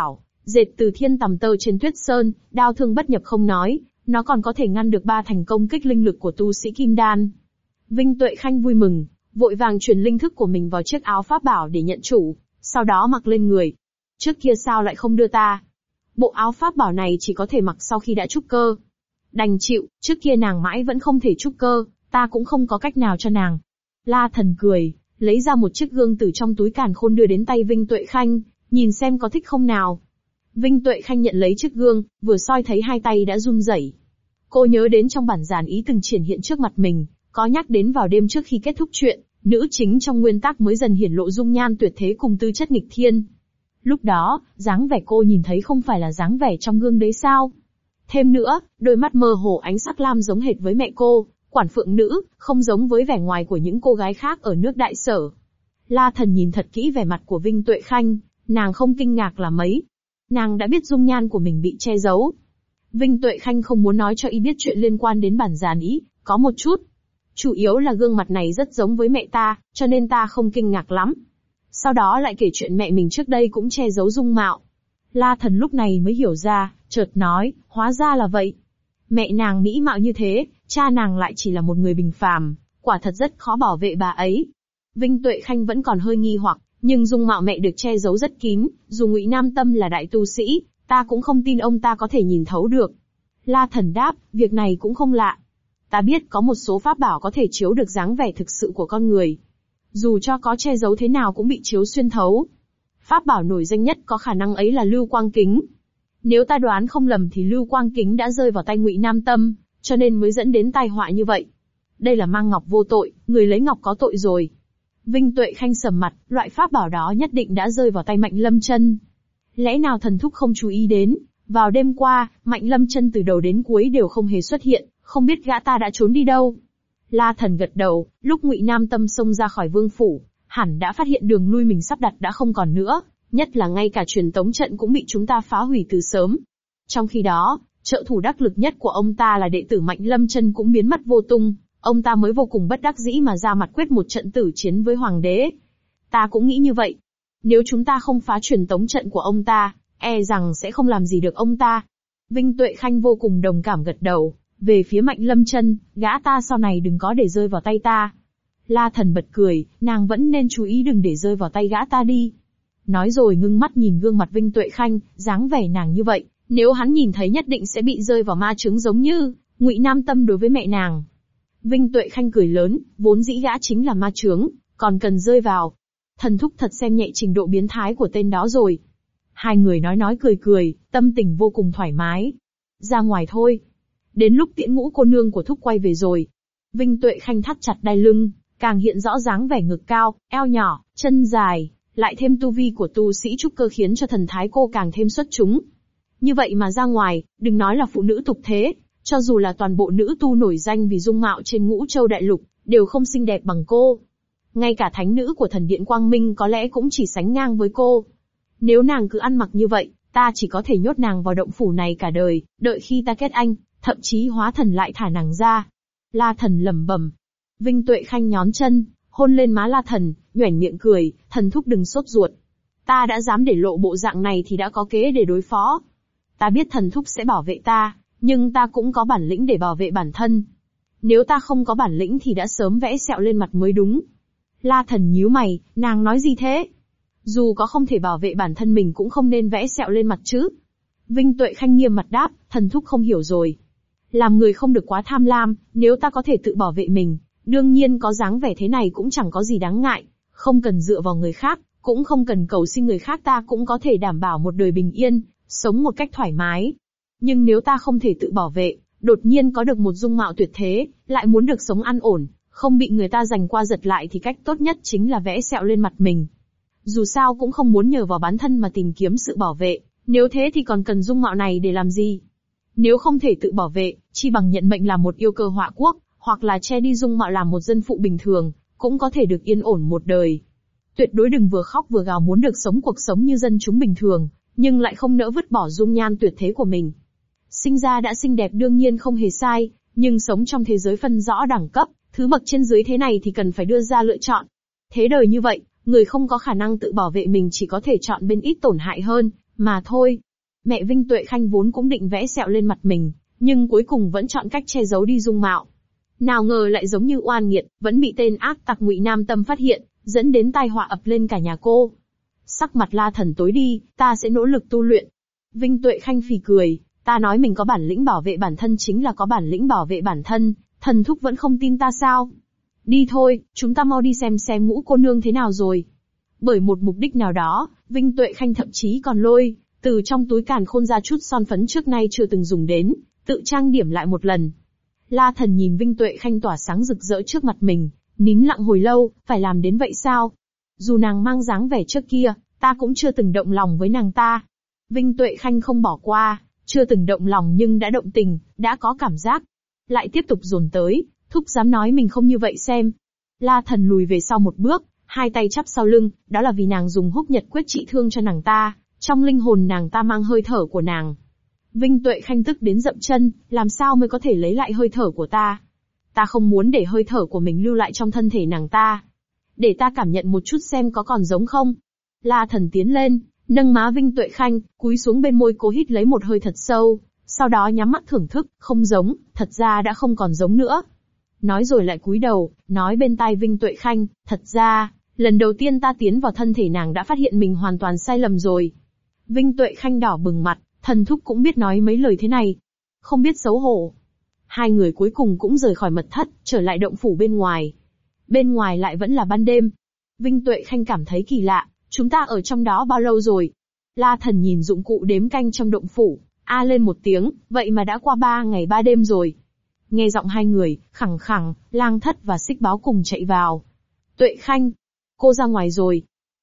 dệt từ thiên tầm tơ trên tuyết sơn, đao thương bất nhập không nói, nó còn có thể ngăn được 3 thành công kích linh lực của tu sĩ kim đan. Vinh Tuệ Khanh vui mừng, vội vàng truyền linh thức của mình vào chiếc áo pháp bảo để nhận chủ, sau đó mặc lên người. Trước kia sao lại không đưa ta? Bộ áo pháp bảo này chỉ có thể mặc sau khi đã trúc cơ. Đành chịu, trước kia nàng mãi vẫn không thể trúc cơ, ta cũng không có cách nào cho nàng. La Thần cười, lấy ra một chiếc gương từ trong túi càn khôn đưa đến tay Vinh Tuệ Khanh, nhìn xem có thích không nào. Vinh Tuệ Khanh nhận lấy chiếc gương, vừa soi thấy hai tay đã run rẩy. Cô nhớ đến trong bản dàn ý từng triển hiện trước mặt mình, có nhắc đến vào đêm trước khi kết thúc chuyện, nữ chính trong nguyên tác mới dần hiển lộ dung nhan tuyệt thế cùng tư chất nghịch thiên. Lúc đó, dáng vẻ cô nhìn thấy không phải là dáng vẻ trong gương đấy sao? Thêm nữa, đôi mắt mơ hồ ánh sắc lam giống hệt với mẹ cô, quản phượng nữ, không giống với vẻ ngoài của những cô gái khác ở nước Đại Sở. La Thần nhìn thật kỹ vẻ mặt của Vinh Tuệ Khanh, nàng không kinh ngạc là mấy. Nàng đã biết dung nhan của mình bị che giấu. Vinh Tuệ Khanh không muốn nói cho y biết chuyện liên quan đến bản dàn ý, có một chút. Chủ yếu là gương mặt này rất giống với mẹ ta, cho nên ta không kinh ngạc lắm. Sau đó lại kể chuyện mẹ mình trước đây cũng che giấu dung mạo. La Thần lúc này mới hiểu ra, chợt nói, hóa ra là vậy. Mẹ nàng mỹ mạo như thế, cha nàng lại chỉ là một người bình phàm, quả thật rất khó bảo vệ bà ấy. Vinh Tuệ Khanh vẫn còn hơi nghi hoặc, nhưng dung mạo mẹ được che giấu rất kín, dù Ngụy Nam Tâm là đại tu sĩ, ta cũng không tin ông ta có thể nhìn thấu được. La Thần đáp, việc này cũng không lạ. Ta biết có một số pháp bảo có thể chiếu được dáng vẻ thực sự của con người. Dù cho có che giấu thế nào cũng bị chiếu xuyên thấu. Pháp bảo nổi danh nhất có khả năng ấy là Lưu Quang Kính. Nếu ta đoán không lầm thì Lưu Quang Kính đã rơi vào tay Ngụy Nam Tâm, cho nên mới dẫn đến tai họa như vậy. Đây là mang ngọc vô tội, người lấy ngọc có tội rồi. Vinh Tuệ Khanh sầm mặt, loại pháp bảo đó nhất định đã rơi vào tay Mạnh Lâm Chân. Lẽ nào thần thúc không chú ý đến, vào đêm qua, Mạnh Lâm Chân từ đầu đến cuối đều không hề xuất hiện, không biết gã ta đã trốn đi đâu. La Thần gật đầu, lúc Ngụy Nam Tâm xông ra khỏi vương phủ, hẳn đã phát hiện đường lui mình sắp đặt đã không còn nữa, nhất là ngay cả truyền tống trận cũng bị chúng ta phá hủy từ sớm. Trong khi đó, trợ thủ đắc lực nhất của ông ta là đệ tử Mạnh Lâm Chân cũng biến mất vô tung, ông ta mới vô cùng bất đắc dĩ mà ra mặt quyết một trận tử chiến với hoàng đế. Ta cũng nghĩ như vậy. Nếu chúng ta không phá truyền tống trận của ông ta, e rằng sẽ không làm gì được ông ta. Vinh Tuệ Khanh vô cùng đồng cảm gật đầu, về phía Mạnh Lâm Chân, gã ta sau này đừng có để rơi vào tay ta. La Thần bật cười, nàng vẫn nên chú ý đừng để rơi vào tay gã ta đi. Nói rồi ngưng mắt nhìn gương mặt Vinh Tuệ Khanh, dáng vẻ nàng như vậy, nếu hắn nhìn thấy nhất định sẽ bị rơi vào ma chướng giống như Ngụy Nam Tâm đối với mẹ nàng. Vinh Tuệ Khanh cười lớn, vốn dĩ gã chính là ma chướng, còn cần rơi vào. Thần thúc thật xem nhẹ trình độ biến thái của tên đó rồi. Hai người nói cười cười, tâm tình vô cùng thoải mái. Ra ngoài thôi. Đến lúc Tiễn Ngũ cô nương của thúc quay về rồi. Vinh Tuệ Khanh thắt chặt đai lưng, càng hiện rõ dáng vẻ ngực cao, eo nhỏ, chân dài, lại thêm tu vi của tu sĩ trúc cơ khiến cho thần thái cô càng thêm xuất chúng. Như vậy mà ra ngoài, đừng nói là phụ nữ tục thế, cho dù là toàn bộ nữ tu nổi danh vì dung mạo trên Ngũ Châu Đại Lục, đều không xinh đẹp bằng cô. Ngay cả thánh nữ của thần điện Quang Minh có lẽ cũng chỉ sánh ngang với cô. Nếu nàng cứ ăn mặc như vậy, ta chỉ có thể nhốt nàng vào động phủ này cả đời, đợi khi ta kết anh, thậm chí hóa thần lại thả nàng ra. La Thần lẩm bẩm. Vinh Tuệ Khanh nhón chân, hôn lên má La Thần, nhoẻn miệng cười, thần thúc đừng sốt ruột. Ta đã dám để lộ bộ dạng này thì đã có kế để đối phó. Ta biết thần thúc sẽ bảo vệ ta, nhưng ta cũng có bản lĩnh để bảo vệ bản thân. Nếu ta không có bản lĩnh thì đã sớm vẽ sẹo lên mặt mới đúng. La Thần nhíu mày, nàng nói gì thế? Dù có không thể bảo vệ bản thân mình cũng không nên vẽ sẹo lên mặt chứ. Vinh Tuệ Khanh nghiêm mặt đáp, thần thúc không hiểu rồi. Làm người không được quá tham lam, nếu ta có thể tự bảo vệ mình, đương nhiên có dáng vẻ thế này cũng chẳng có gì đáng ngại, không cần dựa vào người khác, cũng không cần cầu xin người khác, ta cũng có thể đảm bảo một đời bình yên, sống một cách thoải mái. Nhưng nếu ta không thể tự bảo vệ, đột nhiên có được một dung mạo tuyệt thế, lại muốn được sống an ổn, không bị người ta giành qua giật lại thì cách tốt nhất chính là vẽ sẹo lên mặt mình. Dù sao cũng không muốn nhờ vào bản thân mà tìm kiếm sự bảo vệ, nếu thế thì còn cần dung mạo này để làm gì? Nếu không thể tự bảo vệ, chi bằng nhận mệnh làm một yêu cơ họa quốc, hoặc là che đi dung mạo làm một dân phụ bình thường, cũng có thể được yên ổn một đời. Tuyệt đối đừng vừa khóc vừa gào muốn được sống cuộc sống như dân chúng bình thường, nhưng lại không nỡ vứt bỏ dung nhan tuyệt thế của mình. Sinh ra đã xinh đẹp đương nhiên không hề sai, nhưng sống trong thế giới phân rõ đẳng cấp, thứ bậc trên dưới thế này thì cần phải đưa ra lựa chọn. Thế đời như vậy, người không có khả năng tự bảo vệ mình chỉ có thể chọn bên ít tổn hại hơn, mà thôi. Mẹ Vinh Tuệ Khanh vốn cũng định vẽ sẹo lên mặt mình, nhưng cuối cùng vẫn chọn cách che giấu đi dung mạo. Nào ngờ lại giống như oan nghiệt, vẫn bị tên ác tặc Ngụy Nam Tâm phát hiện, dẫn đến tai họa ập lên cả nhà cô. Sắc mặt La Thần tối đi, ta sẽ nỗ lực tu luyện. Vinh Tuệ Khanh phì cười, ta nói mình có bản lĩnh bảo vệ bản thân chính là có bản lĩnh bảo vệ bản thân, thần thúc vẫn không tin ta sao? Đi thôi, chúng ta mau đi xem Ngũ cô nương thế nào rồi. Bởi một mục đích nào đó, Vinh Tuệ Khanh thậm chí còn lôi từ trong túi càn khôn ra chút son phấn trước nay chưa từng dùng đến, tự trang điểm lại một lần. La Thần nhìn Vinh Tuệ Khanh tỏa sáng rực rỡ trước mặt mình, nín lặng hồi lâu, phải làm đến vậy sao? Dù nàng mang dáng vẻ trước kia, ta cũng chưa từng động lòng với nàng ta. Vinh Tuệ Khanh không bỏ qua, chưa từng động lòng nhưng đã động tình, đã có cảm giác. Lại tiếp tục dồn tới, thúc dám nói mình không như vậy xem. La Thần lùi về sau một bước, hai tay chắp sau lưng, đó là vì nàng dùng húc nhật quyết trị thương cho nàng ta, trong linh hồn nàng ta mang hơi thở của nàng. Vinh Tuệ Khanh tức đến dậm chân, làm sao mới có thể lấy lại hơi thở của ta? Ta không muốn để hơi thở của mình lưu lại trong thân thể nàng ta. Để ta cảm nhận một chút xem có còn giống không? La Thần tiến lên, nâng má Vinh Tuệ Khanh, cúi xuống bên môi cố hít lấy một hơi thật sâu, sau đó nhắm mắt thưởng thức, không giống, thật ra đã không còn giống nữa. Nói rồi lại cúi đầu, nói bên tai Vinh Tuệ Khanh, thật ra, lần đầu tiên ta tiến vào thân thể nàng đã phát hiện mình hoàn toàn sai lầm rồi. Vinh Tuệ Khanh đỏ bừng mặt, thần thúc cũng biết nói mấy lời thế này. Không biết xấu hổ. Hai người cuối cùng cũng rời khỏi mật thất, trở lại động phủ bên ngoài. Bên ngoài lại vẫn là ban đêm. Vinh Tuệ Khanh cảm thấy kỳ lạ, chúng ta ở trong đó bao lâu rồi? La Thần nhìn dụng cụ đếm canh trong động phủ, a lên một tiếng, vậy mà đã qua 3 ngày 3 đêm rồi. Nghe giọng hai người, khẳng khẳng, Lang Thất và Xích Báo cùng chạy vào. Tuệ Khanh, cô ra ngoài rồi.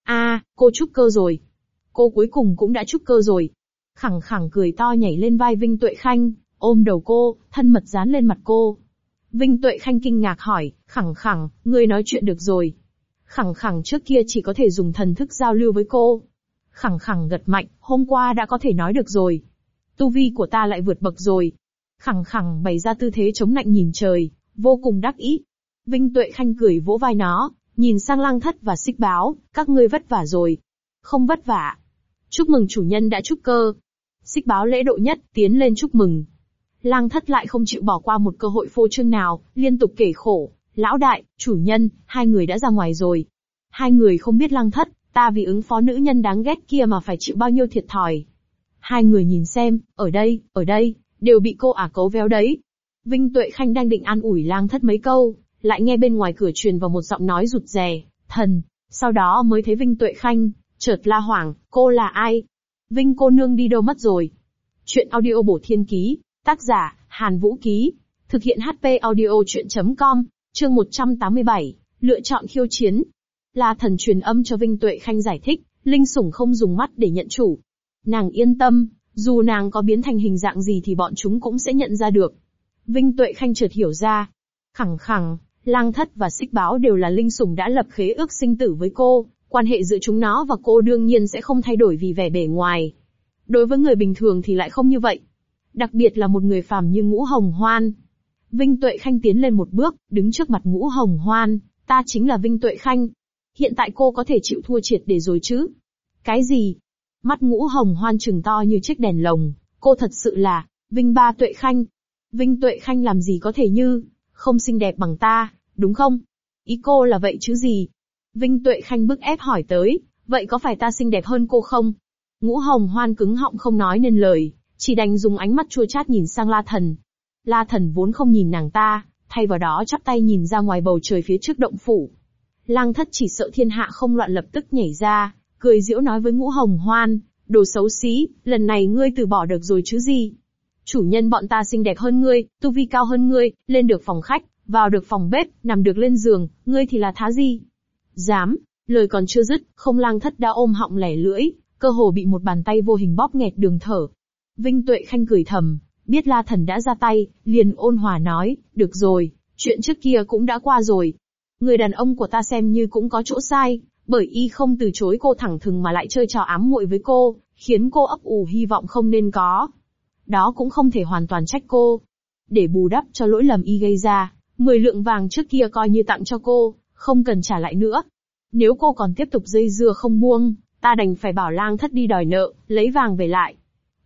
Cô trúc cơ rồi. Cô cuối cùng cũng đã trúc cơ rồi. Khẳng khẳng cười to nhảy lên vai Vinh Tuệ Khanh, ôm đầu cô, thân mật dán lên mặt cô. Vinh Tuệ Khanh kinh ngạc hỏi, khẳng khẳng, ngươi nói chuyện được rồi. Khẳng khẳng trước kia chỉ có thể dùng thần thức giao lưu với cô. Khẳng khẳng gật mạnh, hôm qua đã có thể nói được rồi. Tu vi của ta lại vượt bậc rồi. Khẳng khẳng bày ra tư thế chống nạnh nhìn trời, vô cùng đắc ý. Vinh Tuệ Khanh cười vỗ vai nó, nhìn sang Lang Thất và Xích Báo, các ngươi vất vả rồi. Không vất vả. Chúc mừng chủ nhân đã trúc cơ. Xích Báo lễ độ nhất, tiến lên chúc mừng. Lang Thất lại không chịu bỏ qua một cơ hội phô trương nào, liên tục kể khổ. Lão đại, chủ nhân, hai người đã ra ngoài rồi. Hai người không biết Lang Thất, ta vì ứng phó nữ nhân đáng ghét kia mà phải chịu bao nhiêu thiệt thòi. Hai người nhìn xem, ở đây, đều bị cô ả cấu véo đấy. Vinh Tuệ Khanh đang định an ủi Lang Thất mấy câu, lại nghe bên ngoài cửa truyền vào một giọng nói rụt rè, thần. Sau đó mới thấy Vinh Tuệ Khanh, chợt la hoảng, cô là ai? Vinh cô nương đi đâu mất rồi? Chuyện audio bổ thiên ký, tác giả, Hàn Vũ Ký. Thực hiện HP audio chuyện.com, chương 187, lựa chọn khiêu chiến. La Thần truyền âm cho Vinh Tuệ Khanh giải thích, linh sủng không dùng mắt để nhận chủ. Nàng yên tâm, dù nàng có biến thành hình dạng gì thì bọn chúng cũng sẽ nhận ra được. Vinh Tuệ Khanh chợt hiểu ra. Khẳng khẳng, Lang Thất và Xích Báo đều là linh sủng đã lập khế ước sinh tử với cô, quan hệ giữa chúng nó và cô đương nhiên sẽ không thay đổi vì vẻ bề ngoài. Đối với người bình thường thì lại không như vậy. Đặc biệt là một người phàm như Ngũ Hồng Hoan. Vinh Tuệ Khanh tiến lên một bước, đứng trước mặt Ngũ Hồng Hoan, ta chính là Vinh Tuệ Khanh. Hiện tại cô có thể chịu thua triệt để rồi chứ? Cái gì? Mắt Ngũ Hồng Hoan trừng to như chiếc đèn lồng, cô thật sự là, Vinh ba Tuệ Khanh. Vinh Tuệ Khanh làm gì có thể như, không xinh đẹp bằng ta, đúng không? Ý cô là vậy chứ gì? Vinh Tuệ Khanh bức ép hỏi tới, vậy có phải ta xinh đẹp hơn cô không? Ngũ Hồng Hoan cứng họng không nói nên lời, chỉ đành dùng ánh mắt chua chát nhìn sang La Thần. La Thần vốn không nhìn nàng ta, thay vào đó chắp tay nhìn ra ngoài bầu trời phía trước động phủ. Lang Thất chỉ sợ thiên hạ không loạn lập tức nhảy ra, cười giễu nói với Ngũ Hồng Hoan, đồ xấu xí, lần này ngươi từ bỏ được rồi chứ gì? Chủ nhân bọn ta xinh đẹp hơn ngươi, tu vi cao hơn ngươi, lên được phòng khách, vào được phòng bếp, nằm được lên giường, ngươi thì là thá gì? Dám, lời còn chưa dứt, không Lang Thất đã ôm họng lẻ lưỡi, cơ hồ bị một bàn tay vô hình bóp nghẹt đường thở. Vinh Tuệ Khanh cười thầm, biết La Thần đã ra tay, liền ôn hòa nói, được rồi, chuyện trước kia cũng đã qua rồi. Người đàn ông của ta xem như cũng có chỗ sai, bởi y không từ chối cô thẳng thừng mà lại chơi trò ám muội với cô, khiến cô ấp ủ hy vọng không nên có. Đó cũng không thể hoàn toàn trách cô. Để bù đắp cho lỗi lầm y gây ra, 10 lượng vàng trước kia coi như tặng cho cô, không cần trả lại nữa. Nếu cô còn tiếp tục dây dưa không buông, ta đành phải bảo Lang Thất đi đòi nợ, lấy vàng về lại.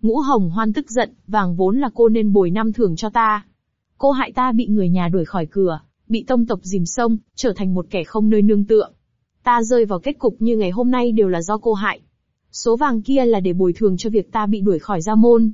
Ngũ Hồng Hoan tức giận, vàng vốn là cô nên bồi năm thưởng cho ta. Cô hại ta bị người nhà đuổi khỏi cửa, bị tông tộc dìm sông, trở thành một kẻ không nơi nương tựa. Ta rơi vào kết cục như ngày hôm nay đều là do cô hại. Số vàng kia là để bồi thường cho việc ta bị đuổi khỏi gia môn.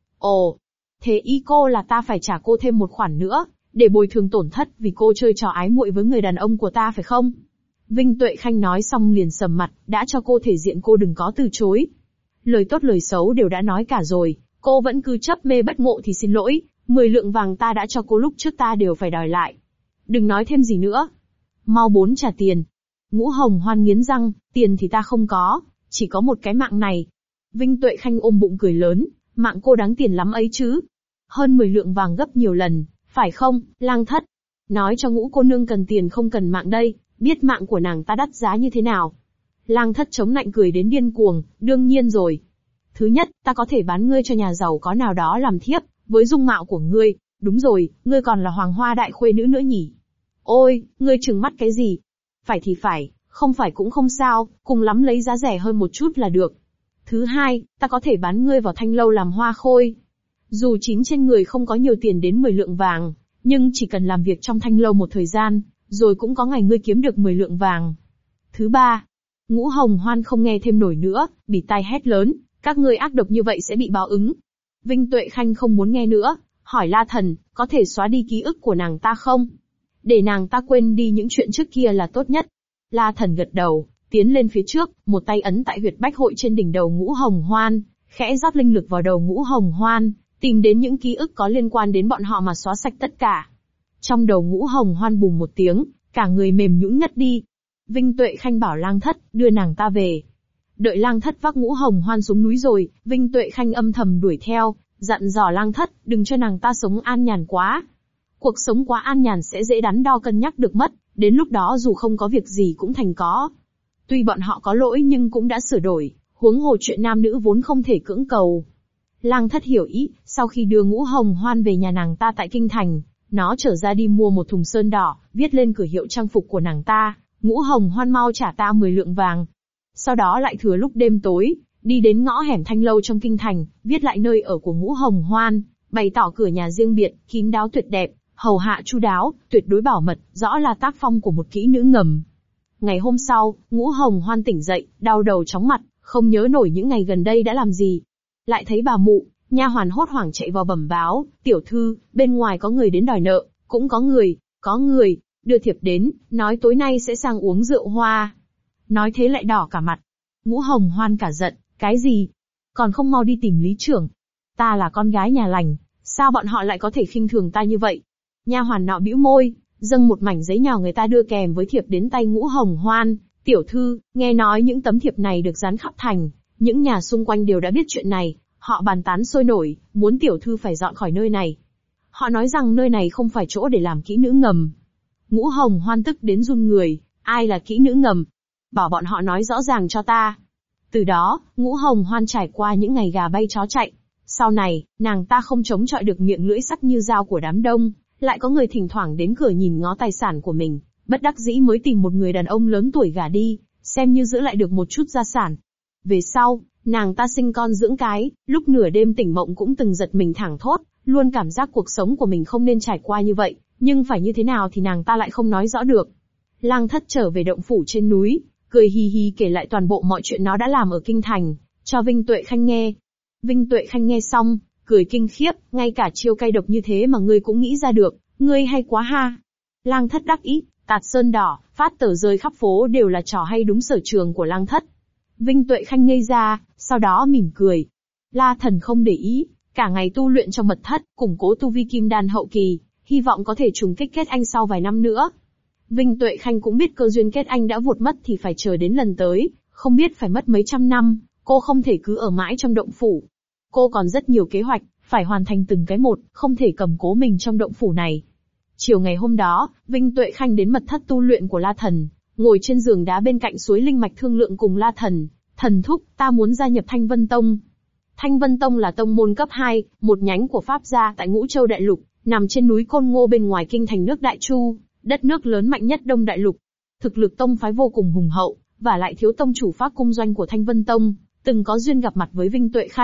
Ồ, thế ý cô là ta phải trả cô thêm một khoản nữa, để bồi thường tổn thất vì cô chơi trò ái muội với người đàn ông của ta phải không? Vinh Tuệ Khanh nói xong liền sầm mặt, đã cho cô thể diện cô đừng có từ chối. Lời tốt lời xấu đều đã nói cả rồi, cô vẫn cứ chấp mê bất ngộ thì xin lỗi, 10 lượng vàng ta đã cho cô lúc trước ta đều phải đòi lại. Đừng nói thêm gì nữa. Mau trả tiền. Ngũ Hồng Hoan nghiến răng, tiền thì ta không có, chỉ có một cái mạng này. Vinh Tuệ Khanh ôm bụng cười lớn, mạng cô đáng tiền lắm ấy chứ. Hơn 10 lượng vàng gấp nhiều lần, phải không, Lang Thất? Nói cho Ngũ cô nương cần tiền không cần mạng đây, biết mạng của nàng ta đắt giá như thế nào. Lang Thất chống nạnh cười đến điên cuồng, đương nhiên rồi. Thứ nhất, ta có thể bán ngươi cho nhà giàu có nào đó làm thiếp, với dung mạo của ngươi, đúng rồi, ngươi còn là Hoàng Hoa đại khuê nữ nữa nhỉ? Ôi, ngươi trừng mắt cái gì? Phải thì phải, không phải cũng không sao, cùng lắm lấy giá rẻ hơn một chút là được. Thứ hai, ta có thể bán ngươi vào Thanh lâu làm hoa khôi. Dù chính trên người không có nhiều tiền đến 10 lượng vàng, nhưng chỉ cần làm việc trong Thanh lâu một thời gian, rồi cũng có ngày ngươi kiếm được 10 lượng vàng. Thứ ba, Ngũ Hồng Hoan không nghe thêm nổi nữa, bịt tai hét lớn, các ngươi ác độc như vậy sẽ bị báo ứng. Vinh Tuệ Khanh không muốn nghe nữa, hỏi La Thần, có thể xóa đi ký ức của nàng ta không? Để nàng ta quên đi những chuyện trước kia là tốt nhất. La Thần gật đầu, tiến lên phía trước, một tay ấn tại huyệt bách hội trên đỉnh đầu Ngũ Hồng Hoan, khẽ rót linh lực vào đầu Ngũ Hồng Hoan, tìm đến những ký ức có liên quan đến bọn họ mà xóa sạch tất cả. Trong đầu Ngũ Hồng Hoan bùng một tiếng, cả người mềm nhũn ngất đi. Vinh Tuệ Khanh bảo Lang Thất, đưa nàng ta về. Đợi Lang Thất vác Ngũ Hồng Hoan xuống núi rồi, Vinh Tuệ Khanh âm thầm đuổi theo, dặn dò Lang Thất, đừng cho nàng ta sống an nhàn quá. Cuộc sống quá an nhàn sẽ dễ đắn đo cân nhắc được mất, đến lúc đó dù không có việc gì cũng thành có. Tuy bọn họ có lỗi nhưng cũng đã sửa đổi, huống hồ chuyện nam nữ vốn không thể cưỡng cầu. Lang Thất hiểu ý, sau khi đưa Ngũ Hồng Hoan về nhà nàng ta tại Kinh Thành, nó trở ra đi mua một thùng sơn đỏ, viết lên cửa hiệu trang phục của nàng ta, Ngũ Hồng Hoan mau trả ta 10 lượng vàng. Sau đó lại thừa lúc đêm tối, đi đến ngõ hẻm Thanh lâu trong Kinh Thành, viết lại nơi ở của Ngũ Hồng Hoan, bày tỏ cửa nhà riêng biệt, kín đáo tuyệt đẹp, hầu hạ chu đáo, tuyệt đối bảo mật, rõ là tác phong của một kỹ nữ ngầm. Ngày hôm sau, Ngũ Hồng Hoan tỉnh dậy, đau đầu chóng mặt, không nhớ nổi những ngày gần đây đã làm gì. Lại thấy bà mụ, nha hoàn hốt hoảng chạy vào bẩm báo, tiểu thư, bên ngoài có người đến đòi nợ, cũng có người, đưa thiệp đến, nói tối nay sẽ sang uống rượu hoa. Nói thế lại đỏ cả mặt. Ngũ Hồng Hoan cả giận, cái gì? Còn không mau đi tìm lý trưởng. Ta là con gái nhà lành, sao bọn họ lại có thể khinh thường ta như vậy? Nha hoàn nọ bĩu môi, dâng một mảnh giấy nhào người ta đưa kèm với thiệp đến tay Ngũ Hồng Hoan. Tiểu thư, nghe nói những tấm thiệp này được dán khắp thành, những nhà xung quanh đều đã biết chuyện này, họ bàn tán sôi nổi, muốn tiểu thư phải dọn khỏi nơi này. Họ nói rằng nơi này không phải chỗ để làm kỹ nữ ngầm. Ngũ Hồng Hoan tức đến run người, ai là kỹ nữ ngầm? Bảo bọn họ nói rõ ràng cho ta. Từ đó, Ngũ Hồng Hoan trải qua những ngày gà bay chó chạy. Sau này, nàng ta không chống chọi được miệng lưỡi sắc như dao của đám đông, lại có người thỉnh thoảng đến cửa nhìn ngó tài sản của mình, bất đắc dĩ mới tìm một người đàn ông lớn tuổi gả đi, xem như giữ lại được một chút gia sản. Về sau, nàng ta sinh con dưỡng cái, lúc nửa đêm tỉnh mộng cũng từng giật mình thảng thốt, luôn cảm giác cuộc sống của mình không nên trải qua như vậy, nhưng phải như thế nào thì nàng ta lại không nói rõ được. Lang Thất trở về động phủ trên núi, cười hì hì kể lại toàn bộ mọi chuyện nó đã làm ở Kinh Thành, cho Vinh Tuệ Khanh nghe. Vinh Tuệ Khanh nghe xong, cười kinh khiếp, ngay cả chiêu cay độc như thế mà ngươi cũng nghĩ ra được, ngươi hay quá ha. Lang Thất đắc ý, tạt sơn đỏ, phát tờ rơi khắp phố đều là trò hay đúng sở trường của Lang Thất. Vinh Tuệ Khanh ngây ra, sau đó mỉm cười. La Thần không để ý, cả ngày tu luyện trong mật thất, củng cố tu vi kim đan hậu kỳ, hy vọng có thể trùng kích kết anh sau vài năm nữa. Vinh Tuệ Khanh cũng biết cơ duyên kết anh đã vụt mất thì phải chờ đến lần tới, không biết phải mất mấy trăm năm, cô không thể cứ ở mãi trong động phủ. Cô còn rất nhiều kế hoạch, phải hoàn thành từng cái một, không thể cầm cố mình trong động phủ này. Chiều ngày hôm đó, Vinh Tuệ Khanh đến mật thất tu luyện của La Thần, ngồi trên giường đá bên cạnh suối linh mạch thương lượng cùng La Thần. Thần thúc, ta muốn gia nhập Thanh Vân Tông. Thanh Vân Tông là tông môn cấp 2, một nhánh của Pháp gia tại Ngũ Châu Đại Lục, nằm trên núi Côn Ngô bên ngoài kinh thành nước Đại Chu, đất nước lớn mạnh nhất Đông Đại Lục. Thực lực tông phái vô cùng hùng hậu, và lại thiếu tông chủ Pháp cung doanh của Thanh Vân Tông, từng có duyên gặp mặt với Vinh Tuệ Khanh,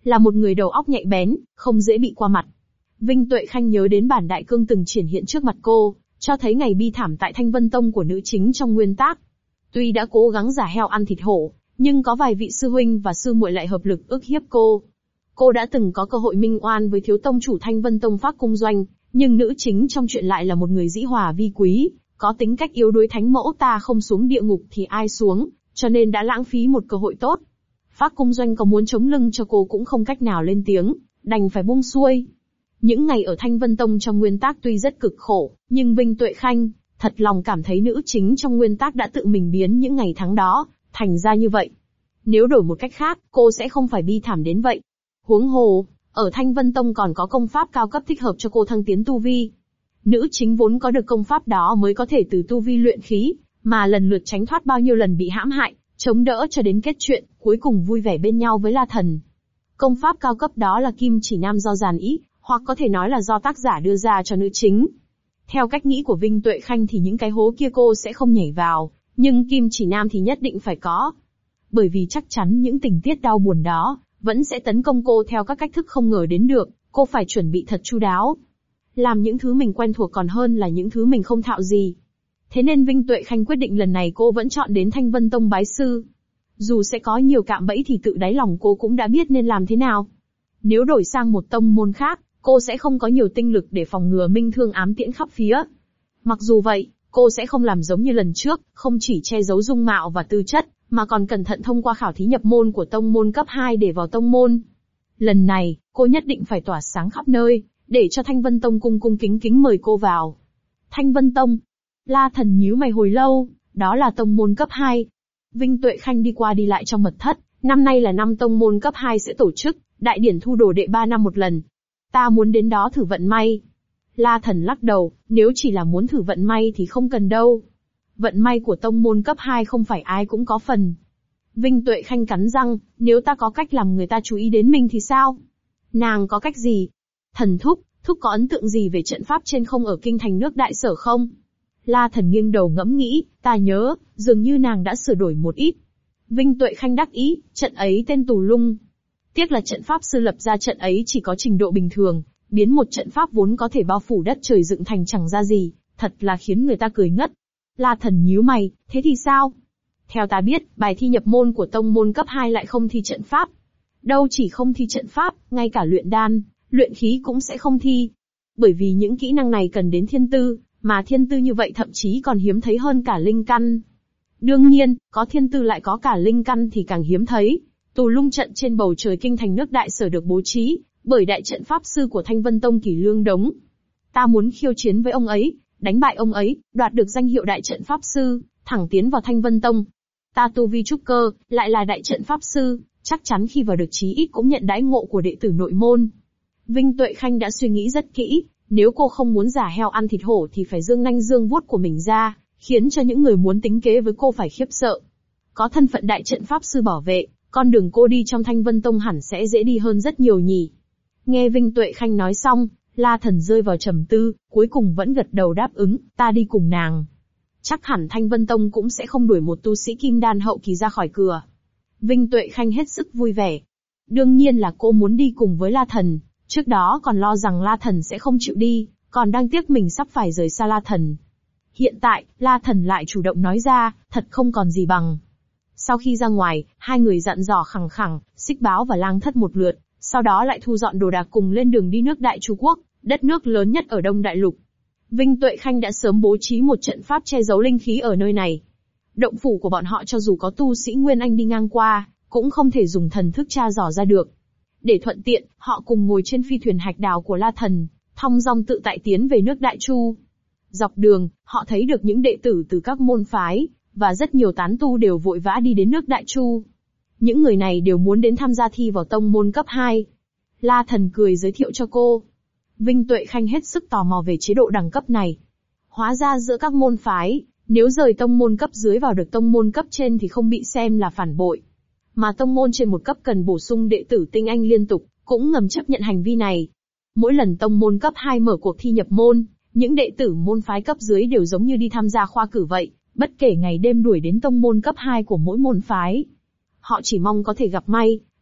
là một người đầu óc nhạy bén, không dễ bị qua mặt. Vinh Tuệ Khanh nhớ đến bản đại cương từng triển hiện trước mặt cô, cho thấy ngày bi thảm tại Thanh Vân Tông của nữ chính trong nguyên tác. Tuy đã cố gắng giả heo ăn thịt hổ, nhưng có vài vị sư huynh và sư muội lại hợp lực ức hiếp cô. Cô đã từng có cơ hội minh oan với thiếu tông chủ Thanh Vân Tông Phác Cung Doanh, nhưng nữ chính trong chuyện lại là một người dĩ hòa vi quý, có tính cách yếu đuối thánh mẫu, ta không xuống địa ngục thì ai xuống, cho nên đã lãng phí một cơ hội tốt. Phác Cung Doanh có muốn chống lưng cho cô cũng không cách nào lên tiếng, đành phải buông xuôi. Những ngày ở Thanh Vân Tông trong nguyên tác tuy rất cực khổ, nhưng Vinh Tuệ Khanh thật lòng cảm thấy nữ chính trong nguyên tác đã tự mình biến những ngày tháng đó thành ra như vậy. Nếu đổi một cách khác, cô sẽ không phải bi thảm đến vậy. Huống hồ, ở Thanh Vân Tông còn có công pháp cao cấp thích hợp cho cô thăng tiến tu vi. Nữ chính vốn có được công pháp đó mới có thể từ tu vi luyện khí, mà lần lượt tránh thoát bao nhiêu lần bị hãm hại, chống đỡ cho đến kết chuyện, cuối cùng vui vẻ bên nhau với La Thần. Công pháp cao cấp đó là Kim Chỉ Nam do Giàn Ý, hoặc có thể nói là do tác giả đưa ra cho nữ chính. Theo cách nghĩ của Vinh Tuệ Khanh thì những cái hố kia cô sẽ không nhảy vào, nhưng Kim Chỉ Nam thì nhất định phải có. Bởi vì chắc chắn những tình tiết đau buồn đó vẫn sẽ tấn công cô theo các cách thức không ngờ đến được, cô phải chuẩn bị thật chu đáo. Làm những thứ mình quen thuộc còn hơn là những thứ mình không thạo gì. Thế nên Vinh Tuệ Khanh quyết định lần này cô vẫn chọn đến Thanh Vân Tông bái sư. Dù sẽ có nhiều cạm bẫy thì tự đáy lòng cô cũng đã biết nên làm thế nào. Nếu đổi sang một tông môn khác, cô sẽ không có nhiều tinh lực để phòng ngừa minh thương ám tiễn khắp phía. Mặc dù vậy, cô sẽ không làm giống như lần trước, không chỉ che giấu dung mạo và tư chất, mà còn cẩn thận thông qua khảo thí nhập môn của tông môn cấp 2 để vào tông môn. Lần này, cô nhất định phải tỏa sáng khắp nơi, để cho Thanh Vân Tông cung cung kính kính mời cô vào. Thanh Vân Tông. La Thần nhíu mày hồi lâu, đó là tông môn cấp 2. Vinh Tuệ Khanh đi qua đi lại trong mật thất, năm nay là năm tông môn cấp 2 sẽ tổ chức, đại điển thu đồ đệ 3 năm một lần. Ta muốn đến đó thử vận may. La Thần lắc đầu, nếu chỉ là muốn thử vận may thì không cần đâu. Vận may của tông môn cấp 2 không phải ai cũng có phần. Vinh Tuệ Khanh cắn răng, nếu ta có cách làm người ta chú ý đến mình thì sao? Nàng có cách gì? Thần thúc có ấn tượng gì về trận pháp trên không ở kinh thành nước Đại Sở không? La Thần nghiêng đầu ngẫm nghĩ, ta nhớ, dường như nàng đã sửa đổi một ít. Vinh Tuệ Khanh đắc ý, trận ấy tên Tù Lung. Tiếc là trận pháp sư lập ra trận ấy chỉ có trình độ bình thường, biến một trận pháp vốn có thể bao phủ đất trời dựng thành chẳng ra gì, thật là khiến người ta cười ngất. La Thần nhíu mày, thế thì sao? Theo ta biết, bài thi nhập môn của tông môn cấp 2 lại không thi trận pháp. Đâu chỉ không thi trận pháp, ngay cả luyện đan, luyện khí cũng sẽ không thi. Bởi vì những kỹ năng này cần đến thiên tư, mà thiên tư như vậy thậm chí còn hiếm thấy hơn cả linh căn. Đương nhiên, có thiên tư lại có cả linh căn thì càng hiếm thấy. Tù Lung trận trên bầu trời kinh thành nước Đại Sở được bố trí bởi đại trận pháp sư của Thanh Vân Tông Kỷ Lương Đống. Ta muốn khiêu chiến với ông ấy, đánh bại ông ấy, đoạt được danh hiệu đại trận pháp sư, thẳng tiến vào Thanh Vân Tông. Ta tu vi trúc cơ, lại là đại trận pháp sư, chắc chắn khi vào được chí ít cũng nhận đãi ngộ của đệ tử nội môn. Vinh Tuệ Khanh đã suy nghĩ rất kỹ, nếu cô không muốn giả heo ăn thịt hổ thì phải dương nanh dương vuốt của mình ra, khiến cho những người muốn tính kế với cô phải khiếp sợ. Có thân phận đại trận pháp sư bảo vệ, con đường cô đi trong Thanh Vân Tông hẳn sẽ dễ đi hơn rất nhiều nhỉ. Nghe Vinh Tuệ Khanh nói xong, La Thần rơi vào trầm tư, cuối cùng vẫn gật đầu đáp ứng, ta đi cùng nàng. Chắc hẳn Thanh Vân Tông cũng sẽ không đuổi một tu sĩ kim đan hậu kỳ ra khỏi cửa. Vinh Tuệ Khanh hết sức vui vẻ. Đương nhiên là cô muốn đi cùng với La Thần, trước đó còn lo rằng La Thần sẽ không chịu đi, còn đang tiếc mình sắp phải rời xa La Thần. Hiện tại, La Thần lại chủ động nói ra, thật không còn gì bằng. Sau khi ra ngoài, hai người dặn dò khẳng khẳng, Xích Báo và Lang Thất một lượt, sau đó lại thu dọn đồ đạc cùng lên đường đi nước Đại Chu Quốc, đất nước lớn nhất ở Đông Đại Lục. Vinh Tuệ Khanh đã sớm bố trí một trận pháp che giấu linh khí ở nơi này. Động phủ của bọn họ cho dù có tu sĩ Nguyên Anh đi ngang qua, cũng không thể dùng thần thức tra dò ra được. Để thuận tiện, họ cùng ngồi trên phi thuyền hạch đào của La Thần, thong dong tự tại tiến về nước Đại Chu. Dọc đường, họ thấy được những đệ tử từ các môn phái, và rất nhiều tán tu đều vội vã đi đến nước Đại Chu. Những người này đều muốn đến tham gia thi vào tông môn cấp 2. La Thần cười giới thiệu cho cô. Vinh Tuệ Khanh hết sức tò mò về chế độ đẳng cấp này. Hóa ra giữa các môn phái, nếu rời tông môn cấp dưới vào được tông môn cấp trên thì không bị xem là phản bội. Mà tông môn trên một cấp cần bổ sung đệ tử tinh anh liên tục, cũng ngầm chấp nhận hành vi này. Mỗi lần tông môn cấp 2 mở cuộc thi nhập môn, những đệ tử môn phái cấp dưới đều giống như đi tham gia khoa cử vậy, bất kể ngày đêm đuổi đến tông môn cấp 2 của mỗi môn phái. Họ chỉ mong có thể gặp may,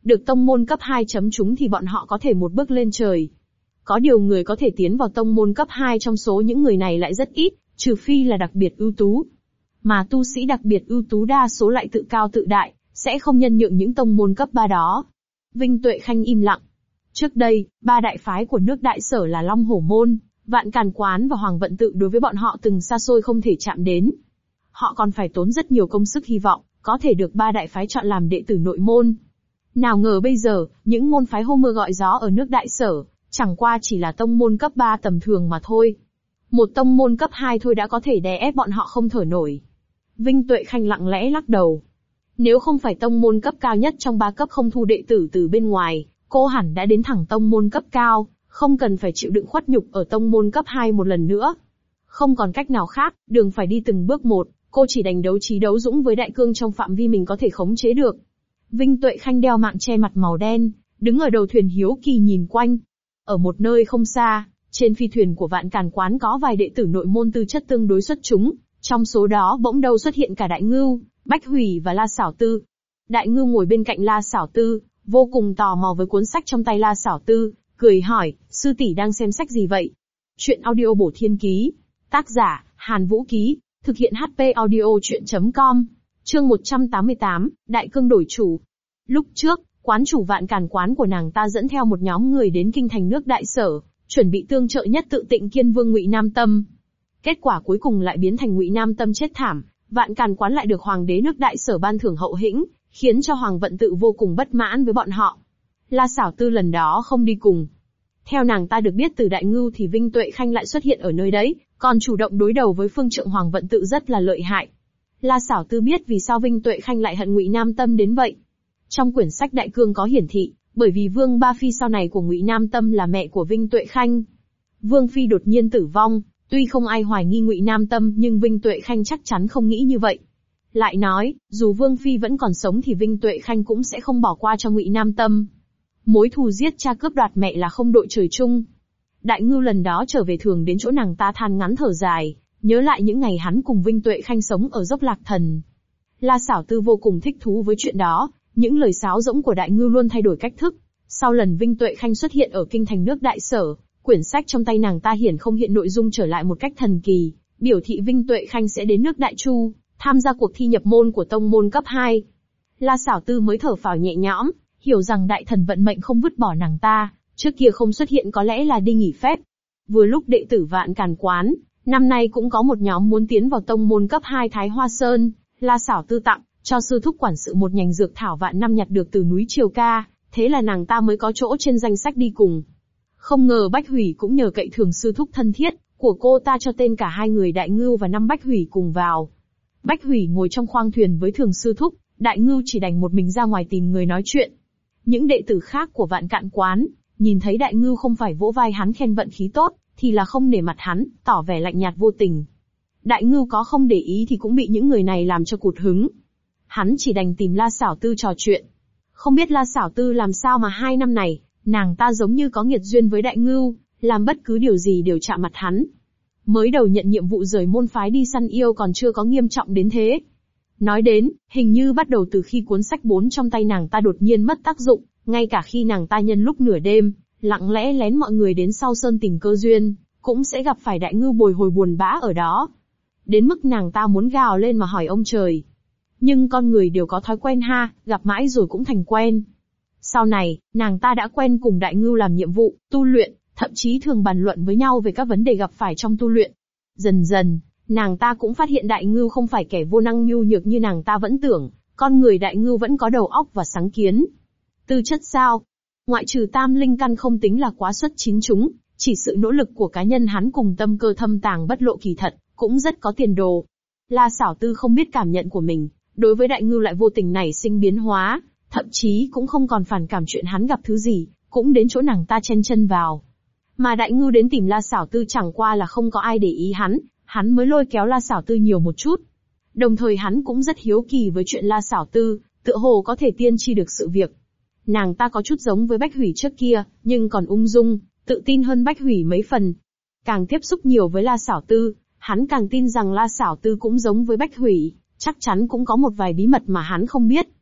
Được tông môn cấp 2 chấm trúng thì bọn họ có thể một bước lên trời. Có điều người có thể tiến vào tông môn cấp 2 trong số những người này lại rất ít, trừ phi là đặc biệt ưu tú. Mà tu sĩ đặc biệt ưu tú đa số lại tự cao tự đại, sẽ không nhân nhượng những tông môn cấp 3 đó. Vinh Tuệ Khanh im lặng. Trước đây, ba đại phái của nước Đại Sở là Long Hổ Môn, Vạn Càn Quán và Hoàng Vận Tự đối với bọn họ từng xa xôi không thể chạm đến. Họ còn phải tốn rất nhiều công sức hy vọng, có thể được ba đại phái chọn làm đệ tử nội môn. Nào ngờ bây giờ, những môn phái hô mưa gọi gió ở nước Đại Sở, chẳng qua chỉ là tông môn cấp 3 tầm thường mà thôi. Một tông môn cấp 2 thôi đã có thể đè ép bọn họ không thở nổi. Vinh Tuệ Khanh lặng lẽ lắc đầu. Nếu không phải tông môn cấp cao nhất trong 3 cấp không thu đệ tử từ bên ngoài, cô hẳn đã đến thẳng tông môn cấp cao, không cần phải chịu đựng khuất nhục ở tông môn cấp 2 một lần nữa. Không còn cách nào khác, đường phải đi từng bước một, cô chỉ đành đấu trí đấu dũng với đại cương trong phạm vi mình có thể khống chế được. Vinh Tuệ Khanh đeo mạng che mặt màu đen, đứng ở đầu thuyền hiếu kỳ nhìn quanh. Ở một nơi không xa, trên phi thuyền của Vạn Càn Quán có vài đệ tử nội môn tư chất tương đối xuất chúng, trong số đó bỗng đâu xuất hiện cả Đại Ngưu, Bách Hủy và La Xảo Tư. Đại Ngưu ngồi bên cạnh La Xảo Tư, vô cùng tò mò với cuốn sách trong tay La Xảo Tư, cười hỏi, sư tỷ đang xem sách gì vậy? Chuyện audio bổ thiên ký. Tác giả, Hàn Vũ Ký. Thực hiện HP audio chuyện.com. Chương 188, Đại Cương đổi chủ. Lúc trước, quán chủ Vạn Càn Quán của nàng ta dẫn theo một nhóm người đến kinh thành nước Đại Sở, chuẩn bị tương trợ nhất tự Tịnh Kiên Vương Ngụy Nam Tâm. Kết quả cuối cùng lại biến thành Ngụy Nam Tâm chết thảm, Vạn Càn Quán lại được hoàng đế nước Đại Sở ban thưởng hậu hĩnh, khiến cho Hoàng Vận Tự vô cùng bất mãn với bọn họ. La Xảo Tư lần đó không đi cùng. Theo nàng ta được biết từ Đại Ngưu thì Vinh Tuệ Khanh lại xuất hiện ở nơi đấy, còn chủ động đối đầu với phương trượng Hoàng Vận Tự rất là lợi hại. La Xảo Tư biết vì sao Vinh Tuệ Khanh lại hận Ngụy Nam Tâm đến vậy. Trong quyển sách Đại Cương có hiển thị, bởi vì Vương Ba Phi sau này của Ngụy Nam Tâm là mẹ của Vinh Tuệ Khanh. Vương Phi đột nhiên tử vong, tuy không ai hoài nghi Ngụy Nam Tâm nhưng Vinh Tuệ Khanh chắc chắn không nghĩ như vậy. Lại nói, dù Vương Phi vẫn còn sống thì Vinh Tuệ Khanh cũng sẽ không bỏ qua cho Ngụy Nam Tâm. Mối thù giết cha cướp đoạt mẹ là không đội trời chung. Đại Ngưu lần đó trở về thường đến chỗ nàng ta than ngắn thở dài, nhớ lại những ngày hắn cùng Vinh Tuệ Khanh sống ở dốc Lạc Thần. La Xảo Tư vô cùng thích thú với chuyện đó, những lời sáo rỗng của Đại Ngưu luôn thay đổi cách thức. Sau lần Vinh Tuệ Khanh xuất hiện ở kinh thành nước Đại Sở, quyển sách trong tay nàng ta hiển không hiện nội dung trở lại một cách thần kỳ, biểu thị Vinh Tuệ Khanh sẽ đến nước Đại Chu, tham gia cuộc thi nhập môn của tông môn cấp 2. La Xảo Tư mới thở phào nhẹ nhõm, hiểu rằng đại thần vận mệnh không vứt bỏ nàng ta, trước kia không xuất hiện có lẽ là đi nghỉ phép. Vừa lúc đệ tử Vạn Càn Quán, năm nay cũng có một nhóm muốn tiến vào tông môn cấp 2 Thái Hoa Sơn, La Xảo Tư tặng cho sư thúc quản sự một nhành dược thảo vạn năm nhặt được từ núi Triều Ca, thế là nàng ta mới có chỗ trên danh sách đi cùng. Không ngờ Bách Hủy cũng nhờ cậy Thường sư thúc thân thiết của cô ta cho tên cả hai người Đại Ngưu và năm Bách Hủy cùng vào. Bách Hủy ngồi trong khoang thuyền với Thường sư thúc, Đại Ngưu chỉ đành một mình ra ngoài tìm người nói chuyện. Những đệ tử khác của Vạn Càn Quán, nhìn thấy Đại Ngưu không phải vỗ vai hắn khen vận khí tốt, thì là không nể mặt hắn, tỏ vẻ lạnh nhạt vô tình. Đại Ngưu có không để ý thì cũng bị những người này làm cho cụt hứng. Hắn chỉ đành tìm La Xảo Tư trò chuyện. Không biết La Xảo Tư làm sao mà 2 năm này, nàng ta giống như có nghiệt duyên với Đại Ngưu, làm bất cứ điều gì đều chạm mặt hắn. Mới đầu nhận nhiệm vụ rời môn phái đi săn yêu còn chưa có nghiêm trọng đến thế. Nói đến, hình như bắt đầu từ khi cuốn sách 4 trong tay nàng ta đột nhiên mất tác dụng, ngay cả khi nàng ta nhân lúc nửa đêm, lặng lẽ lén mọi người đến sau sơn tìm cơ duyên, cũng sẽ gặp phải Đại Ngưu bồi hồi buồn bã ở đó. Đến mức nàng ta muốn gào lên mà hỏi ông trời. Nhưng con người đều có thói quen ha, gặp mãi rồi cũng thành quen. Sau này, nàng ta đã quen cùng Đại Ngưu làm nhiệm vụ, tu luyện, thậm chí thường bàn luận với nhau về các vấn đề gặp phải trong tu luyện. Dần dần, nàng ta cũng phát hiện Đại Ngưu không phải kẻ vô năng nhu nhược như nàng ta vẫn tưởng, con người Đại Ngưu vẫn có đầu óc và sáng kiến. Tư chất sao? Ngoại trừ tam linh căn không tính là quá xuất chín chúng, chỉ sự nỗ lực của cá nhân hắn cùng tâm cơ thâm tàng bất lộ kỳ thật, cũng rất có tiền đồ. La Xảo Tư không biết cảm nhận của mình, đối với Đại Ngưu lại vô tình nảy sinh biến hóa, thậm chí cũng không còn phản cảm chuyện hắn gặp thứ gì, cũng đến chỗ nàng ta chen chân vào. Mà Đại Ngưu đến tìm La Xảo Tư chẳng qua là không có ai để ý hắn mới lôi kéo La Xảo Tư nhiều một chút. Đồng thời hắn cũng rất hiếu kỳ với chuyện La Xảo Tư, tựa hồ có thể tiên tri được sự việc. Nàng ta có chút giống với Bách Hủy trước kia, nhưng còn ung dung, tự tin hơn Bách Hủy mấy phần. Càng tiếp xúc nhiều với La Xảo Tư, hắn càng tin rằng La Xảo Tư cũng giống với Bách Hủy, chắc chắn cũng có một vài bí mật mà hắn không biết.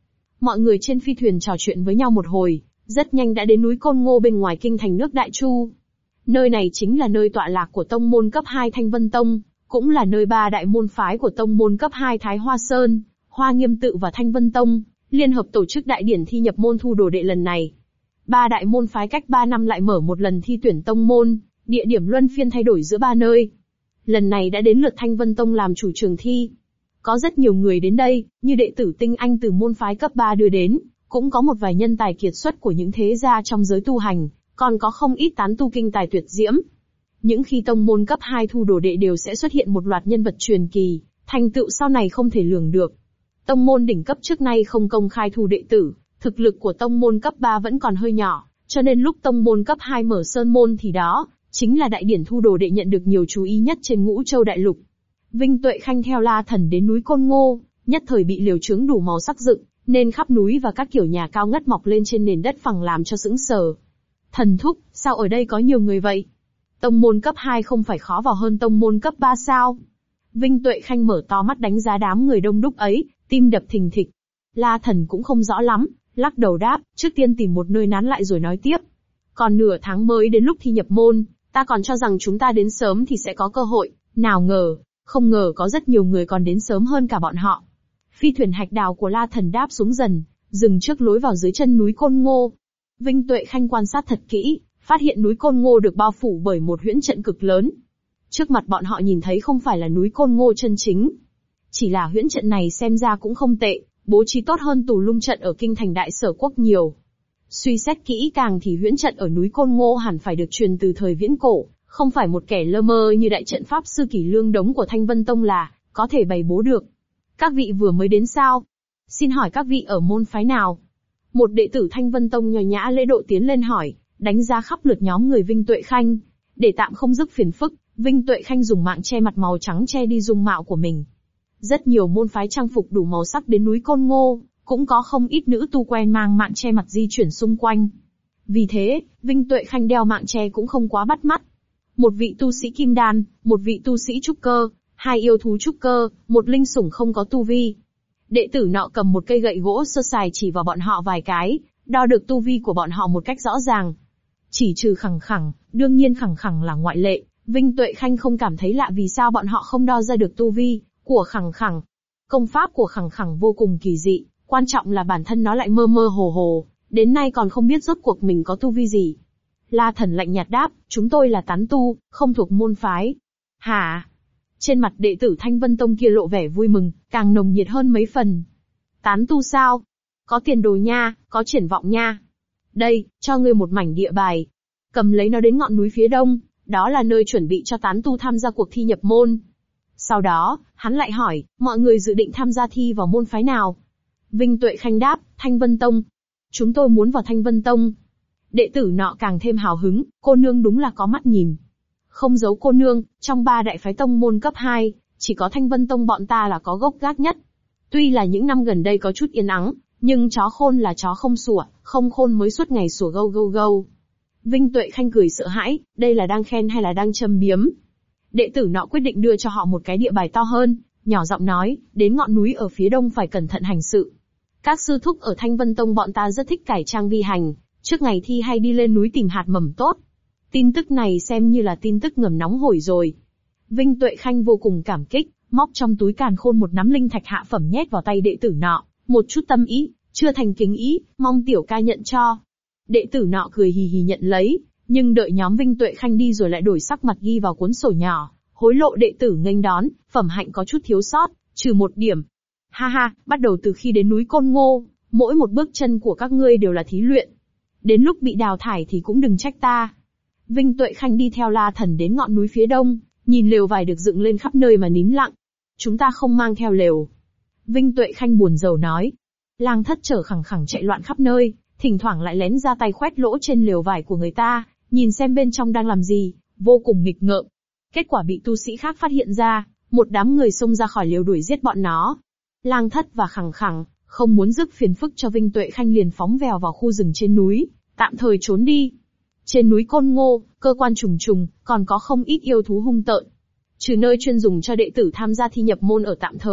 Mọi người trên phi thuyền trò chuyện với nhau một hồi, rất nhanh đã đến núi Côn Ngô bên ngoài kinh thành nước Đại Chu. Nơi này chính là nơi tọa lạc của tông môn cấp 2 Thanh Vân Tông, cũng là nơi ba đại môn phái của tông môn cấp 2 Thái Hoa Sơn, Hoa Nghiêm Tự và Thanh Vân Tông, liên hợp tổ chức đại điển thi nhập môn thu đồ đệ lần này. Ba đại môn phái cách 3 năm lại mở một lần thi tuyển tông môn, địa điểm luân phiên thay đổi giữa ba nơi. Lần này đã đến lượt Thanh Vân Tông làm chủ trường thi. Có rất nhiều người đến đây, như đệ tử tinh anh từ môn phái cấp 3 đưa đến, cũng có một vài nhân tài kiệt xuất của những thế gia trong giới tu hành, còn có không ít tán tu kinh tài tuyệt diễm. Những khi tông môn cấp 2 thu đồ đệ đều sẽ xuất hiện một loạt nhân vật truyền kỳ, thành tựu sau này không thể lường được. Tông môn đỉnh cấp trước nay không công khai thu đệ tử, thực lực của tông môn cấp 3 vẫn còn hơi nhỏ, cho nên lúc tông môn cấp 2 mở sơn môn thì đó chính là đại điển thu đồ đệ nhận được nhiều chú ý nhất trên Ngũ Châu đại lục. Vinh Tuệ Khanh theo La Thần đến núi Côn Ngô, nhất thời bị liều trướng đủ màu sắc dựng, nên khắp núi và các kiểu nhà cao ngất mọc lên trên nền đất phẳng làm cho sững sờ. Thần thúc, sao ở đây có nhiều người vậy? Tông môn cấp 2 không phải khó vào hơn tông môn cấp 3 sao? Vinh Tuệ Khanh mở to mắt đánh giá đám người đông đúc ấy, tim đập thình thịch. La Thần cũng không rõ lắm, lắc đầu đáp, trước tiên tìm một nơi nán lại rồi nói tiếp. Còn nửa tháng mới đến lúc thi nhập môn, ta còn cho rằng chúng ta đến sớm thì sẽ có cơ hội, nào ngờ, không ngờ có rất nhiều người còn đến sớm hơn cả bọn họ. Phi thuyền hạch đào của La Thần đáp xuống dần, dừng trước lối vào dưới chân núi Côn Ngô. Vinh Tuệ Khanh quan sát thật kỹ, phát hiện núi Côn Ngô được bao phủ bởi một huyễn trận cực lớn. Trước mặt bọn họ nhìn thấy không phải là núi Côn Ngô chân chính. Chỉ là huyễn trận này xem ra cũng không tệ, bố trí tốt hơn Tù Lung trận ở kinh thành Đại Sở Quốc nhiều. Suy xét kỹ càng thì huyễn trận ở núi Côn Ngô hẳn phải được truyền từ thời viễn cổ, không phải một kẻ lơ mơ như đại trận pháp sư Kỷ Lương Đống của Thanh Vân Tông là có thể bày bố được. Các vị vừa mới đến sao? Xin hỏi các vị ở môn phái nào? Một đệ tử Thanh Vân Tông nho nhã lễ độ tiến lên hỏi, đánh giá khắp lượt nhóm người Vinh Tuệ Khanh. Để tạm không rước phiền phức, Vinh Tuệ Khanh dùng mạng che mặt màu trắng che đi dung mạo của mình. Rất nhiều môn phái trang phục đủ màu sắc đến núi Côn Ngô, cũng có không ít nữ tu quen mang mạng che mặt di chuyển xung quanh. Vì thế, Vinh Tuệ Khanh đeo mạng che cũng không quá bắt mắt. Một vị tu sĩ kim đan, một vị tu sĩ trúc cơ, hai yêu thú trúc cơ, một linh sủng không có tu vi. Đệ tử nọ cầm một cây gậy gỗ sơ sài chỉ vào bọn họ vài cái, đo được tu vi của bọn họ một cách rõ ràng. Chỉ trừ Khẳng Khẳng, đương nhiên Khẳng Khẳng là ngoại lệ, Vinh Tuệ Khanh không cảm thấy lạ vì sao bọn họ không đo ra được tu vi của Khẳng Khẳng. Công pháp của Khẳng Khẳng vô cùng kỳ dị, quan trọng là bản thân nó lại mơ mơ hồ hồ, đến nay còn không biết rốt cuộc mình có tu vi gì. La Thần lạnh nhạt đáp, chúng tôi là tán tu, không thuộc môn phái. Hả? Trên mặt đệ tử Thanh Vân Tông kia lộ vẻ vui mừng, càng nồng nhiệt hơn mấy phần. Tán tu sao? Có tiền đồ nha, có triển vọng nha. Đây, cho ngươi một mảnh địa bài. Cầm lấy nó đến ngọn núi phía đông, đó là nơi chuẩn bị cho tán tu tham gia cuộc thi nhập môn. Sau đó, hắn lại hỏi, mọi người dự định tham gia thi vào môn phái nào? Vinh Tuệ Khanh đáp, Thanh Vân Tông. Chúng tôi muốn vào Thanh Vân Tông. Đệ tử nọ càng thêm hào hứng, cô nương đúng là có mắt nhìn. Không giấu cô nương, trong ba đại phái tông môn cấp 2, chỉ có Thanh Vân Tông bọn ta là có gốc gác nhất. Tuy là những năm gần đây có chút yên ắng, nhưng chó khôn là chó không sủa, không khôn mới suốt ngày sủa gâu gâu gâu. Vinh Tuệ Khanh cười sợ hãi, đây là đang khen hay là đang châm biếm? Đệ tử nọ quyết định đưa cho họ một cái địa bài to hơn, nhỏ giọng nói, đến ngọn núi ở phía đông phải cẩn thận hành sự. Các sư thúc ở Thanh Vân Tông bọn ta rất thích cải trang vi hành, trước ngày thi hay đi lên núi tìm hạt mầm tốt. Tin tức này xem như là tin tức ngầm nóng hổi rồi. Vinh Tuệ Khanh vô cùng cảm kích, móc trong túi càn khôn một nắm linh thạch hạ phẩm nhét vào tay đệ tử nọ, một chút tâm ý, chưa thành kính ý, mong tiểu ca nhận cho. Đệ tử nọ cười hì hì nhận lấy, nhưng đợi nhóm Vinh Tuệ Khanh đi rồi lại đổi sắc mặt ghi vào cuốn sổ nhỏ, hối lộ đệ tử nghênh đón, phẩm hạnh có chút thiếu sót, trừ 1 điểm. Ha ha, bắt đầu từ khi đến núi Côn Ngô, mỗi một bước chân của các ngươi đều là thí luyện. Đến lúc bị đào thải thì cũng đừng trách ta. Vinh Tuệ Khanh đi theo La Thần đến ngọn núi phía đông, nhìn lều vải được dựng lên khắp nơi mà nín lặng. Chúng ta không mang theo lều. Vinh Tuệ Khanh buồn rầu nói. Lang Thất chở Khẳng Khẳng chạy loạn khắp nơi, thỉnh thoảng lại lén ra tay khoét lỗ trên lều vải của người ta, nhìn xem bên trong đang làm gì, vô cùng nghịch ngợm. Kết quả bị tu sĩ khác phát hiện ra, một đám người xông ra khỏi lều đuổi giết bọn nó. Lang Thất và Khẳng Khẳng không muốn rước phiền phức cho Vinh Tuệ Khanh liền phóng vèo vào khu rừng trên núi, tạm thời trốn đi. Trên núi Côn Ngô, cơ quan trùng trùng, còn có không ít yêu thú hung tợn. Trừ nơi chuyên dùng cho đệ tử tham gia thi nhập môn ở tạm thời,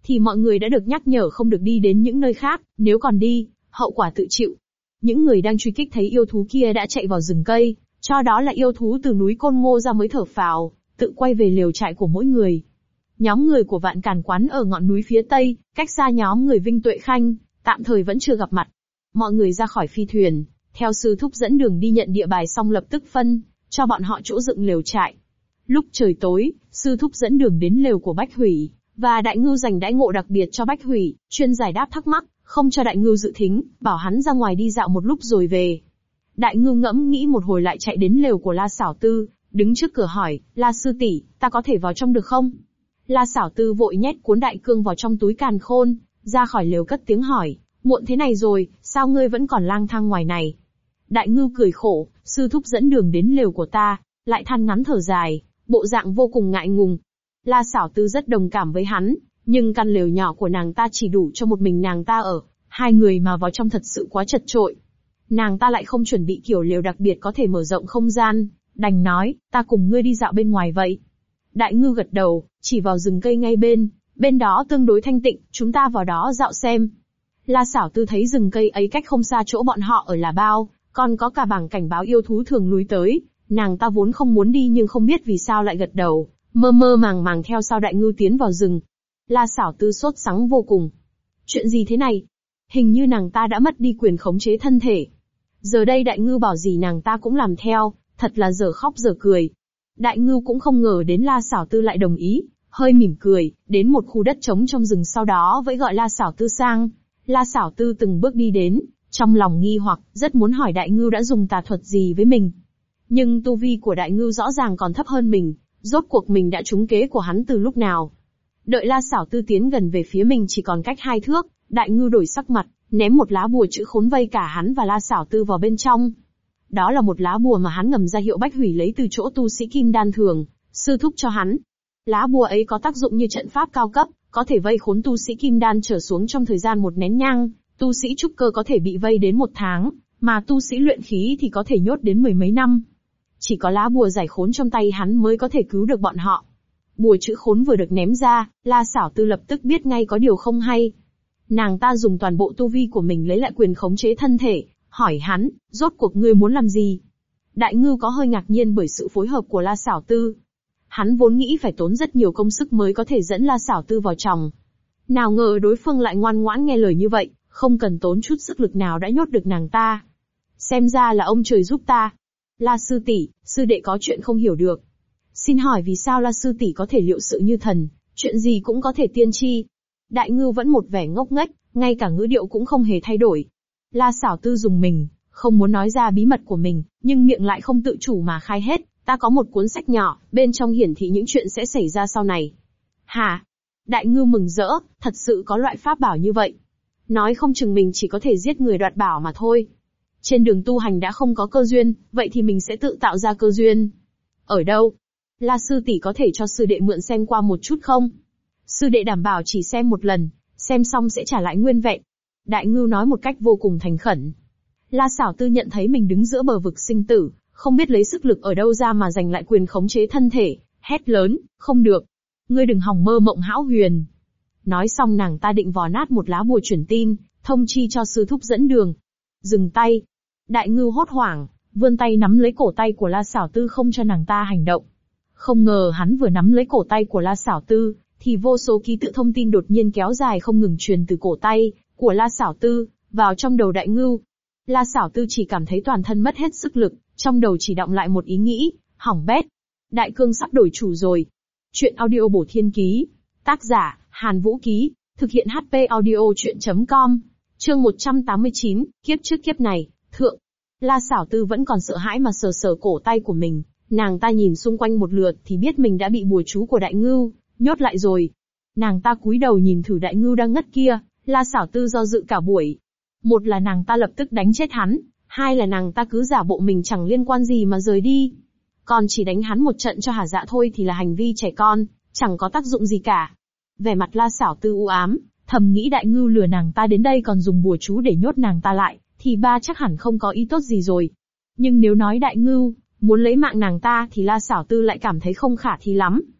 thì mọi người đã được nhắc nhở không được đi đến những nơi khác, nếu còn đi, hậu quả tự chịu. Những người đang truy kích thấy yêu thú kia đã chạy vào rừng cây, cho đó là yêu thú từ núi Côn Ngô ra mới thở phào, tự quay về lều trại của mỗi người. Nhóm người của Vạn Càn Quán ở ngọn núi phía tây, cách xa nhóm người Vinh Tuệ Khanh, tạm thời vẫn chưa gặp mặt. Mọi người ra khỏi phi thuyền, theo sư thúc dẫn đường đi nhận địa bài xong lập tức phân cho bọn họ chỗ dựng lều trại. Lúc trời tối, sư thúc dẫn đường đến lều của Bách Hủy, và Đại Ngưu dành đãi ngộ đặc biệt cho Bách Hủy, chuyên giải đáp thắc mắc, không cho Đại Ngưu dự thính, bảo hắn ra ngoài đi dạo một lúc rồi về. Đại Ngưu ngẫm nghĩ một hồi lại chạy đến lều của La Xảo Tư, đứng trước cửa hỏi, La sư tỷ, ta có thể vào trong được không? La Xảo Tư vội nhét cuốn đại cương vào trong túi càn khôn, ra khỏi lều cất tiếng hỏi, muộn thế này rồi, sao ngươi vẫn còn lang thang ngoài này? Đại Ngưu cười khổ, sư thúc dẫn đường đến lều của ta, lại than ngắn thở dài, bộ dạng vô cùng ngại ngùng. La Xảo Tư rất đồng cảm với hắn, nhưng căn lều nhỏ của nàng ta chỉ đủ cho một mình nàng ta ở, hai người mà vào trong thật sự quá chật chội. Nàng ta lại không chuẩn bị kiểu lều đặc biệt có thể mở rộng không gian, đành nói, ta cùng ngươi đi dạo bên ngoài vậy. Đại Ngưu gật đầu, chỉ vào rừng cây ngay bên đó tương đối thanh tịnh, chúng ta vào đó dạo xem. La Xảo Tư thấy rừng cây ấy cách không xa chỗ bọn họ ở là bao, còn có cả bảng cảnh báo yêu thú thường lui tới, nàng ta vốn không muốn đi nhưng không biết vì sao lại gật đầu, mơ mơ màng màng theo sau Đại Ngưu tiến vào rừng. La Xảo Tư sốt sắng vô cùng. Chuyện gì thế này? Hình như nàng ta đã mất đi quyền khống chế thân thể. Giờ đây Đại Ngưu bảo gì nàng ta cũng làm theo, thật là dở khóc dở cười. Đại Ngưu cũng không ngờ đến La Xảo Tư lại đồng ý, hơi mỉm cười, đến một khu đất trống trong rừng sau đó vẫy gọi La Xảo Tư sang. La Xảo Tư từng bước đi đến, trong lòng nghi hoặc, rất muốn hỏi Đại Ngưu đã dùng tà thuật gì với mình. Nhưng tu vi của Đại Ngưu rõ ràng còn thấp hơn mình, rốt cuộc mình đã trúng kế của hắn từ lúc nào. Đợi La Xảo Tư tiến gần về phía mình chỉ còn cách 2 thước, Đại Ngưu đổi sắc mặt, ném một lá bùa chữ khốn vây cả hắn và La Xảo Tư vào bên trong. Đó là một lá bùa mà hắn ngầm ra hiệu Bách Hủy lấy từ chỗ tu sĩ kim đan thường, sư thúc cho hắn. Lá bùa ấy có tác dụng như trận pháp cao cấp, có thể vây khốn tu sĩ kim đan trở xuống trong thời gian một nén nhang, tu sĩ trúc cơ có thể bị vây đến 1 tháng, mà tu sĩ luyện khí thì có thể nhốt đến 10 mấy năm. Chỉ có lá bùa giải khốn trong tay hắn mới có thể cứu được bọn họ. Bùa chữ khốn vừa được ném ra, La Xảo Tư lập tức biết ngay có điều không hay. Nàng ta dùng toàn bộ tu vi của mình lấy lại quyền khống chế thân thể, hỏi hắn, rốt cuộc ngươi muốn làm gì? Đại Ngưu có hơi ngạc nhiên bởi sự phối hợp của La Xảo Tư. Hắn vốn nghĩ phải tốn rất nhiều công sức mới có thể dẫn La Xảo Tư vào chòng. Nào ngờ đối phương lại ngoan ngoãn nghe lời như vậy, không cần tốn chút sức lực nào đã nhốt được nàng ta. Xem ra là ông trời giúp ta. La sư tỷ, sư đệ có chuyện không hiểu được. Xin hỏi vì sao La sư tỷ có thể liệu sự như thần, chuyện gì cũng có thể tiên tri? Đại Ngưu vẫn một vẻ ngốc nghếch, ngay cả ngữ điệu cũng không hề thay đổi. La Xảo Tư dùng mình, không muốn nói ra bí mật của mình, nhưng miệng lại không tự chủ mà khai hết. Ta có một cuốn sách nhỏ, bên trong hiển thị những chuyện sẽ xảy ra sau này. Hả? Đại Ngưu mừng rỡ, thật sự có loại pháp bảo như vậy. Nói không chừng mình chỉ có thể giết người đoạt bảo mà thôi. Trên đường tu hành đã không có cơ duyên, vậy thì mình sẽ tự tạo ra cơ duyên. Ở đâu? La sư tỷ có thể cho sư đệ mượn xem qua một chút không? Sư đệ đảm bảo chỉ xem một lần, xem xong sẽ trả lại nguyên vẹn. Đại Ngưu nói một cách vô cùng thành khẩn. La Xảo Tư nhận thấy mình đứng giữa bờ vực sinh tử, không biết lấy sức lực ở đâu ra mà giành lại quyền khống chế thân thể, hét lớn, không được. Ngươi đừng hòng mơ mộng hão huyền. Nói xong nàng ta định vò nát một lá bùa truyền tin, thông chi cho sư thúc dẫn đường. Dừng tay. Đại Ngưu hốt hoảng, vươn tay nắm lấy cổ tay của La Xảo Tư không cho nàng ta hành động. Không ngờ hắn vừa nắm lấy cổ tay của La Xảo Tư, thì vô số ký tự thông tin đột nhiên kéo dài không ngừng truyền từ cổ tay của La Xảo Tư vào trong đầu Đại Ngưu. La Xảo Tư chỉ cảm thấy toàn thân mất hết sức lực, trong đầu chỉ đọng lại một ý nghĩ, hỏng bét. Đại cương sắp đổi chủ rồi. Chuyện audio bổ thiên ký. Tác giả, Hàn Vũ Ký. Thực hiện HP audio chuyện.com. Chương 189, kiếp trước kiếp này, thượng. La Xảo Tư vẫn còn sợ hãi mà sờ sờ cổ tay của mình. Nàng ta nhìn xung quanh một lượt thì biết mình đã bị bùa chú của Đại Ngưu nhốt lại rồi. Nàng ta cúi đầu nhìn thử Đại Ngưu đang ngất kia. La Xảo Tư do dự cả buổi. Một là nàng ta lập tức đánh chết hắn, hai là nàng ta cứ giả bộ mình chẳng liên quan gì mà rời đi. Còn chỉ đánh hắn một trận cho hả dạ thôi thì là hành vi trẻ con, chẳng có tác dụng gì cả. Vẻ mặt La Xảo Tư u ám, thầm nghĩ Đại Ngưu lừa nàng ta đến đây còn dùng bùa chú để nhốt nàng ta lại, thì ba chắc hẳn không có ý tốt gì rồi. Nhưng nếu nói Đại Ngưu muốn lấy mạng nàng ta thì La Xảo Tư lại cảm thấy không khả thi lắm.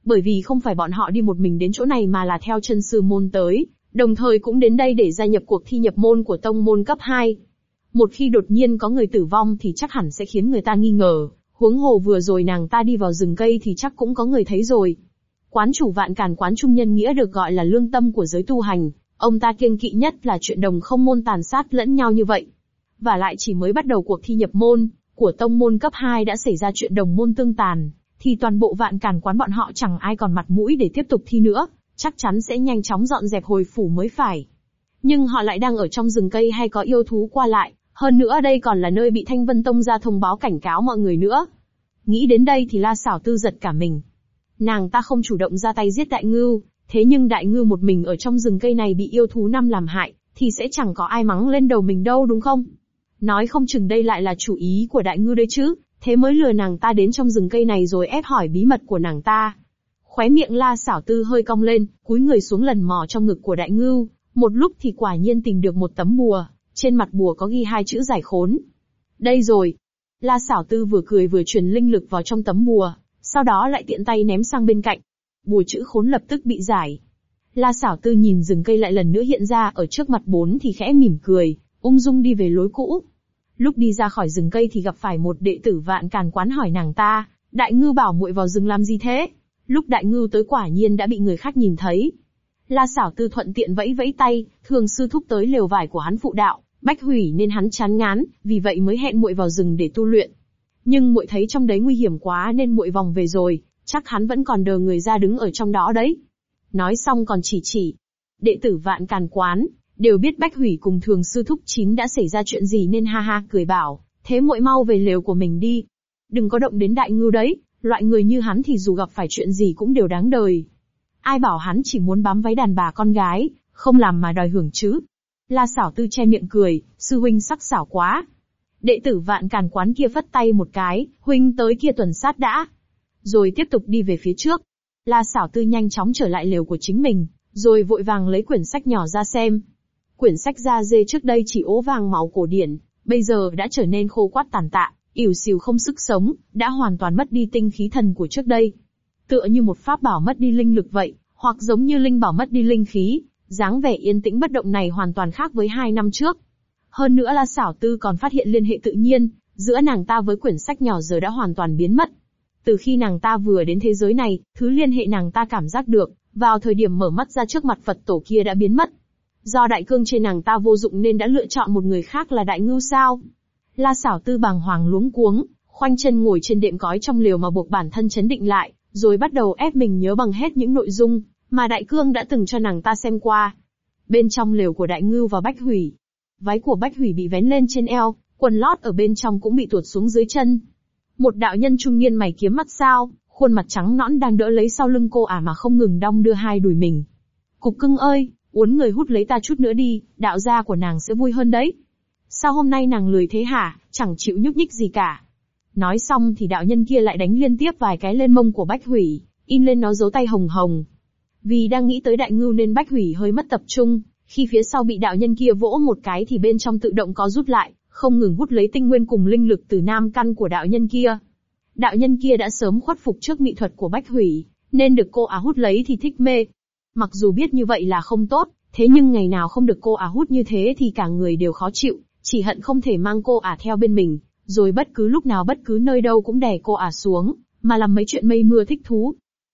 Bởi vì không phải bọn họ đi một mình đến chỗ này mà là theo chân sư môn tới, đồng thời cũng đến đây để gia nhập cuộc thi nhập môn của tông môn cấp 2. Một khi đột nhiên có người tử vong thì chắc hẳn sẽ khiến người ta nghi ngờ, huống hồ vừa rồi nàng ta đi vào rừng cây thì chắc cũng có người thấy rồi. Quán chủ Vạn Càn Quán Trung Nhân Nghĩa được gọi là lương tâm của giới tu hành, ông ta kiêng kỵ nhất là chuyện đồng không môn tàn sát lẫn nhau như vậy. Và lại chỉ mới bắt đầu cuộc thi nhập môn của tông môn cấp 2 đã xảy ra chuyện đồng môn tương tàn, thì toàn bộ Vạn Càn Quán bọn họ chẳng ai còn mặt mũi để tiếp tục thi nữa, chắc chắn sẽ nhanh chóng dọn dẹp hồi phủ mới phải. Nhưng họ lại đang ở trong rừng cây hay có yêu thú qua lại, hơn nữa đây còn là nơi bị Thanh Vân Tông ra thông báo cảnh cáo mọi người nữa. Nghĩ đến đây thì La Sảo Tư giật cả mình. Nàng ta không chủ động ra tay giết Đại Ngưu, thế nhưng Đại Ngưu một mình ở trong rừng cây này bị yêu thú năm làm hại, thì sẽ chẳng có ai mắng lên đầu mình đâu đúng không? Nói không chừng đây lại là chủ ý của Đại Ngưu đấy chứ, thế mới lừa nàng ta đến trong rừng cây này rồi ép hỏi bí mật của nàng ta. Khóe miệng La Sảo Tư hơi cong lên, cúi người xuống lần mò trong ngực của Đại Ngưu, một lúc thì quả nhiên tìm được một tấm bùa, trên mặt bùa có ghi 2 chữ giải khốn. Đây rồi. La Sảo Tư vừa cười vừa truyền linh lực vào trong tấm bùa, sau đó lại tiện tay ném sang bên cạnh. Bùa chữ khốn lập tức bị giải. La Sảo Tư nhìn rừng cây lại lần nữa hiện ra ở trước mặt 4 thì khẽ mỉm cười, ung dung đi về lối cũ. Lúc đi ra khỏi rừng cây thì gặp phải một đệ tử Vạn Càn Quán hỏi nàng ta, Đại Ngưu bảo muội vào rừng làm gì thế? Lúc Đại Ngưu tới quả nhiên đã bị người khác nhìn thấy. La Sảo Tư thuận tiện vẫy vẫy tay, thường sư thúc tới lều vải của hắn phụ đạo, Bách Hủy nên hắn chán ngán, vì vậy mới hẹn muội vào rừng để tu luyện. Nhưng muội thấy trong đấy nguy hiểm quá nên muội vòng về rồi, chắc hắn vẫn còn đờ người ra đứng ở trong đó đấy. Nói xong còn chỉ. Đệ tử Vạn Càn Quán đều biết Bách Hủy cùng thường sư thúc chín đã xảy ra chuyện gì nên ha ha cười bảo, thế muội mau về lều của mình đi. Đừng có động đến Đại Ngưu đấy, loại người như hắn thì dù gặp phải chuyện gì cũng đều đáng đời. Ai bảo hắn chỉ muốn bám váy đàn bà con gái, không làm mà đòi hưởng chứ. La Sảo Tư che miệng cười, sư huynh sắc sảo quá. Đệ tử Vạn Càn Quán kia phất tay một cái, huynh tới kia tuần sát đã. Rồi tiếp tục đi về phía trước. La Sảo Tư nhanh chóng trở lại lều của chính mình, rồi vội vàng lấy quyển sách nhỏ ra xem. Quyển sách da dê trước đây chỉ ố vàng máu cổ điển, bây giờ đã trở nên khô quắt tàn tạ, ỉu xìu không sức sống, đã hoàn toàn mất đi tinh khí thần của trước đây. Tựa như một pháp bảo mất đi linh lực vậy, hoặc giống như linh bảo mất đi linh khí, dáng vẻ yên tĩnh bất động này hoàn toàn khác với 2 năm trước. Hơn nữa La Sảo Tư còn phát hiện liên hệ tự nhiên, giữa nàng ta với quyển sách nhỏ giờ đã hoàn toàn biến mất. Từ khi nàng ta vừa đến thế giới này, thứ liên hệ nàng ta cảm giác được, vào thời điểm mở mắt ra trước mặt Phật tổ kia đã biến mất. Do đại cương trên nàng ta vô dụng nên đã lựa chọn một người khác là Đại Ngưu sao? La Sảo Tư bàng hoàng luống cuống, khoanh chân ngồi trên đệm cói trong lều mà buộc bản thân chấn định lại, rồi bắt đầu ép mình nhớ bằng hết những nội dung mà Đại Cương đã từng cho nàng ta xem qua. Bên trong lều của Đại Ngưu và Bách Hủy, váy của Bách Hủy bị vén lên trên eo, quần lót ở bên trong cũng bị tuột xuống dưới chân. Một đạo nhân trung niên mày kiếm mắt sao, khuôn mặt trắng nõn đang đỡ lấy sau lưng cô ả mà không ngừng đong đưa hai đùi mình. Cục cưng ơi, uốn người hút lấy ta chút nữa đi, đạo gia của nàng sẽ vui hơn đấy. Sao hôm nay nàng lười thế hả, chẳng chịu nhúc nhích gì cả. Nói xong thì đạo nhân kia lại đánh liên tiếp vài cái lên mông của Bách Hủy, in lên nó dấu tay hồng hồng. Vì đang nghĩ tới Đại Ngưu nên Bách Hủy hơi mất tập trung, khi phía sau bị đạo nhân kia vỗ một cái thì bên trong tự động có rút lại, không ngừng hút lấy tinh nguyên cùng linh lực từ nam căn của đạo nhân kia. Đạo nhân kia đã sớm khuất phục trước mỹ thuật của Bách Hủy, nên được cô ả hút lấy thì thích mê. Mặc dù biết như vậy là không tốt, thế nhưng ngày nào không được cô ả hút như thế thì cả người đều khó chịu, chỉ hận không thể mang cô ả theo bên mình, rồi bất cứ lúc nào bất cứ nơi đâu cũng đè cô ả xuống, mà làm mấy chuyện mây mưa thích thú.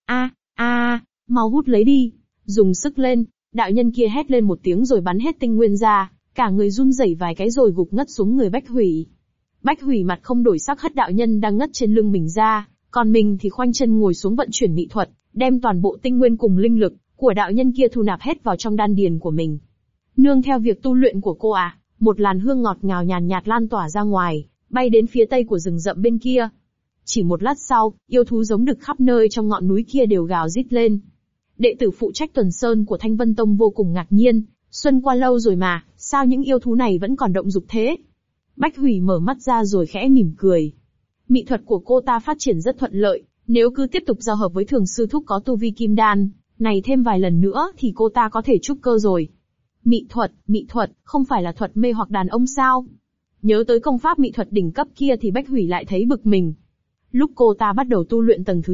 Mau hút lấy đi, dùng sức lên. Đạo nhân kia hét lên một tiếng rồi bắn hết tinh nguyên ra, cả người run rẩy vài cái rồi gục ngất xuống người Bách Hủy. Bách Hủy mặt không đổi sắc hất đạo nhân đang ngất trên lưng mình ra, còn mình thì khoanh chân ngồi xuống vận chuyển mỹ thuật, đem toàn bộ tinh nguyên cùng linh lực của đạo nhân kia thu nạp hết vào trong đan điền của mình. Nương theo việc tu luyện của cô ả, một làn hương ngọt ngào nhàn nhạt lan tỏa ra ngoài, bay đến phía tây của rừng rậm bên kia. Chỉ một lát sau, yêu thú giống đực khắp nơi trong ngọn núi kia đều gào rít lên. Đệ tử phụ trách tuần sơn của Thanh Vân Tông vô cùng ngạc nhiên, xuân qua lâu rồi mà, sao những yêu thú này vẫn còn động dục thế? Bách Hủy mở mắt ra rồi khẽ mỉm cười. Mỹ thuật của cô ta phát triển rất thuận lợi, nếu cứ tiếp tục giao hợp với thường sư thúc có tu vi kim đan, này thêm vài lần nữa thì cô ta có thể trúc cơ rồi. Mỹ thuật, không phải là thuật mê hoặc đàn ông sao? Nhớ tới công pháp mỹ thuật đỉnh cấp kia thì Bách Hủy lại thấy bực mình. Lúc cô ta bắt đầu tu luyện tầng thứ nhất,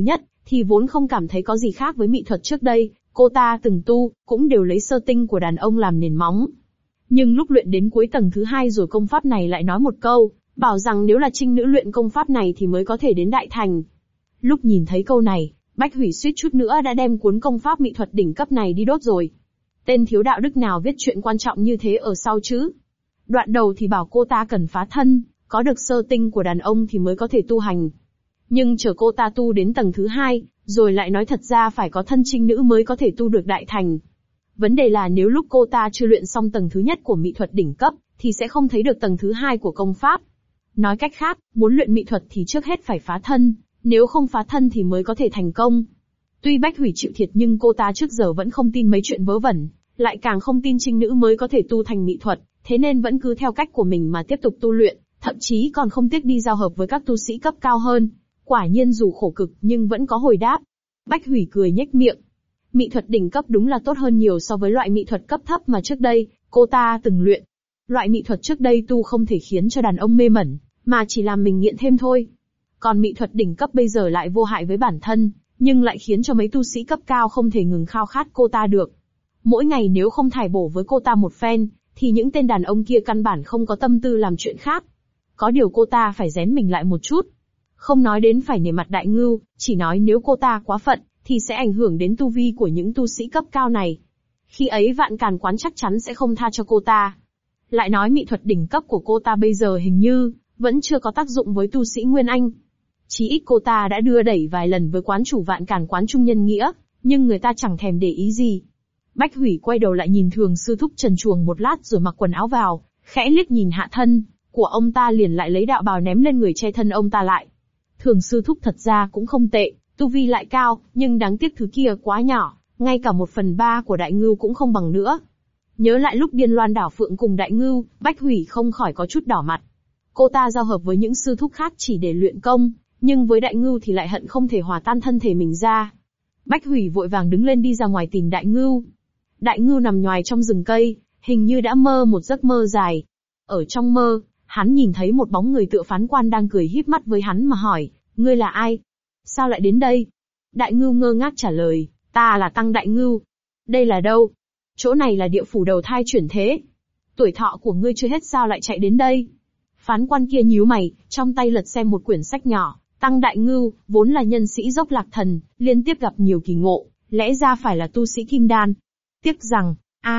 thì vốn không cảm thấy có gì khác với mỹ thuật trước đây, cô ta từng tu, cũng đều lấy sơ tinh của đàn ông làm nền móng. Nhưng lúc luyện đến cuối tầng thứ 2 rồi công pháp này lại nói một câu, bảo rằng nếu là trinh nữ luyện công pháp này thì mới có thể đến đại thành. Lúc nhìn thấy câu này, Bách Hủy suýt chút nữa đã đem cuốn công pháp mỹ thuật đỉnh cấp này đi đốt rồi. Tên thiếu đạo đức nào viết chuyện quan trọng như thế ở sau chứ? Đoạn đầu thì bảo cô ta cần phá thân, có được sơ tinh của đàn ông thì mới có thể tu hành. Nhưng chờ cô ta tu đến tầng thứ 2, rồi lại nói thật ra phải có thân trinh nữ mới có thể tu được đại thành. Vấn đề là nếu lúc cô ta chưa luyện xong tầng thứ nhất của mỹ thuật đỉnh cấp, thì sẽ không thấy được tầng thứ 2 của công pháp. Nói cách khác, muốn luyện mỹ thuật thì trước hết phải phá thân, nếu không phá thân thì mới có thể thành công. Tuy Bách Hủy chịu thiệt nhưng cô ta trước giờ vẫn không tin mấy chuyện vớ vẩn, lại càng không tin trinh nữ mới có thể tu thành mỹ thuật, thế nên vẫn cứ theo cách của mình mà tiếp tục tu luyện, thậm chí còn không tiếc đi giao hợp với các tu sĩ cấp cao hơn. Quả nhiên dù khổ cực nhưng vẫn có hồi đáp. Bách Hủy cười nhếch miệng. Mỹ thuật đỉnh cấp đúng là tốt hơn nhiều so với loại mỹ thuật cấp thấp mà trước đây cô ta từng luyện. Loại mỹ thuật trước đây tu không thể khiến cho đàn ông mê mẩn, mà chỉ làm mình nghiện thêm thôi. Còn mỹ thuật đỉnh cấp bây giờ lại vô hại với bản thân, nhưng lại khiến cho mấy tu sĩ cấp cao không thể ngừng khao khát cô ta được. Mỗi ngày nếu không thải bổ với cô ta một phen, thì những tên đàn ông kia căn bản không có tâm tư làm chuyện khác. Có điều cô ta phải rén mình lại một chút. Không nói đến phải nể mặt Đại Ngưu, chỉ nói nếu cô ta quá phận, thì sẽ ảnh hưởng đến tu vi của những tu sĩ cấp cao này. Khi ấy Vạn Càn Quán chắc chắn sẽ không tha cho cô ta. Lại nói mỹ thuật đỉnh cấp của cô ta bây giờ hình như vẫn chưa có tác dụng với tu sĩ Nguyên Anh. Chí ít cô ta đã đưa đẩy vài lần với quán chủ Vạn Càn Quán Trung Nhân Nghĩa, nhưng người ta chẳng thèm để ý gì. Bách Hủy quay đầu lại nhìn Thường sư thúc trần truồng một lát rồi mặc quần áo vào, khẽ liếc nhìn hạ thân của ông ta liền lại lấy đạo bào ném lên người che thân ông ta lại. Thường sư thúc thật ra cũng không tệ, tu vi lại cao, nhưng đáng tiếc thứ kia quá nhỏ, ngay cả 1/3 của Đại Ngưu cũng không bằng nữa. Nhớ lại lúc Điên Loan đảo phượng cùng Đại Ngưu, Bách Hủy không khỏi có chút đỏ mặt. Cô ta giao hợp với những sư thúc khác chỉ để luyện công, nhưng với Đại Ngưu thì lại hận không thể hòa tan thân thể mình ra. Bách Hủy vội vàng đứng lên đi ra ngoài tìm Đại Ngưu. Đại Ngưu nằm nhoài trong rừng cây, hình như đã mơ một giấc mơ dài. Ở trong mơ, hắn nhìn thấy một bóng người tựa Phán Quan đang cười híp mắt với hắn mà hỏi, ngươi là ai? Sao lại đến đây? Đại Ngưu ngơ ngác trả lời, ta là Tăng Đại Ngưu. Đây là đâu? Chỗ này là địa phủ đầu thai chuyển thế. Tuổi thọ của ngươi chưa hết sao lại chạy đến đây? Phán Quan kia nhíu mày, trong tay lật xem một quyển sách nhỏ. Tăng Đại Ngưu, vốn là nhân sĩ Dốc Lạc Thần, liên tiếp gặp nhiều kỳ ngộ, lẽ ra phải là tu sĩ Kim Đan. Tiếc rằng,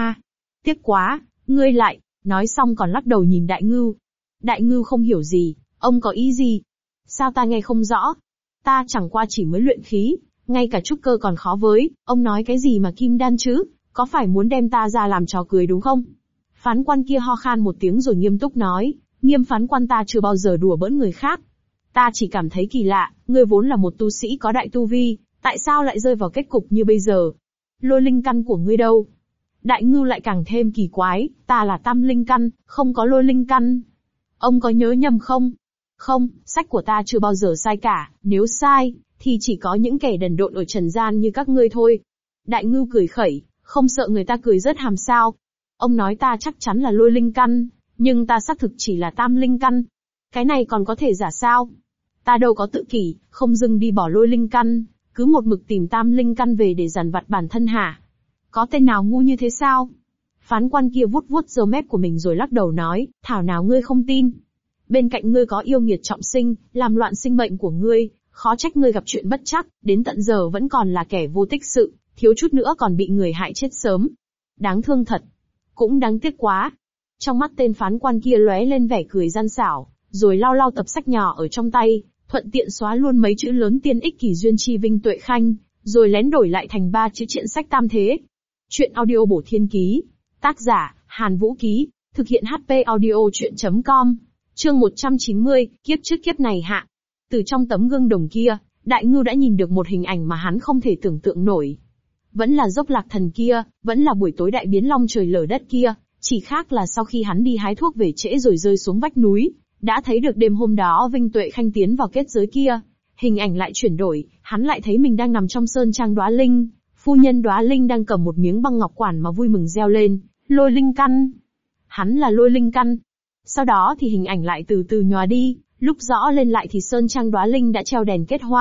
tiếc quá, ngươi lại, nói xong còn lắc đầu nhìn Đại Ngưu. Đại Ngưu không hiểu gì, ông có ý gì? Sao ta nghe không rõ? Ta chẳng qua chỉ mới luyện khí, ngay cả trúc cơ còn khó với, ông nói cái gì mà Kim Đan chứ, có phải muốn đem ta ra làm trò cười đúng không? Phán Quan kia ho khan một tiếng rồi nghiêm túc nói, Nghiêm Phán Quan ta chưa bao giờ đùa bỡn người khác. Ta chỉ cảm thấy kỳ lạ, ngươi vốn là một tu sĩ có đại tu vi, tại sao lại rơi vào kết cục như bây giờ? Lôi linh căn của ngươi đâu? Đại Ngưu lại càng thêm kỳ quái, ta là tam linh căn, không có lôi linh căn. Ông có nhớ nhầm không? Không, sách của ta chưa bao giờ sai cả, nếu sai, thì chỉ có những kẻ đần độn ở trần gian như các ngươi thôi. Đại Ngưu cười khẩy, không sợ người ta cười rớt hàm sao. Ông nói ta chắc chắn là lôi linh căn, nhưng ta xác thực chỉ là tam linh căn. Cái này còn có thể giả sao? Ta đâu có tự kỷ, không dưng đi bỏ lôi linh căn, cứ một mực tìm tam linh căn về để dằn vặt bản thân hả? Có tên nào ngu như thế sao? Phán Quan kia vuốt vuốt râu mép của mình rồi lắc đầu nói, thảo nào ngươi không tin. Bên cạnh ngươi có yêu nghiệt trọng sinh, làm loạn sinh mệnh của ngươi, khó trách ngươi gặp chuyện bất trắc, đến tận giờ vẫn còn là kẻ vô tích sự, thiếu chút nữa còn bị người hại chết sớm. Đáng thương thật. Cũng đáng tiếc quá. Trong mắt tên Phán Quan kia lóe lên vẻ cười gian xảo, rồi lau lau tập sách nhỏ ở trong tay, thuận tiện xóa luôn mấy chữ lớn tiên ích kỳ duyên chi vinh tuệ khanh, rồi lén đổi lại thành 3 chữ triện sách tam thế. Chuyện audio bổ thiên ký. Tác giả, Hàn Vũ Ký. Thực hiện HP audio chuyện.com. Chương 190, kiếp trước kiếp này hạ. Từ trong tấm gương đồng kia, Đại Ngưu đã nhìn được một hình ảnh mà hắn không thể tưởng tượng nổi. Vẫn là Dốc Lạc Thần kia, vẫn là buổi tối đại biến long trời lở đất kia, chỉ khác là sau khi hắn đi hái thuốc về trễ rồi rơi xuống vách núi, đã thấy được đêm hôm đó Vinh Tuệ Khanh tiến vào kết giới kia. Hình ảnh lại chuyển đổi, hắn lại thấy mình đang nằm trong sơn trang Đóa Linh, phu nhân Đóa Linh đang cầm một miếng băng ngọc quản mà vui mừng reo lên, lôi linh căn. Hắn là lôi linh căn. Sau đó thì hình ảnh lại từ từ nhòa đi, lúc rõ lên lại thì sơn trang Đóa Linh đã treo đèn kết hoa,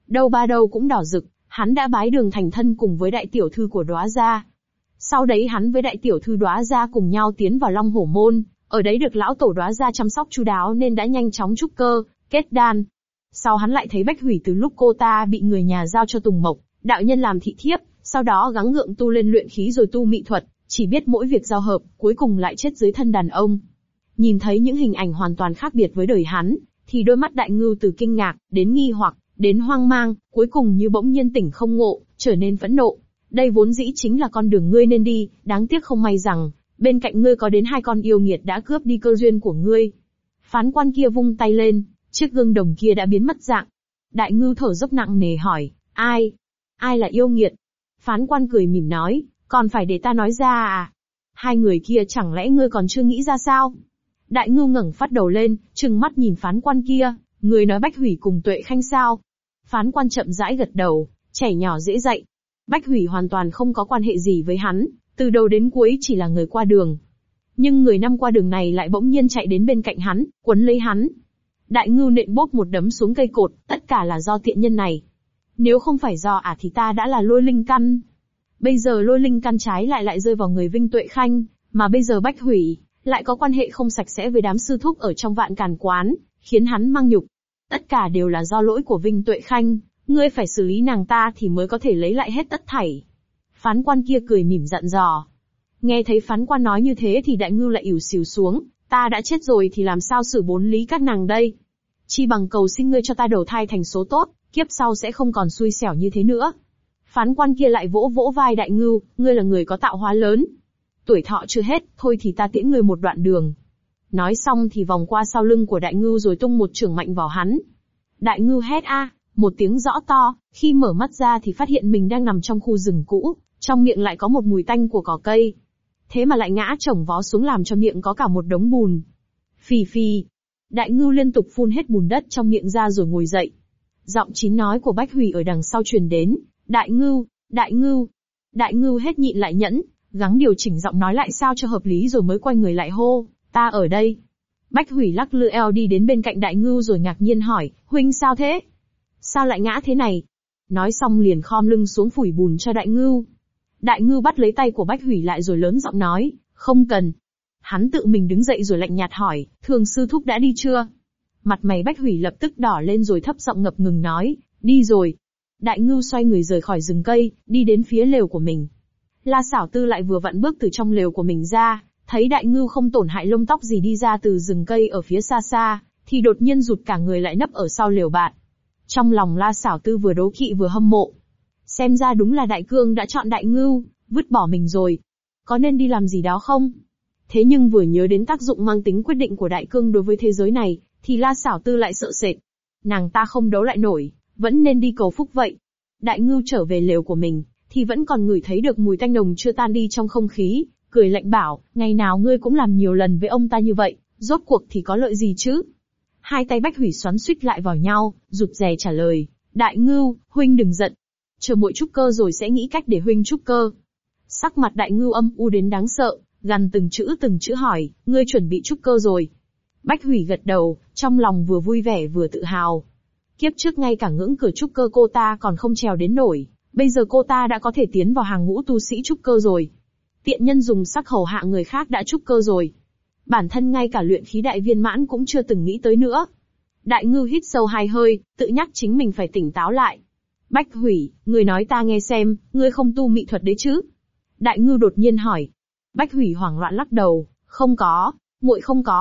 đâu ba đâu cũng đỏ rực, hắn đã bái đường thành thân cùng với đại tiểu thư của Đóa gia. Sau đấy hắn với đại tiểu thư Đóa gia cùng nhau tiến vào Long Hổ môn, ở đấy được lão tổ Đóa gia chăm sóc chu đáo nên đã nhanh chóng trúc cơ, kết đan. Sau hắn lại thấy Bách Hủy từ lúc cô ta bị người nhà giao cho Tùng Mộc, đạo nhân làm thị thiếp, sau đó gắng gượng tu lên luyện khí rồi tu mị thuật, chỉ biết mỗi việc giao hợp, cuối cùng lại chết dưới thân đàn ông. Nhìn thấy những hình ảnh hoàn toàn khác biệt với đời hắn, thì đôi mắt Đại Ngưu từ kinh ngạc, đến nghi hoặc, đến hoang mang, cuối cùng như bỗng nhiên tỉnh không ngộ, trở nên phẫn nộ. Đây vốn dĩ chính là con đường ngươi nên đi, đáng tiếc không may rằng, bên cạnh ngươi có đến 2 con yêu nghiệt đã cướp đi cơ duyên của ngươi. Phán quan kia vung tay lên, chiếc gương đồng kia đã biến mất dạng. Đại Ngưu thở dốc nặng nề hỏi, ai? Ai là yêu nghiệt? Phán quan cười mỉm nói, còn phải để ta nói ra à? 2 người kia chẳng lẽ ngươi còn chưa nghĩ ra sao? Đại Ngưu ngẩng phát đầu lên, trừng mắt nhìn phán quan kia, người nói Bách Hủy cùng Tuệ Khanh sao? Phán quan chậm rãi gật đầu, trẻ nhỏ dễ dạy. Bách Hủy hoàn toàn không có quan hệ gì với hắn, từ đầu đến cuối chỉ là người qua đường. Nhưng người năm qua đường này lại bỗng nhiên chạy đến bên cạnh hắn, quấn lấy hắn. Đại Ngưu nện bốp một đấm xuống cây cột, tất cả là do tiện nhân này. Nếu không phải do thì ta đã là lôi linh căn. Bây giờ lôi linh căn trái lại rơi vào người Vinh Tuệ Khanh, mà bây giờ Bách Hủy lại có quan hệ không sạch sẽ với đám sư thúc ở trong Vạn Càn quán, khiến hắn mang nhục. Tất cả đều là do lỗi của Vinh Tuệ Khanh, ngươi phải xử lý nàng ta thì mới có thể lấy lại hết tất thảy. Phán quan kia cười mỉm dặn dò. Nghe thấy phán quan nói như thế thì Đại Ngưu lại ỉu xìu xuống, ta đã chết rồi thì làm sao xử bốn lý các nàng đây? Chi bằng cầu xin ngươi cho ta đầu thai thành số tốt, kiếp sau sẽ không còn xui xẻo như thế nữa. Phán quan kia lại vỗ vỗ vai Đại Ngưu, ngươi là người có tạo hóa lớn. Tuổi thọ chưa hết, thôi thì ta tiễn ngươi một đoạn đường. Nói xong thì vòng qua sau lưng của Đại Ngưu rồi tung một chưởng mạnh vào hắn. Đại Ngưu hét a, một tiếng rõ to, khi mở mắt ra thì phát hiện mình đang nằm trong khu rừng cũ, trong miệng lại có một mùi tanh của cỏ cây. Thế mà lại ngã chồng vó xuống làm cho miệng có cả một đống bùn. Phì phì. Đại Ngưu liên tục phun hết bùn đất trong miệng ra rồi ngồi dậy. Giọng chín nói của Bách Hủy ở đằng sau truyền đến, Đại Ngưu, Đại Ngưu. Đại Ngưu hết nhịn lại nhẫn, gắng điều chỉnh giọng nói lại sao cho hợp lý rồi mới quay người lại hô, ta ở đây. Bách Hủy lắc lư eo đi đến bên cạnh Đại Ngưu rồi ngạc nhiên hỏi, huynh sao thế? Sao lại ngã thế này? Nói xong liền khom lưng xuống phủi bùn cho Đại Ngưu. Đại Ngưu bắt lấy tay của Bách Hủy lại rồi lớn giọng nói, không cần. Hắn tự mình đứng dậy rồi lạnh nhạt hỏi, Thường sư thúc đã đi chưa? Mặt mày Bách Hủy lập tức đỏ lên rồi thấp giọng ngập ngừng nói, đi rồi. Đại Ngưu xoay người rời khỏi rừng cây, đi đến phía lều của mình. La Xảo Tư lại vừa vặn bước từ trong lều của mình ra, thấy Đại Ngưu không tổn hại lông tóc gì đi ra từ rừng cây ở phía xa xa, thì đột nhiên rụt cả người lại nấp ở sau lều bạn. Trong lòng La Xảo Tư vừa đố kỵ vừa hâm mộ. Xem ra đúng là Đại Cương đã chọn Đại Ngưu, vứt bỏ mình rồi. Có nên đi làm gì đó không? Thế nhưng vừa nhớ đến tác dụng mang tính quyết định của Đại Cương đối với thế giới này, thì La Xảo Tư lại sợ sệt. Nàng ta không đấu lại nổi, vẫn nên đi cầu phúc vậy. Đại Ngưu trở về lều của mình, thì vẫn còn ngửi thấy được mùi tanh nồng chưa tan đi trong không khí, cười lạnh bảo, ngày nào ngươi cũng làm nhiều lần với ông ta như vậy, rốt cuộc thì có lợi gì chứ? Hai tay Bách Hủy xoắn xuýt lại vào nhau, rụt rè trả lời, Đại Ngưu, huynh đừng giận. Chờ muội trúc cơ rồi sẽ nghĩ cách để huynh trúc cơ. Sắc mặt Đại Ngưu âm u đến đáng sợ, gằn từng chữ hỏi, ngươi chuẩn bị trúc cơ rồi? Bách Hủy gật đầu, trong lòng vừa vui vẻ vừa tự hào. Kiếp trước ngay cả ngưỡng cửa trúc cơ cô ta còn không trèo đến nổi, bây giờ cô ta đã có thể tiến vào hàng ngũ tu sĩ trúc cơ rồi. Tiện nhân dùng sắc hầu hạ người khác đã trúc cơ rồi. Bản thân ngay cả luyện khí đại viên mãn cũng chưa từng nghĩ tới nữa. Đại Ngưu hít sâu 2 hơi, tự nhắc chính mình phải tỉnh táo lại. Bách Hủy, người nói ta nghe xem, ngươi không tu mị thuật đấy chứ? Đại Ngưu đột nhiên hỏi. Bách Hủy hoảng loạn lắc đầu, không có, muội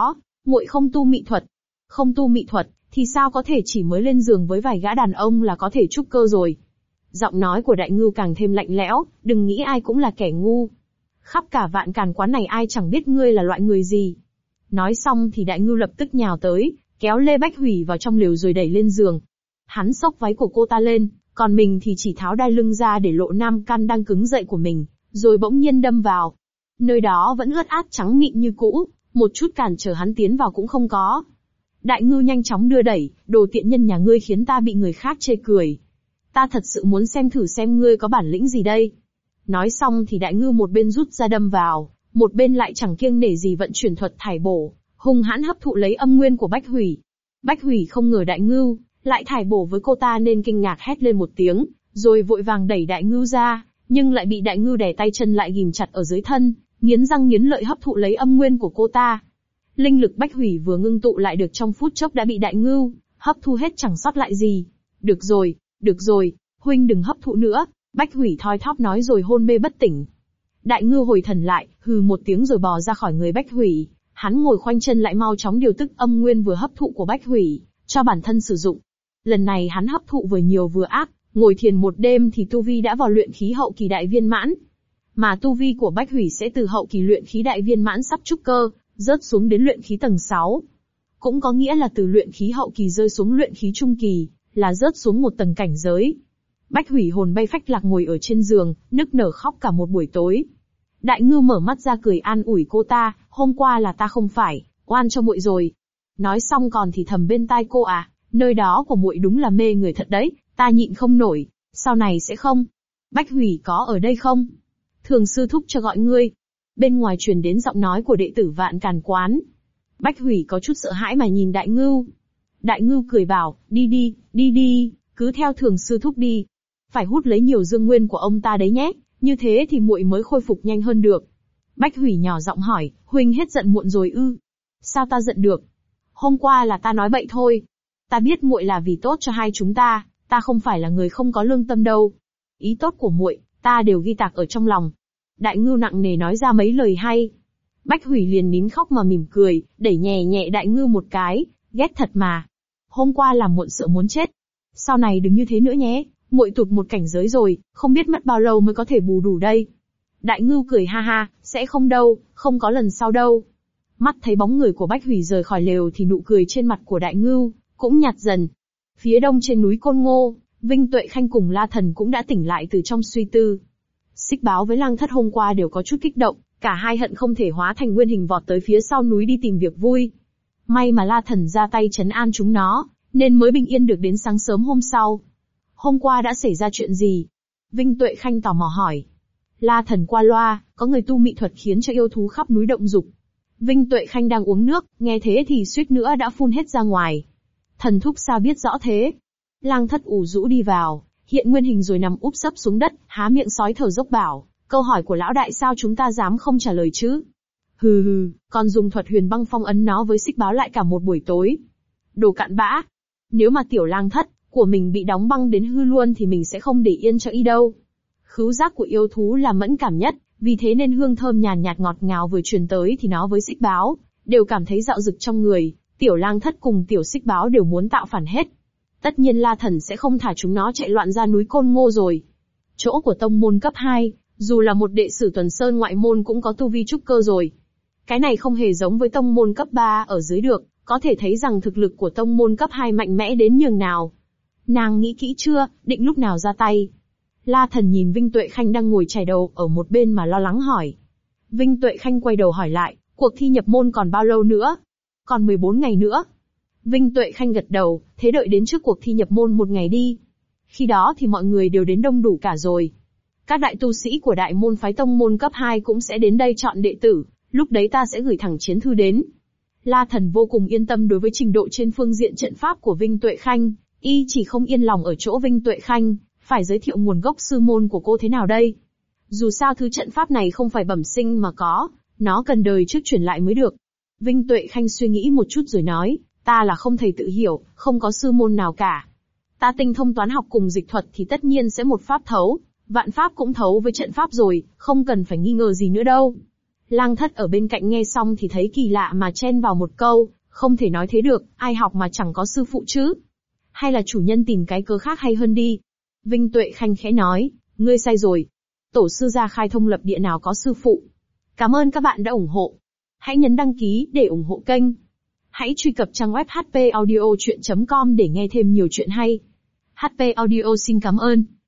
không tu mị thuật. Không tu mị thuật, thì sao có thể chỉ mới lên giường với vài gã đàn ông là có thể trúc cơ rồi? Giọng nói của Đại Ngưu càng thêm lạnh lẽo, đừng nghĩ ai cũng là kẻ ngu. Khắp cả Vạn Càn quán này ai chẳng biết ngươi là loại người gì. Nói xong thì Đại Ngưu lập tức nhào tới, kéo Lê Bách Hủy vào trong lều rồi đẩy lên giường. Hắn xốc váy của cô ta lên, còn mình thì chỉ tháo đai lưng ra để lộ nam căn đang cứng dậy của mình, rồi bỗng nhiên đâm vào. Nơi đó vẫn ướt át trắng mịn như cũ, một chút cản trở hắn tiến vào cũng không có. Đại Ngưu nhanh chóng đưa đẩy, đồ tiện nhân nhà ngươi khiến ta bị người khác chê cười. Ta thật sự muốn xem thử xem ngươi có bản lĩnh gì đây. Nói xong thì Đại Ngưu một bên rút ra đâm vào, một bên lại chẳng kiêng nể gì vận chuyển thuật thải bổ, hung hãn hấp thụ lấy âm nguyên của Bách Hủy. Bách Hủy không ngờ Đại Ngưu lại thải bổ với cô ta nên kinh ngạc hét lên một tiếng, rồi vội vàng đẩy Đại Ngưu ra, nhưng lại bị Đại Ngưu đè tay chân lại ghìm chặt ở dưới thân, nghiến răng nghiến lợi hấp thụ lấy âm nguyên của cô ta. Linh lực Bách Hủy vừa ngưng tụ lại được trong phút chốc đã bị Đại Ngưu hấp thu hết chẳng sót lại gì. Được rồi, huynh đừng hấp thụ nữa, Bách Hủy thoi thóp nói rồi hôn mê bất tỉnh. Đại Ngưu hồi thần lại, hừ một tiếng rồi bò ra khỏi người Bách Hủy, hắn ngồi khoanh chân lại mau chóng điều tức âm nguyên vừa hấp thụ của Bách Hủy, cho bản thân sử dụng. Lần này hắn hấp thụ vừa nhiều vừa ác, ngồi thiền một đêm thì tu vi đã vào luyện khí hậu kỳ đại viên mãn. Mà tu vi của Bách Hủy sẽ từ hậu kỳ luyện khí đại viên mãn sắp trúc cơ, rớt xuống đến luyện khí tầng 6. Cũng có nghĩa là từ luyện khí hậu kỳ rơi xuống luyện khí trung kỳ, là rớt xuống một tầng cảnh giới. Bách Hủy hồn bay phách lạc ngồi ở trên giường, nức nở khóc cả một buổi tối. Đại Ngưu mở mắt ra cười an ủi cô ta, hôm qua là ta không phải, oan cho muội rồi. Nói xong còn thì thầm bên tai cô nơi đó của muội đúng là mê người thật đấy, ta nhịn không nổi, sau này sẽ không. Bách Hủy có ở đây không? Thường sư thúc cho gọi ngươi. Bên ngoài truyền đến giọng nói của đệ tử Vạn Càn Quán. Bách Hủy có chút sợ hãi mà nhìn Đại Ngưu. Đại Ngưu cười bảo, đi, cứ theo Thường sư thúc đi. Phải hút lấy nhiều dương nguyên của ông ta đấy nhé, như thế thì muội mới khôi phục nhanh hơn được. Bách Hủy nhỏ giọng hỏi, huynh hết giận muộn rồi ư? Sao ta giận được? Hôm qua là ta nói bậy thôi. Ta biết muội là vì tốt cho hai chúng ta không phải là người không có lương tâm đâu. Ý tốt của muội, ta đều ghi tạc ở trong lòng. Đại Ngưu nặng nề nói ra mấy lời hay. Bách Hủy liền nín khóc mà mỉm cười, đẩy nhẹ nhẹ Đại Ngưu một cái, ghét thật mà. Hôm qua làm muội sợ muốn chết. Sau này đừng như thế nữa nhé, muội tụt một cảnh giới rồi, không biết mất bao lâu mới có thể bù đủ đây. Đại Ngưu cười ha ha, sẽ không đâu, không có lần sau đâu. Mắt thấy bóng người của Bách Hủy rời khỏi lều thì nụ cười trên mặt của Đại Ngưu cũng nhạt dần. Phía đông trên núi Côn Ngô, Vinh Tuệ Khanh cùng La Thần cũng đã tỉnh lại từ trong suy tư. Xích Báo với Lang Thất hôm qua đều có chút kích động, cả hai hận không thể hóa thành nguyên hình vọt tới phía sau núi đi tìm việc vui. May mà La Thần ra tay trấn an chúng nó, nên mới bình yên được đến sáng sớm hôm sau. Hôm qua đã xảy ra chuyện gì? Vinh Tuệ Khanh tò mò hỏi. La Thần qua loa, có người tu mị thuật khiến cho yêu thú khắp núi động dục. Vinh Tuệ Khanh đang uống nước, nghe thế thì suýt nữa đã phun hết ra ngoài. Thần thúc sao biết rõ thế? Lang Thất ủ rũ đi vào, hiện nguyên hình rồi nằm úp sấp xuống đất, há miệng sói thở dốc bảo, câu hỏi của lão đại sao chúng ta dám không trả lời chứ? Hừ, còn dùng thuật huyền băng phong ấn nó với Xích Báo lại cả một buổi tối. Đồ cặn bã. Nếu mà tiểu Lang Thất của mình bị đóng băng đến hư luôn thì mình sẽ không để yên cho y đâu. Khứu giác của yêu thú là mẫn cảm nhất, vì thế nên hương thơm nhàn nhạt ngọt ngào vừa truyền tới thì nó với Xích Báo đều cảm thấy dạo dực trong người. Tiểu Lang Thất cùng tiểu Xích Báo đều muốn tạo phản hết. Tất nhiên La Thần sẽ không thả chúng nó chạy loạn ra núi Côn Ngô rồi. Chỗ của tông môn cấp 2, dù là một đệ tử Tuần Sơn ngoại môn cũng có tu vi trúc cơ rồi. Cái này không hề giống với tông môn cấp 3 ở dưới được, có thể thấy rằng thực lực của tông môn cấp 2 mạnh mẽ đến nhường nào. Nàng nghĩ kỹ chưa, định lúc nào ra tay? La Thần nhìn Vinh Tuệ Khanh đang ngồi chải đầu ở một bên mà lo lắng hỏi. Vinh Tuệ Khanh quay đầu hỏi lại, cuộc thi nhập môn còn bao lâu nữa? Còn 14 ngày nữa. Vinh Tuệ Khanh gật đầu, thế đợi đến trước cuộc thi nhập môn một ngày đi. Khi đó thì mọi người đều đến đông đủ cả rồi. Các đại tu sĩ của đại môn phái tông môn cấp 2 cũng sẽ đến đây chọn đệ tử, lúc đấy ta sẽ gửi thẳng chiến thư đến. La Thần vô cùng yên tâm đối với trình độ trên phương diện trận pháp của Vinh Tuệ Khanh, y chỉ không yên lòng ở chỗ Vinh Tuệ Khanh phải giới thiệu nguồn gốc sư môn của cô thế nào đây. Dù sao thứ trận pháp này không phải bẩm sinh mà có, nó cần đời trước truyền lại mới được. Vinh Tuệ Khanh suy nghĩ một chút rồi nói, ta là không thầy tự hiểu, không có sư môn nào cả. Ta tinh thông toán học cùng dịch thuật thì tất nhiên sẽ một pháp thấu, vạn pháp cũng thấu với trận pháp rồi, không cần phải nghi ngờ gì nữa đâu. Lang Thất ở bên cạnh nghe xong thì thấy kỳ lạ mà chen vào một câu, không thể nói thế được, ai học mà chẳng có sư phụ chứ. Hay là chủ nhân tìm cái cớ khác hay hơn đi. Vinh Tuệ Khanh khẽ nói, ngươi sai rồi. Tổ sư gia khai thông lập địa nào có sư phụ. Cảm ơn các bạn đã ủng hộ. Hãy nhấn đăng ký để ủng hộ kênh. Hãy truy cập trang web hpaudiochuyen.com để nghe thêm nhiều chuyện hay. HP Audio xin cảm ơn.